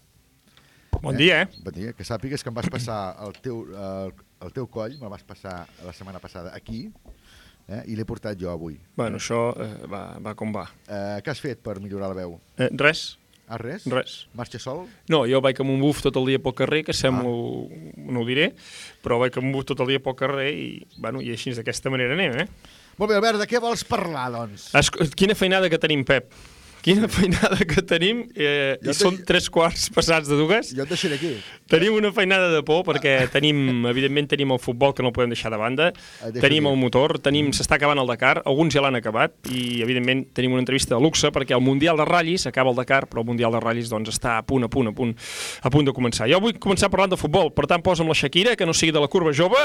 Bon eh? dia, eh? Bon dia, que sàpigues que em vas passar el teu, el, el teu coll, me'l vas passar la setmana passada aquí, eh, i l'he portat jo avui. Bueno, això eh, va, va com va. Eh, què has fet per millorar la veu? Eh, res. Ah, res? Res. Marxa sol? No, jo vaig amb un buf tot el dia pel carrer, que sembla, ah. no ho diré, però vaig amb un buf tot el dia pel carrer i, bueno, i així d'aquesta manera anem, eh? Molt bé, Albert, de què vols parlar, doncs? Es, quina feinada que tenim, Pep. Quina feinada que tenim, eh, i són tres quarts passats de dues. Jo et deixaré aquí. Tenim una feinada de por, perquè tenim, evidentment, tenim el futbol, que no el podem deixar de banda, tenim el motor, tenim, s'està acabant el Dakar, alguns ja l'han acabat, i, evidentment, tenim una entrevista de luxe, perquè el Mundial de Ratllis, acaba el Dakar, però el Mundial de Ratllis doncs, està a punt, a punt, a punt, a punt de començar. Jo vull començar parlant de futbol, per tant, posa'm la Shakira, que no sigui de la curva jove.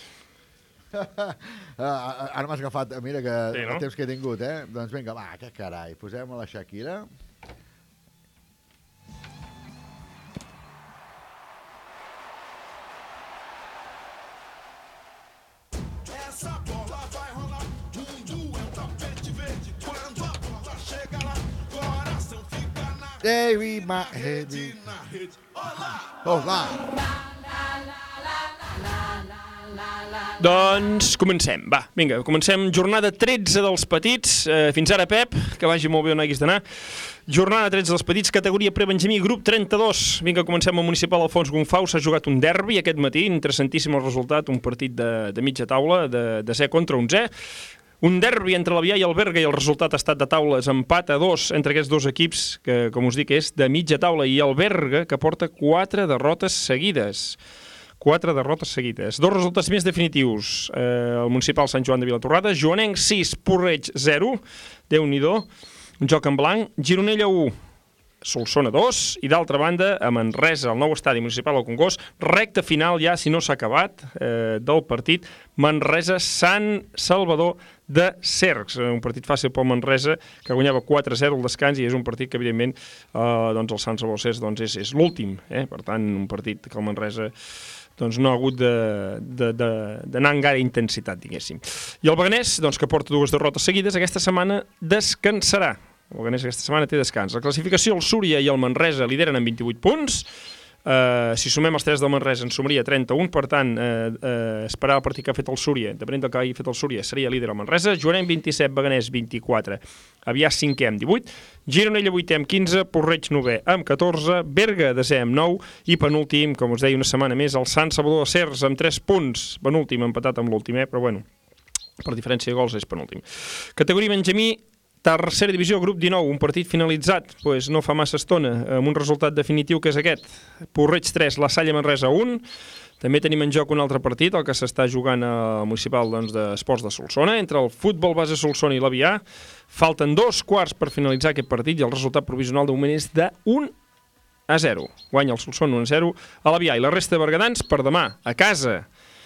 Uh, ara m'has agafat, mira que sí, no? El temps que he tingut, eh? Doncs vinga, va, que carai, posem la Shakira. Essa bola vai rolar, mundo é um tapete verde. Quando a bola chega lá, coração fica na Hey, my head. Olá! Doncs comencem, va, vinga, comencem jornada tretze dels petits, eh, fins ara Pep, que vagi molt bé on haguis d'anar, jornada tretze dels petits, categoria prebenjamí, grup trenta-dos, vinga, comencem al municipal Alfons Gonfau, s'ha jugat un derbi aquest matí, interessantíssim el resultat, un partit de, de mitja taula, de, de zero contra onze, un derbi entre l'Avià i el Berga i el resultat ha estat de taules, empat a dos entre aquests dos equips, que com us dic és de mitja taula, i el Berga que porta quatre derrotes seguides. Quatre derrotes seguides. Dos resultats més definitius. Eh, el municipal Sant Joan de Vilatorrada, Joanenc sis, Porreig zero, Déu-n'hi-do, un joc en blanc, Gironella u, Solsona dos, i d'altra banda, a Manresa, el nou estadi municipal al Congost, recta final ja, si no s'ha acabat, eh, del partit Manresa-Sant Salvador de Cercs, un partit fàcil pel Manresa, que guanyava quatre a zero al descans, i és un partit que, evidentment, eh, doncs el Sant Salvador de Cercs doncs és, és l'últim, eh? Per tant, un partit que el Manresa doncs no ha hagut d'anar en gaire intensitat, diguéssim. I el Beganès, doncs, que porta dues derrotes seguides, aquesta setmana descansarà. El Beganès aquesta setmana té descans. La classificació, el Súria i el Manresa lideren amb vint-i-vuit punts. Uh, si sumem els tres del Manresa en sumaria trenta-un, per tant, uh, uh, esperar el partit que ha fet el Súria, depenent del que hagi fet el Súria, seria líder el Manresa. Joanenc vint-i-set, Beganès vint-i-quatre, Avià cinquè amb divuit, Gironella vuitè amb quinze, Porreig novè amb catorze, Berga desè amb nou, i penúltim, com us deia una setmana més, el Sant Salvador de Cercs amb tres punts, penúltim empatat amb l'últim, eh? Però bueno, per diferència de gols és penúltim. Categoria Benjamí, tercera divisió, grup dinou, un partit finalitzat, pues no fa massa estona, amb un resultat definitiu que és aquest. Porreig tres, La Salle Manresa un. També tenim en joc un altre partit, el que s'està jugant al municipal doncs, d'Esports de Solsona, entre el Futbol Base Solsona i l'Avià. Falten dos quarts per finalitzar aquest partit i el resultat provisional de moment és de un a zero. Guanya el Solsona un a zero a l'Avià. I la resta de bergadans per demà, a casa.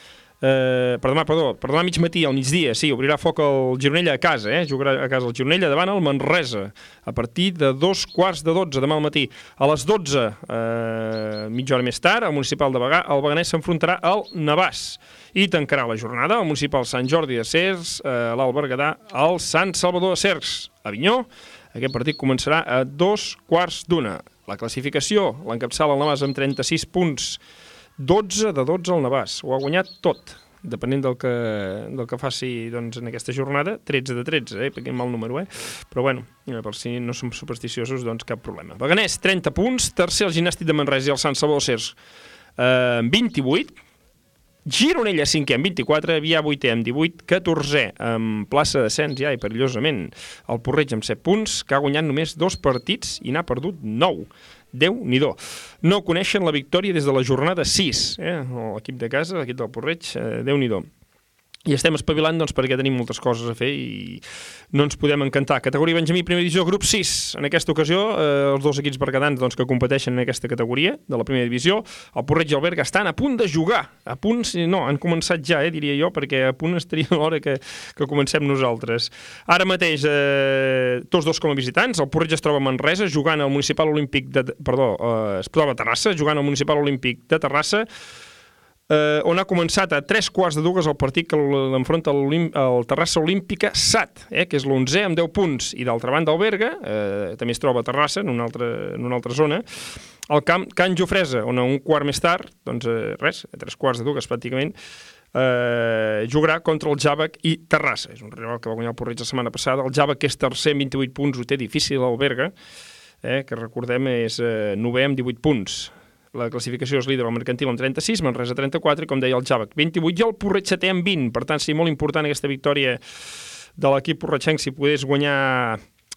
Eh, per demà, perdó, per demà mig matí, al migdia, sí, obrirà foc el Gironella a casa, eh? Jugarà a casa el Gironella davant el Manresa, a partir de dos quarts de dotze demà al matí. A les dotze, eh, mitja hora més tard, al municipal de Bagà, el Beganès s'enfrontarà al Navàs i tancarà la jornada al municipal Sant Jordi de Cercs, eh, l'Alt Berguedà, al Sant Salvador de Cercs, a Avinyó. Aquest partit començarà a dos quarts d'una. La classificació l'encapçala el Navàs amb trenta-sis punts, dotze de dotze al Navàs, ho ha guanyat tot, depenent del que, del que faci doncs, en aquesta jornada, tretze de tretze, eh? Perquè mal número, eh? Però bueno, per si no som supersticiosos, doncs cap problema. Beganès, trenta punts, tercer el Gimnàstic de Manresa i el Sant Salvador de Cercs, eh, vint-i-vuit, Gironella cinquè amb vint-i-quatre, Avià vuitè amb divuit, catorzè amb plaça d'ascens ja i perillosament el Porreig amb set punts, que ha guanyat només dos partits i n'ha perdut nou. Déu-n'hi-do. No coneixen la victòria des de la jornada sis, eh? L'equip de casa, l'equip del Porreig, eh, Déu-n'hi-do. I estem espavilant doncs, perquè tenim moltes coses a fer i no ens podem encantar. Categoria Benjamí, primera divisió, grup sis. En aquesta ocasió, eh, els dos equips bergadans doncs, que competeixen en aquesta categoria de la primera divisió, el Porreig i el Berga, estan a punt de jugar. A punt, no, han començat ja, eh, diria jo, perquè a punt estaria l'hora que, que comencem nosaltres. Ara mateix, eh, tots dos com a visitants, el Porreig es troba a Manresa, jugant al Municipal Olímpic de... Perdó, eh, es troba a Terrassa, jugant al Municipal Olímpic de Terrassa, Eh, on ha començat a tres quarts de dues el partit que l'enfronta el Terrassa Olímpica S A T, eh, que és l'onzè amb deu punts, i d'altra banda el Berga, eh, també es troba a Terrassa, en una altra, en una altra zona, el camp Can Jofresa, on un quart més tard, doncs eh, res, a tres quarts de dues pràcticament, eh, jugarà contra el Jàvec i Terrassa. És un rival que va guanyar el Porreig la setmana passada. El Jàvec, que és tercer amb vint-i-vuit punts, ho té difícil el Berga, eh, que recordem és eh, novè amb divuit punts. La classificació és líder al Mercantil amb trenta-sis, Manresa trenta-quatre, i com deia el Jàvec vint-i-vuit, i el Porreig setè amb vint. Per tant, sí, molt important aquesta victòria de l'equip porretxenc, si pogués guanyar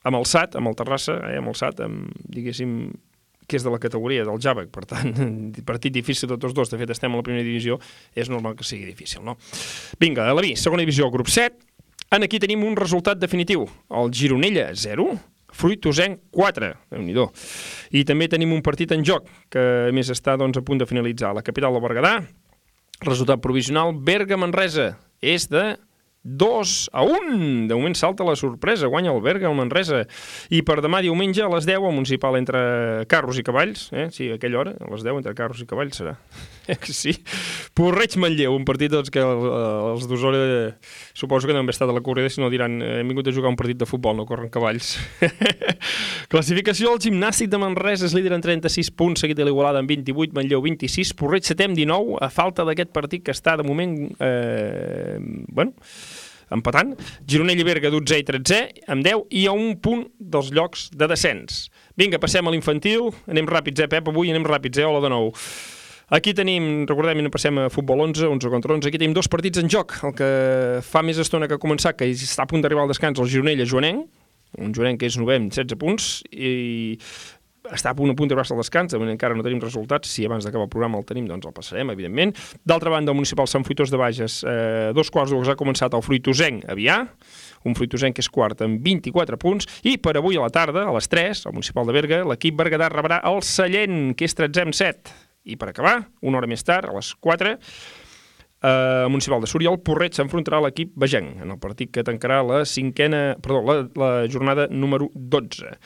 amb el S A T, amb el Terrassa, eh, amb el S A T, amb, diguéssim, que és de la categoria del Jàvec, per tant, partit difícil de tots dos, de fet estem a la primera divisió, és normal que sigui difícil, no? Vinga, a la B, segona divisió, grup set, en aquí tenim un resultat definitiu, el Gironella zero, Fruitosenc quatre, déu-n'hi-do. I també tenim un partit en joc, que a més està doncs, a punt de finalitzar. La capital del Berguedà, resultat provisional, Berga-Manresa, és de dos a un. De moment salta la sorpresa, guanya el Berga, el Manresa. I per demà diumenge a les deu, el municipal entre carros i cavalls, eh? Sí, a aquella hora, a les deu, entre carros i cavalls serà. Eh que sí? Porreig-Manlleu, un partit doncs, que els d'Osona suposo que no han estat a la corrida, si no diran hem vingut a jugar un partit de futbol, no corren cavalls. Classificació, el Gimnàstic de Manresa és líder en trenta-sis punts, seguit de l'Igualada amb vint-i-vuit, Manlleu vint-i-sis, Porreig setè amb dinou, a falta d'aquest partit que està de moment, eh, bueno, empatant. Gironella i Berga dotzè i tretzè, amb deu, i a un punt dels llocs de descens. Vinga, passem a l'infantil, anem ràpids, eh, Pep? Avui anem ràpids, eh? Hola de nou. Aquí tenim, recordem, i passem a futbol onze, onze contra onze, aquí tenim dos partits en joc, el que fa més estona que ha començat, que està a punt d'arribar al descans, el Gironella-Joanenc, un Joanenc que és novè amb setze punts, i està a punt a punt d'arribar-se al descans, encara no tenim resultats, si abans d'acabar el programa el tenim, doncs el passarem, evidentment. D'altra banda, el municipal Sant Fruitós de Bages, eh, dos quarts d'uns ha començat el Fruitosenc Avià, un Fruitosenc que és quart amb vint-i-quatre punts, i per avui a la tarda, a les tres, al municipal de Berga, l'equip berguedà rebrà el Sallent, que és tretzè amb set. I per acabar, una hora més tard, a les quatre, eh, al municipal de Súria, el Porreig s'enfrontarà a l'equip vegenc, en el partit que tancarà la cinquena, perdó, la, la jornada número dotze.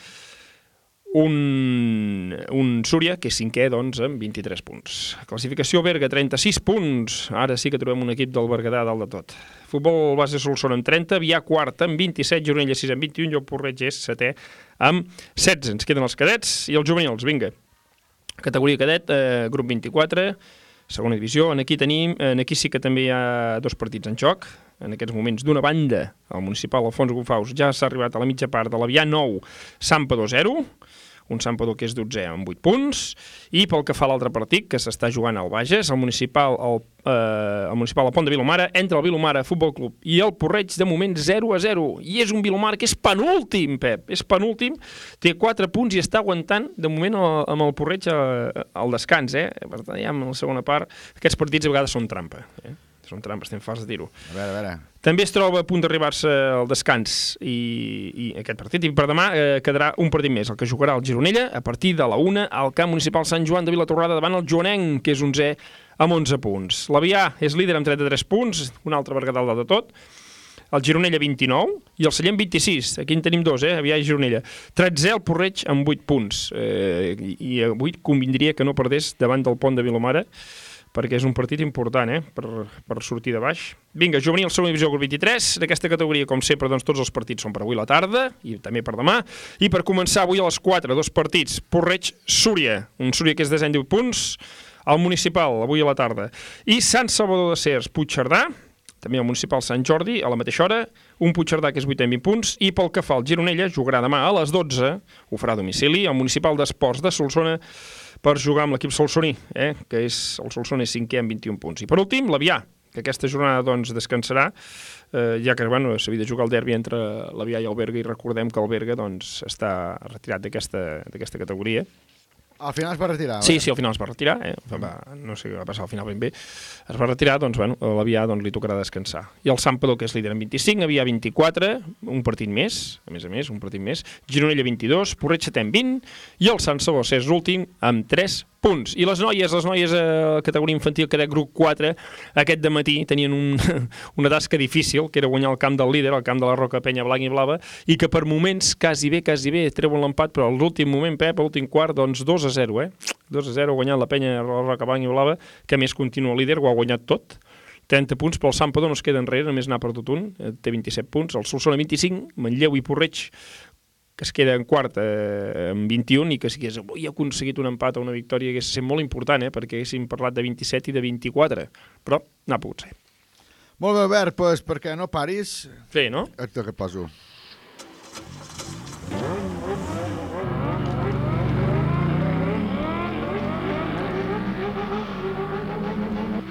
Un, un Súria, que és cinquè, doncs, amb vint-i-tres punts. Classificació Berga, trenta-sis punts. Ara sí que trobem un equip del Berguedà dalt de tot. Futbol base Solsona amb trenta, Avià quart amb vint-i-set, Gironella sis amb vint-i-un, i el Porreig és setè amb setze. Ens queden els cadets i els juvenils, vinga. Categoria cadet, eh, grup vint-i-quatre, segona divisió. En aquí tenim, en aquí sí que també hi ha dos partits en joc. En aquests moments, d'una banda, el municipal Alfons Gofaus ja s'ha arribat a la mitja part de l'Avià nou, Santpedor zero, un Santpedor que és dotzè amb vuit punts, i pel que fa a l'altre partit, que s'està jugant al Bages, el municipal, el, eh, el municipal al Pont de Vilomara, entre el Vilomara Futbol Club i el Porreig, de moment zero a zero, i és un Vilomara que és penúltim, Pep, és penúltim, té quatre punts i està aguantant, de moment, el, amb el Porreig al descans, eh? Per tant, ja en la segona part, aquests partits a vegades són trampa, eh? Són trampes, estem fals de dir-ho. A veure, a veure. També es troba a punt d'arribar-se al descans i, i aquest partit. I per demà eh, quedarà un partit més, el que jugarà el Gironella a partir de la una al camp municipal Sant Joan de Vilatorrada davant el Joanenc, que és onzè amb onze punts. L'Avià és líder amb trenta-tres punts, un altre Berguedà dalt de tot. El Gironella vint-i-nou i el Sallent vint-i-sis. Aquí en tenim dos, eh? Avià i Gironella. tretzè el Porreig amb vuit punts. Eh, i, I avui convindria que no perdés davant del Pont de Vilomara, perquè és un partit important, eh? per, per sortir de baix. Vinga, juvenil, segona divisió, grup vint-i-tres. D'aquesta categoria, com sempre, doncs, tots els partits són per avui a la tarda i també per demà. I per començar avui a les quatre, dos partits. Porreig-Súria, un Súria que és desè amb divuit punts, el municipal, avui a la tarda. I Sant Salvador de Cers, Puigcerdà, també el municipal Sant Jordi, a la mateixa hora, un Puigcerdà que és vuitè amb vint punts, i pel que fa al Gironella, jugarà demà a les dotze, ho farà a domicili, el municipal d'Esports de Solsona, per jugar amb l'equip solsoní, eh? Que és, el Solsona és cinquè amb vint-i-un punts. I per últim, l'Avià, que aquesta jornada doncs, descansarà, eh, ja que bueno, s'havia de jugar el derbi entre l'Avià i el Berga, i recordem que el Berga doncs, està retirat d'aquesta categoria. Al final es va retirar? Sí, sí, al final es va retirar, eh? va, no sé què va passar al final ben bé. Es va retirar, doncs, bueno, l'Avià doncs, li tocarà descansar. I el Santpedor, que és líder amb vint-i-cinc, Avià vint-i-quatre, un partit més, a més a més, un partit més, Gironella vint-i-dos, Porreig setè amb vint, i el Sant Salvador és l'últim amb tres punts. I les noies, les noies a categoria infantil, cadet grup quatre, aquest dematí tenien un, una tasca difícil, que era guanyar el camp del líder, el camp de la Roca Penya Blanc i Blava, i que per moments, quasi bé, quasi bé, treuen l'empat, però a l'últim moment, Pep, a l'últim quart, doncs dos a zero, eh? dos a zero, guanyant la Penya, la Roca Blanc i Blava, que a més continua líder, ho ha guanyat tot, trenta punts, però el Santpedor no es queda enrere, només n'ha perdut un, té vint-i-set punts, el Solsona vint-i-cinc, Manlleu i Porreig, que es queda en quart eh, amb vint-i-un, i que si hagués avui aconseguit un empat o una victòria hagués estat molt important, eh, perquè haguéssim parlat de vint-i-set i de vint-i-quatre, però n'ha pogut ser. Molt bé, Albert, doncs perquè no paris... Sí, no? Acte que poso.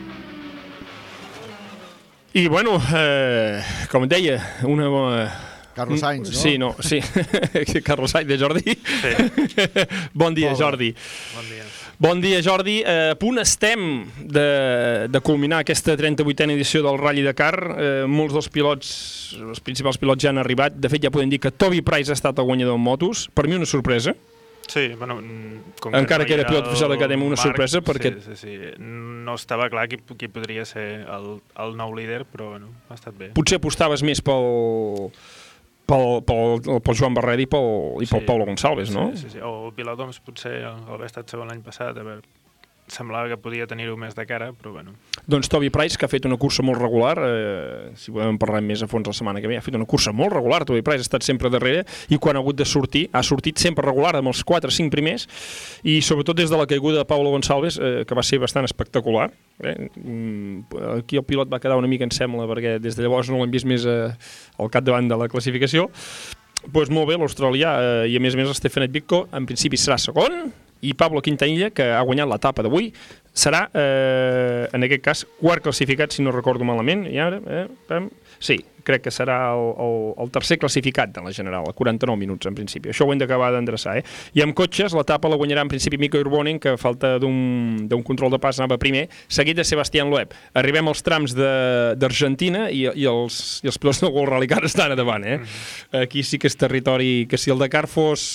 I, bueno, eh, com et deia, una bona... Carlos Sainz, no? Sí, no, sí. Carlos Sainz, de Jordi. Sí. Bon dia, Molt bé. Jordi. Bon dia. Bon dia, Jordi. Eh, a punt estem de, de culminar aquesta trenta-vuitena edició del Rally Dakar. Eh, molts dels pilots, els principals pilots ja han arribat. De fet, ja podem dir que Toby Price ha estat el guanyador en motos. Per mi una sorpresa. Sí, bueno, com Encara no que era hi pilot oficial d'acadèmia, una Marc, sorpresa, perquè... Sí, sí, sí. No estava clar qui, qui podria ser el, el nou líder, però bueno, ha estat bé. Potser apostaves més pel, pel, pel, pel Joan Barret i pel, i pel Sí, Paulo Gonçalves, no? Sí, sí, sí. O el pilot, doncs, potser haver estat segon l'any passat, a veure, semblava que podia tenir-ho més de cara, però bueno. Doncs Toby Price, que ha fet una cursa molt regular, eh, si podem parlar més a fons la setmana que ve, ha fet una cursa molt regular, Toby Price ha estat sempre darrere, i quan ha hagut de sortir, ha sortit sempre regular amb els quatre o cinc primers, i sobretot des de la caiguda de Paulo Gonçalves, eh, que va ser bastant espectacular. Eh? Aquí el pilot va quedar una mica, em sembla, perquè des de llavors no l'hem vist més eh, al capdavant de la classificació. Doncs pues molt bé, l'australià, eh, i a més a més el Stefan Edvicko, en principi serà segon, i Pablo Quintanilla, que ha guanyat l'etapa d'avui, serà, eh, en aquest cas, quart classificat, si no recordo malament, i ara, eh, pam, sí, crec que serà el, el, el tercer classificat de la general, a quaranta-nou minuts, en principi. Això ho hem d'acabar d'endreçar, eh? I amb cotxes, l'etapa la guanyarà en principi Mikko Urbonen, que a falta d'un control de pas anava primer, seguit de Sebastián Loeb. Arribem als trams d'Argentina i, i, els, i els pilots del World Rally Car estan a davant, eh? Aquí sí que és territori, que si el Dakar fos...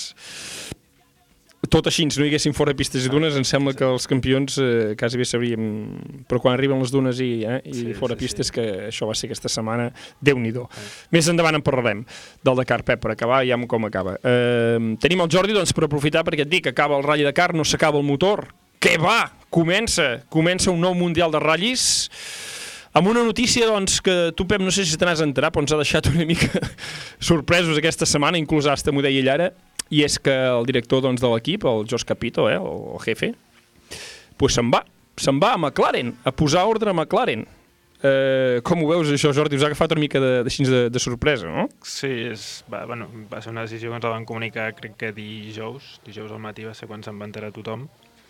tot així, si no hi haguessin fora pistes i dunes, em sembla que els campions eh, quasi bé sabríem... Però quan arriben les dunes i, eh, i sí, fora sí, pistes, sí. Que això va ser aquesta setmana, Déu-n'hi-do. Sí. Més endavant en parlarem del Dakar, Pep, per acabar, ja com acaba. Eh, tenim el Jordi, doncs, per aprofitar, perquè et dic, acaba el Rally Dakar, no s'acaba el motor. Què va? Comença! Comença un nou Mundial de ratllis, amb una notícia, doncs, que tu, Pep, no sé si te n'has enterat, però ens ha deixat una mica sorpresos aquesta setmana, inclús hasta m'ho deia ell ara, i és que el director doncs, de l'equip, el Josh Capito, eh, el jefe, pues se'n va, se'n va a McLaren, a posar ordre a McLaren. Eh, com ho veus, això, Jordi? Us ha agafat una mica de, de, de, de sorpresa, no? Sí, és, va, bueno, va ser una decisió que ens la van comunicar, crec que dijous, dijous al matí va ser quan se'n va enterar tothom,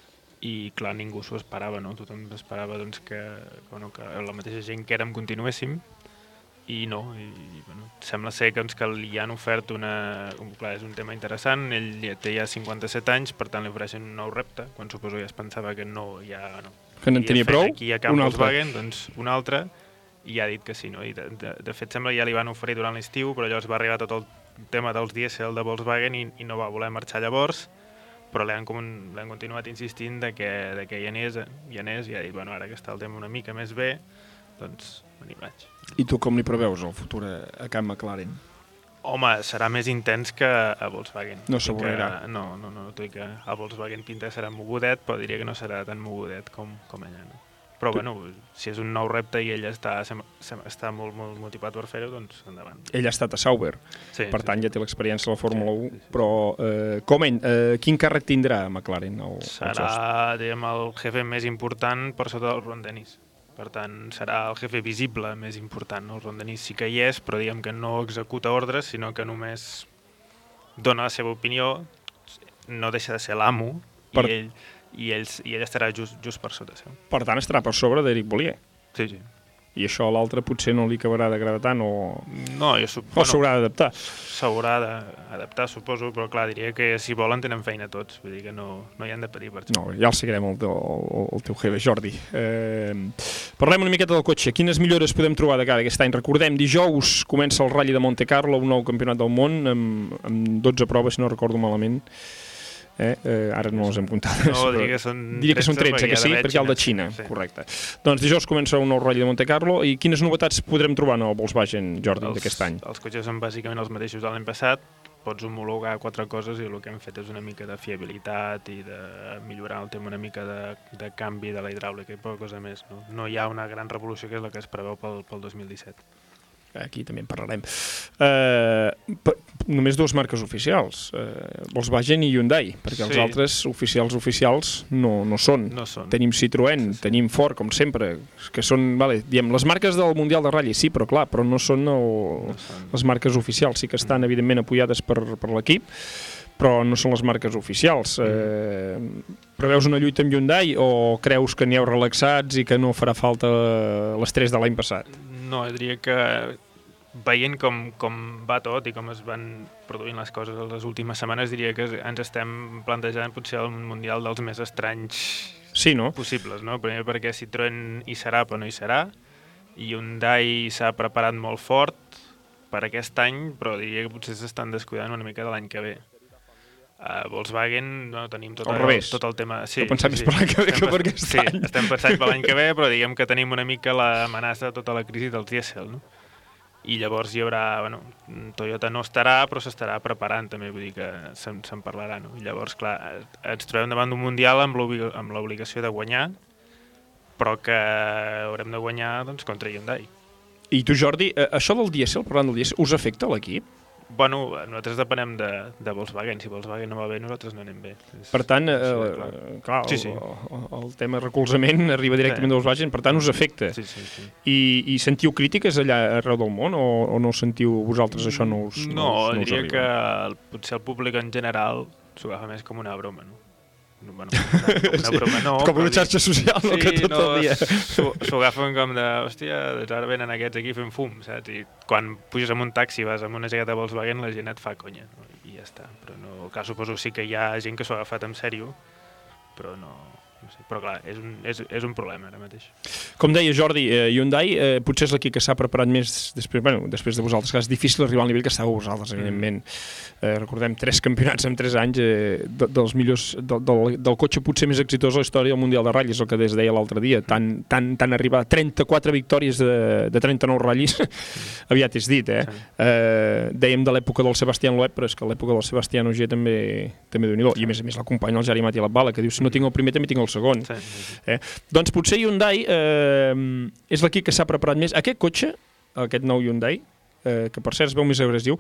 i clar, ningú s'ho esperava, no? Tothom esperava doncs, que, bueno, que la mateixa gent que érem continuéssim, i no, i, bueno, sembla ser que, doncs, que li han ofert una... Clar, és un tema interessant, ell ja té ja cinquanta-set anys, per tant li ofereixen un nou repte, quan suposo ja es pensava que no, ja no. Que no en tenia prou, aquí a Camp Volkswagen, doncs un altre, i ha dit que sí, no? I de, de, de fet sembla que ja li van oferir durant l'estiu, però llavors va arribar tot el tema dels dièsel de Volkswagen i, i no va voler marxar llavors, però l'han continuat insistint de que, de que hi anés, hi anés, i ha dit, bueno, ara que està el tema una mica més bé, doncs m'hi vaig. I tu com li preveus el futur a, a Camp McLaren? Home, serà més intens que a Volkswagen. No s'avorrirà. No, no, no, no, que a Volkswagen pinta serà mogudet, però diria que no serà tan mogudet com, com allà. No? Però tu... bueno, si és un nou repte i ell està, està molt, molt motivat per fer-ho, doncs endavant. Ell ha estat a Sauber, sí, per tant sí. ja té l'experiència a la Fórmula sí, u, sí, sí. però eh, com ell, eh, quin càrrec tindrà McLaren? El, serà, el, diguem, el jefe més important per sota del Ron Dennis. Per tant, serà el jefe visible més important. El Ron Dennis sí que hi és, però diguem que no executa ordres, sinó que només dona la seva opinió, no deixa de ser l'amo, per... i, ell, i, ell, i ell estarà just, just per sota seu. Per tant, estarà per sobre d'Eric Bollier. Sí, sí. I això a l'altre potser no li acabarà d'agradar tant o... No, jo sup... o s'haurà bueno, d'adaptar. S'haurà d'adaptar, suposo, però clar, diria que si volen tenen feina tots, vull dir que no, no hi han de patir per això. No, ja el seguirem, el, el, el teu jefe, Jordi. Eh, parlem una miqueta del cotxe. Quines millores podem trobar de cara aquest any? Recordem, dijous comença el Rally de Monte Carlo, un nou campionat del món, amb, amb dotze proves, si no recordo malament. Eh? Eh, ara no les hem comptat. No, diria que són diria que són tretze, que sí, perquè hi ha el de Xina, sí. Correcte. Doncs dijous comença un nou Rally de Monte Carlo, i quines novetats podrem trobar en el Volkswagen, Jordi, d'aquest any? Els cotxes són bàsicament els mateixos de l'any passat, pots homologar quatre coses i el que hem fet és una mica de fiabilitat i de millorar el tema una mica de, de canvi de la hidràulica i poca cosa més. No, no hi ha una gran revolució que és la que es preveu pel, pel dos mil disset. Aquí també en parlarem. Eh, només dues marques oficials, eh, Volkswagen i Hyundai, perquè els sí. altres oficials oficials no, no són. No són. Tenim Citroën, sí, sí. Tenim Ford, com sempre, que són, vale, diem, les marques del Mundial de Rally, sí, però clar, però no són, el, no són. Les marques oficials, sí que estan evidentment apoyades per, per l'equip, però no són les marques oficials. Eh, preveus una lluita amb Hyundai o creus que n'hi heu relaxats i que no farà falta l'estrès de l'any passat? No, jo diria que veient com, com va tot i com es van produint les coses les últimes setmanes, diria que ens estem plantejant potser el Mundial dels més estranys sí, no? possibles, no? Primer perquè Citroën hi serà però no hi serà, i Hyundai s'ha preparat molt fort per aquest any, però diria que potser s'estan descuidant una mica de l'any que ve. A Volkswagen no tenim tot, el, tot el tema... Sí, no pensem sí, més per l'any que ve que per aquest sí, any. Estem pensant per l'any que ve, però diguem que tenim una mica l'amenaça de tota la crisi dels dièsel, no? I llavors hi haurà... Bueno, Toyota no estarà, però s'estarà preparant també, vull dir que se'n se parlarà, no? I llavors, clar, ens trobem davant d'un Mundial amb l'obligació de guanyar, però que haurem de guanyar doncs, contra Hyundai. I tu, Jordi, això del dièsel, parlant del dièsel, us afecta a l'equip? Bueno, nosaltres depenem de, de Volkswagen. Si Volkswagen no va bé, nosaltres no anem bé. Per tant, eh, sí, clar, clar el, sí, sí. El, el tema recolzament arriba directament sí. de Volkswagen, per tant us afecta. Sí, sí, sí. I, I sentiu crítiques allà arreu del món o, o no sentiu vosaltres això no us No, no us, no diria us que el, potser el públic en general s'ho agafa més com una broma, no? Bueno, una, una broma no. Com una xarxa social, no? Sí, que tot no, el dia. S'ho agafen com de, hòstia, doncs ara venen aquests aquí fent fum, saps? I quan puges en un taxi, vas amb una jaqueta Volkswagen, la gent et fa conya, no? I ja està. Però no, clar, suposo sí que hi ha gent que s'ho ha agafat en sèrio, però no... No sé, però clar, és un, és, és un problema ara mateix. Com deia Jordi, eh, Hyundai eh, potser és l'equip que s'ha preparat més després, bueno, després de vosaltres, que és difícil arribar al nivell que estàveu vosaltres, evidentment. Eh, recordem tres campionats en tres anys eh, de, dels millors, de, del, del cotxe potser més exitós a la història del Mundial de Ratllis, el que es deia l'altre dia, tan, tan, tan arribar a trenta-quatre victòries de, de trenta-nou ratllis, aviat és dit, eh? Sí. eh? Dèiem de l'època del Sebastián Loeb, però és que l'època del Sebastián Ogier també, també déu-n'hi-do, i a més a més l'acompanya el Jari Mati Latvala, que diu, si no tinc el primer també tinc el segon. Sí, sí, sí. Eh? Doncs potser Hyundai eh, és l'equip que s'ha preparat més. Aquest cotxe, aquest nou Hyundai, eh, que per cert es veu més agressiu,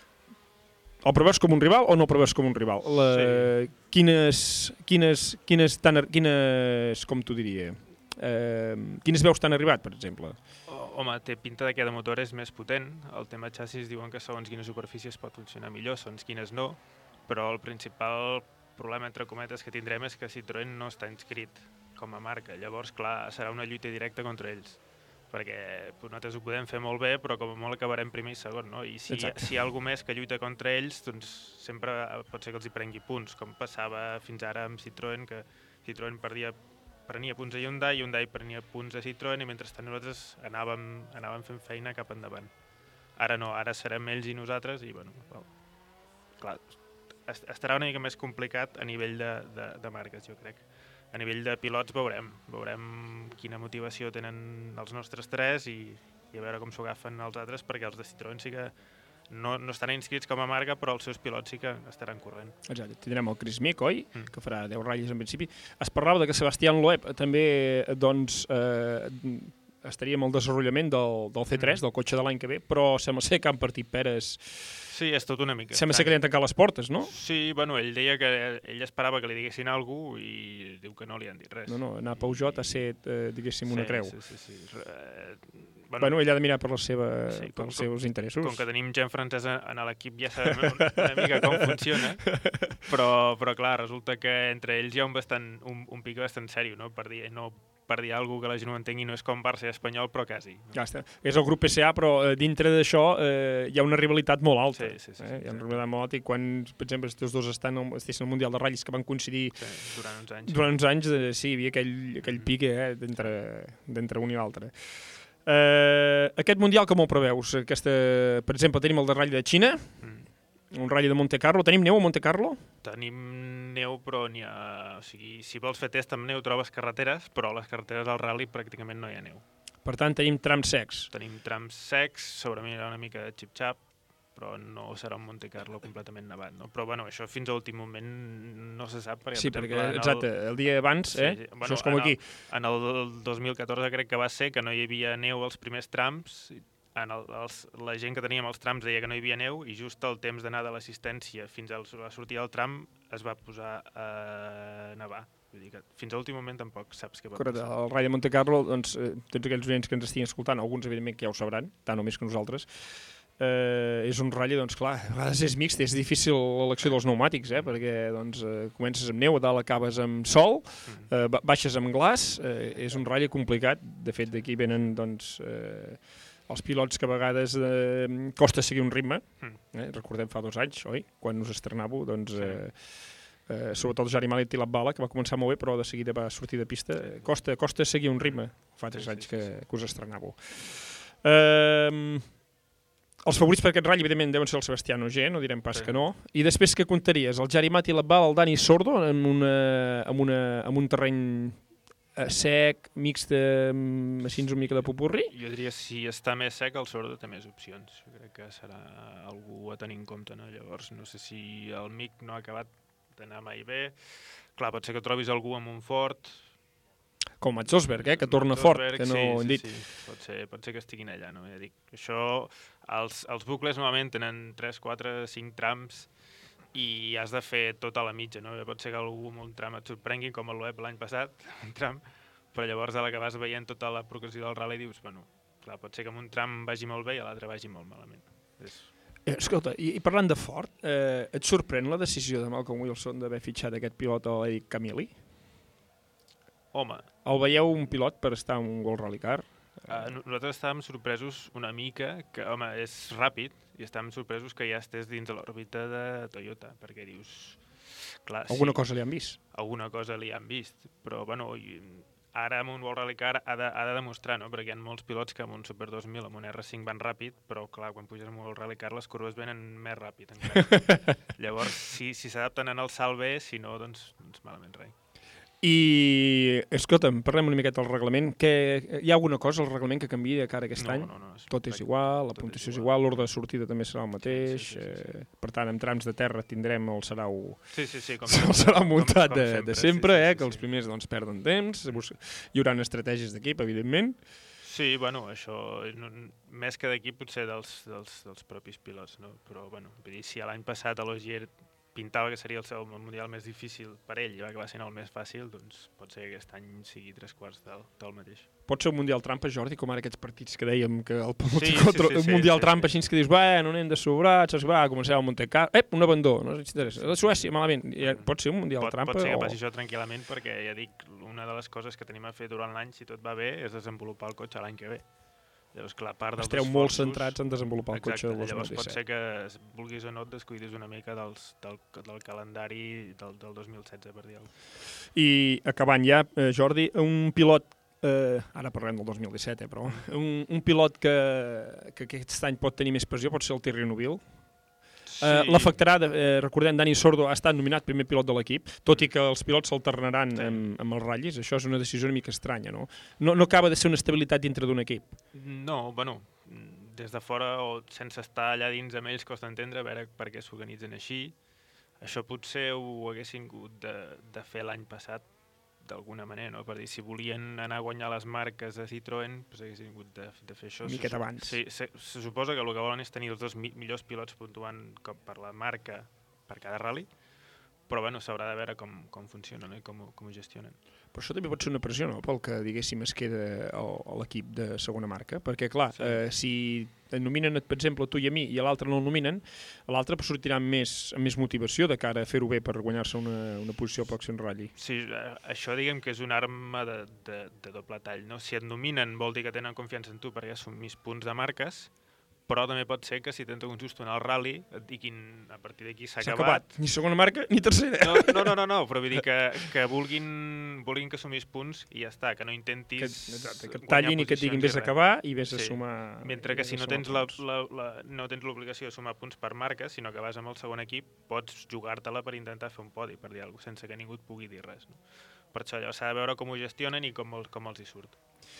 el preveus com un rival o no el preveus com un rival? La, sí. Quines, quines, quines, tan, quines, com t'ho diria, eh, quines veus t'han arribat, per exemple? Home, té pinta de que de motor és més potent. El tema xassis diuen que segons quines superfícies pot funcionar millor, segons quines no, però el principal problema, entre cometes, que tindrem és que Citroën no està inscrit com a marca. Llavors, clar, serà una lluita directa contra ells, perquè nosaltres ho podem fer molt bé, però com a molt acabarem primer i segon, no? I si, si hi ha algú més que lluita contra ells, doncs sempre pot ser que els hi prengui punts, com passava fins ara amb Citroën, que Citroën perdia, prenia punts a Hyundai, Hyundai prenia punts a Citroën, i mentrestant nosaltres anàvem, anàvem fent feina cap endavant. Ara no, ara serem ells i nosaltres, i bueno, well, clar, estarà una mica més complicat a nivell de, de, de marques, jo crec. A nivell de pilots veurem, veurem quina motivació tenen els nostres tres i, i a veure com s'ho agafen els altres, perquè els de Citroën sí que no, no estan inscrits com a marca, però els seus pilots sí que estaran corrent. Exacte, tindrem el Chris Mick, oi? Mm. Que farà deu ratlles en principi. Es parlava de que Sebastián Loeb també, doncs, eh, estaria amb el desenvolupament del, del C tres, mm. del cotxe de l'any que ve, però sembla ser que han partit peres. Sí, és tot una mica. Sembla ser que li han tancat les portes, no? Sí, bueno, ell deia que ell esperava que li diguessin alguna cosa i diu que no li han dit res. No, no, anar a Peugeot ha set, eh, diguéssim, una sí, creu. Sí, sí, sí. Eh, bueno, bueno, ell ha de mirar per, la seva, sí, com, pels seus interessos. Com que tenim gent francesa en l'equip ja sabem una, una mica com funciona, però, però clar, resulta que entre ells hi ha un, bastant, un, un pic bastant seriós, no? Per dir, no per dir alguna cosa que la gent no entengui, no és com Barça i Espanyol, però quasi. No? Ja està. És el grup P C A, però eh, dintre d'això eh, hi ha una rivalitat molt alta. Sí, sí, sí, eh? sí, hi ha una rivalitat molt alta i quan, per exemple, els teus dos estan al, estessin al Mundial de Ratllis que van coincidir sí, durant uns anys, durant uns anys eh, sí, hi havia aquell, aquell pic eh, d'entre un i l'altre. Eh, aquest Mundial com el preveus? Aquesta, per exemple, tenim el de ratll de Xina, mm. un ratll de Monte Carlo. Tenim neu a Monte Carlo? Tenim neu, però n'hi ha... O sigui, si vols fer test amb neu trobes carreteres, però a les carreteres del rally pràcticament no hi ha neu. Per tant, tenim trams secs. Tenim trams secs, segurament hi ha una mica de xip-xap, però no serà un Monte Carlo completament nevat, no? Però, bueno, això fins a l'últim moment no se sap. Perquè, sí, per perquè, exemple, el... exacte, el dia abans, eh? Sí, sí. Bueno, això és com en aquí. El, en el dos mil catorze crec que va ser que no hi havia neu als primers trams, en el, els, la gent que teníem els trams deia que no hi havia neu i just al temps d'anar de l'assistència fins a la sortida del tram es va posar a nevar. Vull dir que fins a l'últim moment tampoc saps què va Correcte. passar. El Rally de Monte Carlo, doncs, eh, tots aquells oients que ens estiguin escoltant, alguns evidentment que ja ho sabran, tant o més que nosaltres, eh, és un ratll, doncs clar, a vegades és mixt, és difícil l'elecció dels pneumàtics, eh, perquè doncs, eh, comences amb neu, a dalt acabes amb sol, eh, baixes amb glaç, eh, és un ratll complicat, de fet d'aquí venen doncs, eh, els pilots que a vegades eh, costa seguir un ritme, Mm. eh? recordem fa dos anys, oi? Quan us estrenàveu, doncs... Eh, eh, sobretot el Jari Mali i Bala, que va començar molt bé, però de seguida va sortir de pista. Costa, costa seguir un ritme, fa tres anys que, que us estrenàveu. Eh, els favorits per aquest ratll, evidentment, deuen ser el Sebastián Ogier, no direm pas sí. que no. I després què contaries? El Jari Mati, l'Abbal, el Dani Sordo, en, una, en, una, en un terreny eh, sec, mixt, eh, així una mica de popurri? Jo diria, si està més sec, el Sordo té més opcions. Jo crec que serà algú a tenir en compte, no? Llavors, no sé si el Mick no ha acabat d'anar mai bé. Clar, pot ser que trobis algú amb un fort... Com Mats Osberg, eh, que torna fort, que no sí, ho hem sí, dit. Sí. Pot ser, pot ser que estiguin allà, no? Ja dic, això, els, els bucles normalment tenen tres, quatre, cinc trams i has de fer tota la mitja, no? Pot ser que algú amb un tram et sorprengui, com el web l'any passat, un tram, però llavors a la que vas veient tota la progressió del rally dius, bueno, clar, pot ser que amb un tram vagi molt bé i a l'altre vagi molt malament. És... Eh, escolta, i, i parlant de fort, eh, et sorprèn la decisió de Malcolm Wilson d'haver fitxat aquest pilot a l'Eric Camilli? Home... El veieu un pilot per estar en un World Rally Car? Uh, nosaltres estàvem sorpresos una mica, que home, és ràpid, i estàvem sorpresos que ja estés dins de l'òrbita de Toyota, perquè dius... Clar, alguna sí, cosa li han vist? Alguna cosa li han vist, però bueno, i ara amb un World Rally Car ha de, ha de demostrar, no? Perquè hi ha molts pilots que amb un Super dos mil, amb un R cinc van ràpid, però clar, quan puges amb un World Rally Car les curves venen més ràpid encara. Llavors, si s'adapten en el salt bé, si no, doncs, doncs malament res. I, escolta'm, parlem una miqueta del reglament. Que, hi ha alguna cosa al reglament que canviï de cara a aquest no, any? No, no, és tot és igual, la puntuació és igual, l'ordre de sortida també serà el mateix. Sí, sí, sí, sí. Eh, per tant, en trams de terra tindrem el sarau, sí, sí, sí, com el sarau muntat com, com de, sempre, de sempre, sí, sí, eh, sí, que els sí. primers doncs, perden temps. Hi haurà estratègies d'equip, evidentment. Sí, bueno, això, no, més que d'equip potser dels, dels, dels propis pilots, no? Però, bueno, vull dir, si l'any passat a l'Ogier pintava que seria el seu mundial més difícil per ell i va acabar sent el més fàcil, doncs pot ser que aquest any sigui tres quarts del, del mateix. Pot ser un mundial trampa, Jordi, com ara aquests partits que dèiem que el sí, contra, sí, sí, un mundial sí, trampa sí. així que dius, bueno, anem de sobrar, saps, va, comencem al Monte Carlo, ep, un abandó, no sé si t'interessa, la Suècia, malament, ja, pot ser un mundial pot, trampa? Pot ser que o... passi això tranquil·lament perquè, ja dic, una de les coses que tenim a fer durant l'any, si tot va bé, és desenvolupar el cotxe l'any que ve. Llavors, clar, part dels Esteu esforços... molt centrats en desenvolupar el Exacte, cotxe del dos mil llavors disset. pot ser que vulguis o no et descuidis una mica dels, del, del calendari del, del dos mil setze, per dir-ho. I acabant ja, eh, Jordi, un pilot, eh, ara parlem del dos mil disset, eh, però un, un pilot que, que aquest any pot tenir més pressió pot ser el Thierry Neuville. Sí. Eh, l'afectarà, eh, recordem, Dani Sordo ha estat nominat primer pilot de l'equip, tot i que els pilots s'alternaran sí. amb, amb els ratllis. Això és una decisió una mica estranya, no? No, no acaba de ser una estabilitat dintre d'un equip. No, bueno, des de fora o sense estar allà dins amb ells costa entendre a veure per què s'organitzen així. Això potser ho haguessin hagut de, de fer l'any passat d'alguna manera, no? Per dir, si volien anar a guanyar les marques de Citroën, doncs haguessin hagut de, de fer això. Una miqueta abans. Sí, se, se suposa que el que volen és tenir els dos mi millors pilots puntuant per la marca per cada rally, però bueno, s'haurà de veure com, com funciona, no? I com, com ho gestionen. Però això també pot ser una pressió, no?, pel que, diguéssim, es queda l'equip de segona marca, perquè, clar, sí. eh, si et nominen, per exemple, tu i a mi, i a l'altre no el nominen, l'altre sortirà amb més, amb més motivació de cara a fer-ho bé per guanyar-se una, una posició al pròxim ratll. Sí, això diguem que és una arma de, de, de doble tall, no? Si et nominen vol dir que tenen confiança en tu perquè assumís punts de marques, però també pot ser que si tens un justo en el rally et diguin a partir d'aquí s'ha acabat. acabat. Ni segona marca ni tercera. No, no, no, no, no però vull dir que, que vulguin, vulguin que assumís punts i ja està, que no intentis que, exacte, que et tallin i que et diguin vés a acabar i vés a sí. sumar... Mentre que si no tens la, la, la, no tens l'obligació de sumar punts per marca, sinó que vas amb el segon equip, pots jugar-te-la per intentar fer un podi, per dir alguna cosa, sense que ningú et pugui dir res. No? Per això allò s'ha de veure com ho gestionen i com, el, com els hi surt.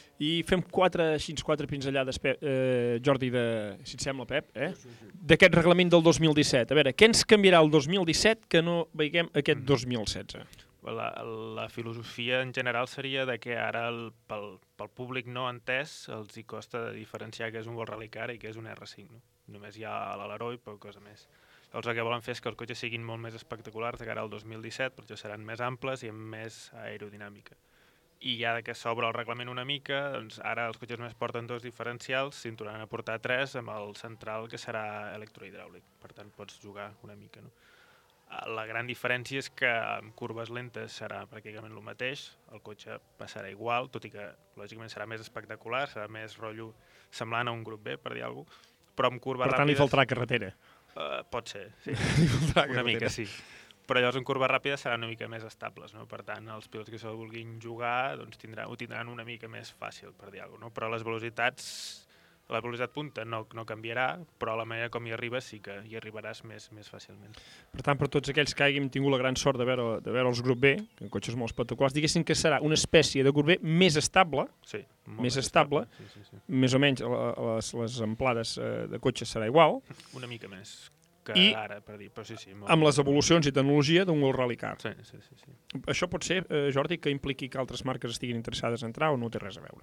I fem quatre, així, quatre pinzellades, Pep, eh, Jordi, de, si et sembla, Pep, eh? sí, sí. d'aquest reglament del dos mil disset. A veure, què ens canviarà el dos mil disset que no veiem aquest dos mil setze? La, la filosofia en general seria de que ara el, pel, pel públic no entès els hi costa de diferenciar què és un World Rally Car i què és un R cinc. No? Només hi ha l'aleró i poca cosa més. Llavors el que volen fer és que els cotxes siguin molt més espectaculars de cara al dos mil disset, perquè seran més amples i amb més aerodinàmica. I ja que s'obre el reglament una mica, doncs ara els cotxes només porten dos diferencials, s'hi tornaran a portar tres amb el central que serà electrohidràulic. Per tant, pots jugar una mica. No? La gran diferència és que amb curves lentes serà pràcticament el mateix, el cotxe passarà igual, tot i que lògicament serà més espectacular, serà més rotllo semblant a un grup B, per dir alguna cosa, però amb curves ràpides... Per tant, ràpides, li faltarà carretera. Uh, pot ser, sí. Una carretera. Mica, sí. Però llavors en curves ràpides seran una mica més estables, no? Per tant, els pilots que se'l vulguin jugar doncs tindran, ho tindran una mica més fàcil, per dir alguna cosa, no? Però les velocitats... La velocitat punta no, no canviarà, però la manera com hi arribes sí que hi arribaràs més, més fàcilment. Per tant, per tots aquells que hàgim tingut la gran sort de veure, de veure els grup B, que en cotxes molt espectaculars, diguéssim que serà una espècie de grup B més estable, sí, més estable, estable sí, sí, sí. Més o menys les, les amplades de cotxes serà igual. Una mica més que I ara, per dir, però sí, sí. Amb les evolucions i tecnologia d'un World Rally Car. Sí, sí, sí, sí. Això pot ser, eh, Jordi, que impliqui que altres marques estiguin interessades en entrar o no té res a veure?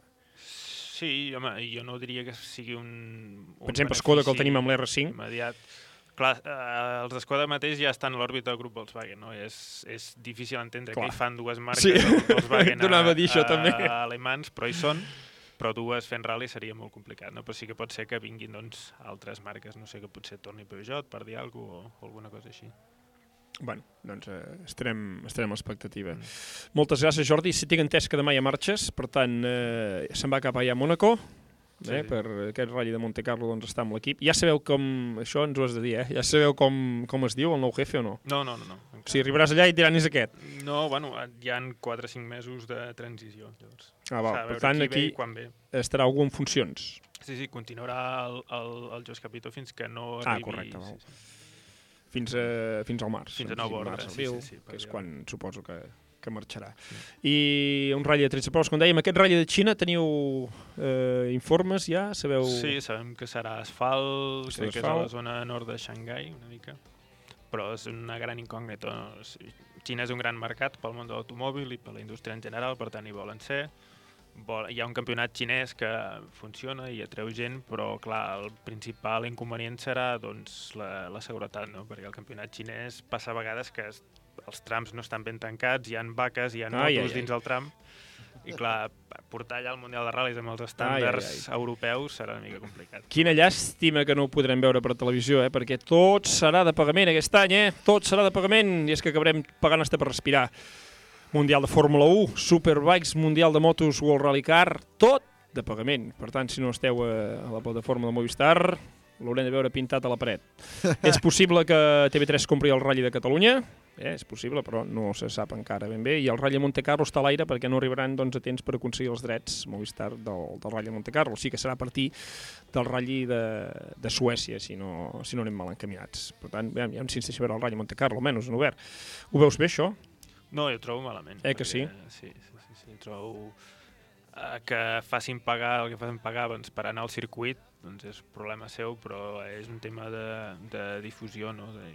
Sí, home, jo no diria que sigui un, un per exemple, Skoda, que el tenim amb l'R cinc. Immediat. Clar, eh, els Skoda mateix ja estan a l'òrbita del grup Volkswagen, no? És, és difícil entendre Clar. que hi fan dues marques sí. del Volkswagen a, a, dir això, a, també. a alemans, però hi són, però dues fent rally seria molt complicat, no? Però sí que pot ser que vinguin doncs, altres marques, no sé, que potser torni Peugeot, per dir alguna cosa, o alguna cosa així. Bueno, doncs eh, estarem, estarem a l'expectativa. Mm. Moltes gràcies, Jordi. Si tinc entès que demà hi ha marxes, per tant, eh, se'n va cap allà a Mónaco, eh, sí, sí. per aquest ratll de Monte Carlo doncs, està amb l'equip. Ja sabeu com... Això ens ho has de dir, eh? Ja sabeu com, com es diu, el nou jefe o no? No, no, no. no o sigui, arribaràs allà i et diran, és aquest? No, bueno, hi ha quatre o cinc mesos de transició, llavors. Ah, va, per tant, aquí estarà algú en funcions. Sí, sí, continuarà el, el, el Josh Capito fins que no arribi... Ah, correcte, val. Sí, sí. Fins, a, fins al març. Fins a nou ordre, sí, sí, sí. Que és quan suposo que, que marxarà. Sí. I un ratll de tretze proves, com dèiem, aquest ratll de Xina teniu eh, informes ja? Sabeu... Sí, sabem que serà asfalt, sé que és a la zona nord de Xangai, una mica, però és una gran incògnita. No? Xina és un gran mercat pel món de l'automòbil i per la indústria en general, per tant hi volen ser. Vol, hi ha un campionat xinès que funciona i atreu gent, però clar, el principal inconvenient serà doncs, la, la seguretat, no? Perquè el campionat xinès passa a vegades que es, els trams no estan ben tancats, hi ha vaques, hi ha motos ai, ai, dins ai. el tram, i clar, portar allà el Mundial de Ral·lis amb els estàndards ai, ai, ai. europeus serà una mica complicat. Quina llàstima que no ho podrem veure per televisió, eh? Perquè tot serà de pagament aquest any, eh? Tot serà de pagament, i és que acabarem pagant hasta per respirar. Mundial de Fórmula u, Superbikes, Mundial de Motos, World Rally Car, tot de pagament. Per tant, si no esteu a la plataforma de Movistar, l'haurem de veure pintat a la paret. És possible que T V tres compri el Rally de Catalunya, eh, és possible, però no se sap encara ben bé, i el Rally de Monte Carlo està a l'aire perquè no arribaran doncs, a temps per aconseguir els drets Movistar del, del Rally de Monte Carlo. Sí que serà a partir del Rally de, de Suècia, si no, si no anem mal encaminats. Per tant, ja em insisteixo a veure el Rally de Monte Carlo, almenys en obert. Ho veus bé, això? No, jo ho trobo malament. Eh que sí? Sí, sí, sí, sí. Trobo eh, que facin pagar el que facin pagar doncs, per anar al circuit, doncs és problema seu, però és un tema de, de difusió, no? De,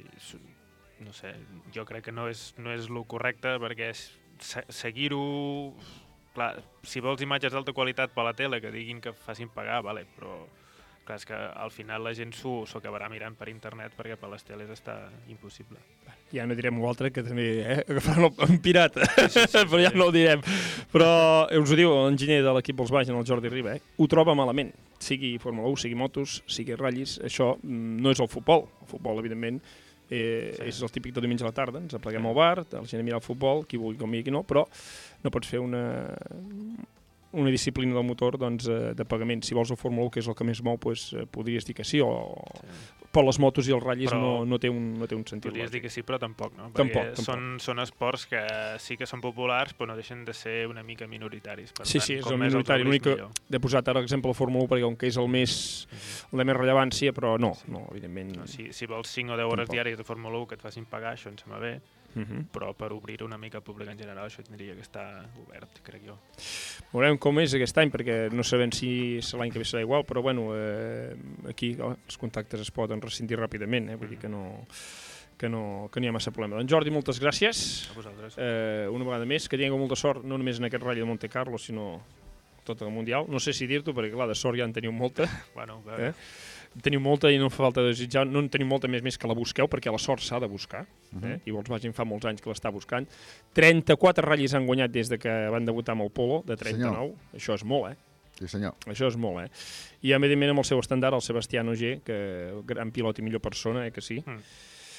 no sé, jo crec que no és, no és lo correcte, perquè se, seguir-ho... Clar, si vols imatges d'alta qualitat per la tele que diguin que facin pagar, vale, però clar, és que al final la gent s'ho acabarà mirant per internet perquè per les teles està impossible. Ja no direm l'altre, que també eh, agafaran un pirata, sí, sí, sí, però ja sí. no ho direm. Però us ho diu l'enginyer de l'equip Volkswagen, el Jordi Riba, eh? Ho troba malament. Sigui Fórmula u, sigui motos, sigui ratllis, això no és el futbol. El futbol, evidentment, eh, sí. és el típic de diumenge a la tarda, ens apleguem al bar, la gent a mirar el futbol, qui vulgui com i qui no, però no pots fer una... una disciplina del motor doncs, de pagament. Si vols el Fórmula u, que és el que més mou, doncs, podries dir que sí, o sí. per les motos i els ratllis però no, no, té un, no té un sentit. Podries dir que sí, però tampoc, no? Tampoc, Perquè tampoc. Són, són esports que sí que són populars, però no deixen de ser una mica minoritaris. Per sí, tant, sí, és el minoritari. L'únic que he posat ara l'exemple del Fórmula u, perquè com que és el més, uh-huh. la més rellevància, però no, sí. no evidentment... No, si, si vols cinc o deu hores tampoc. diàries de Fórmula u que et facin pagar, això em sembla bé. Uh-huh. Però per obrir una mica al públic en general això tindria que estar obert, crec jo. Veurem com és aquest any, perquè no sabem si l'any que ve serà igual, però bueno, eh, aquí oh, els contactes es poden rescindir ràpidament, eh, vull dir que no, que, no, que no hi ha massa problema. Doncs Jordi, moltes gràcies. A vosaltres. Eh, una vegada més, que tingueu molta sort, no només en aquest Rally de Monte Carlo, sinó tot el Mundial. No sé si dir-t'ho, perquè clar, de sort ja en teniu molta. Bueno, eh? Teniu molta i no fa falta desitjar, no en teniu molta més més que la busqueu, perquè la sort s'ha de buscar, Uh-huh. eh? i Volkswagen fa molts anys que l'està buscant. trenta-quatre ratllis han guanyat des de que van debutar amb el Polo, de trenta-nou, senyor. Això és molt, eh? Sí, senyor. Això és molt, eh? I evidentment amb el seu estàndard, el Sebastián Ogier, que gran pilot i millor persona, eh que sí? Mm.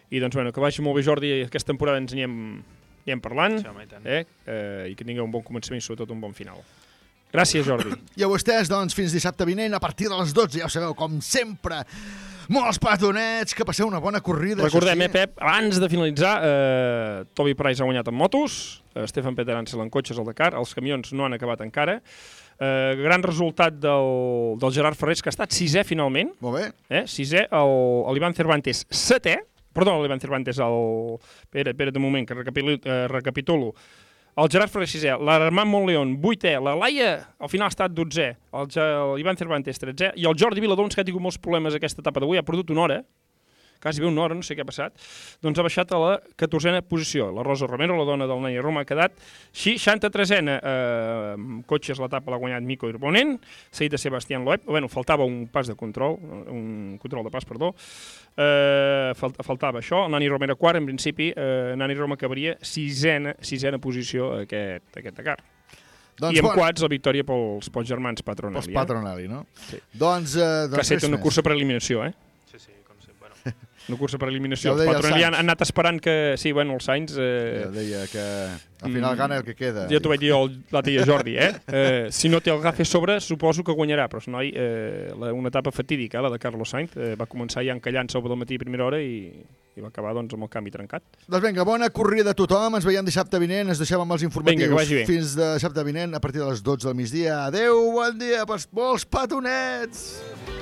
I doncs, bueno, que vagi molt bé, Jordi, aquesta temporada ens n'hi hem, hem parlant, Sí, home, i tant. eh? Eh, i que tingueu un bon començament i sobretot un bon final. Gràcies, Jordi. I a vostès, doncs, fins dissabte vinent, a partir de les dotze, ja ho sabeu, com sempre, molts petonets, que passeu una bona corrida. Recordem, això eh, Pep, abans de finalitzar, eh, Toby Price ha guanyat en motos, eh, Stefan Peter Ansel en cotxes al Dakar, els camions no han acabat encara. Eh, gran resultat del, del Gerard Ferrés, que ha estat sisè finalment. Molt bé. Eh, sisè, l'Ivan Cervantes setè, perdó, l'Ivan Cervantes, el... Espera, espera't un moment, que recapitulo. Eh, recapitulo. El Gerard Ferrer sisè, l'Armand Montleón vuitè, la Laia al final ha estat dotzè, el, el Ivan Cervantes tretzè, i el Jordi Viladons, que ha tingut molts problemes aquesta etapa d'avui, ha perdut una hora, quasi bé una hora, no sé què ha passat, doncs ha baixat a la catorzena posició. La Rosa Romero, la dona del Nani Roma, ha quedat seixanta-tresena. Eh, cotxes l'etapa l'ha guanyat Mico Irbonen, seguit de Sebastián Loeb. Bueno, faltava un pas de control, un control de pas, perdó. Eh, falt, faltava això. El Nani Romero quart, en principi, eh, Nani Roma acabaria sisena, sisena posició aquest, aquest Dakar. Doncs I amb bon. quats la victòria pels, pels germans Patronelli. Pels Patronelli, eh? no? Sí. Doncs, eh, doncs que ha estat res una més. cursa per eliminació, eh? Sí, sí, com sempre. Bueno. Una cursa per eliminació. Ja ho Els deia el Patronelli han, Sainz. han anat esperant que... Sí, bueno, el Sainz... Eh... Ja deia que al final Mm. gana el que queda. Ja t'ho vaig dir el- l'altre dia, Jordi, eh? eh? Si no té el gafe a sobre, suposo que guanyarà, però noi, eh, la, una etapa fatídica, la de Carlos Sainz, eh, va començar ja encallant-se al matí a primera hora i, i va acabar doncs, amb el canvi trencat. Doncs vinga, bona corrida a tothom. Ens veiem dissabte vinent. Ens deixem amb els informatius. Vinga, que vagi bé. Fins de dissabte vinent a partir de les dotze del migdia. Adeu, bon dia, pels molts petonets!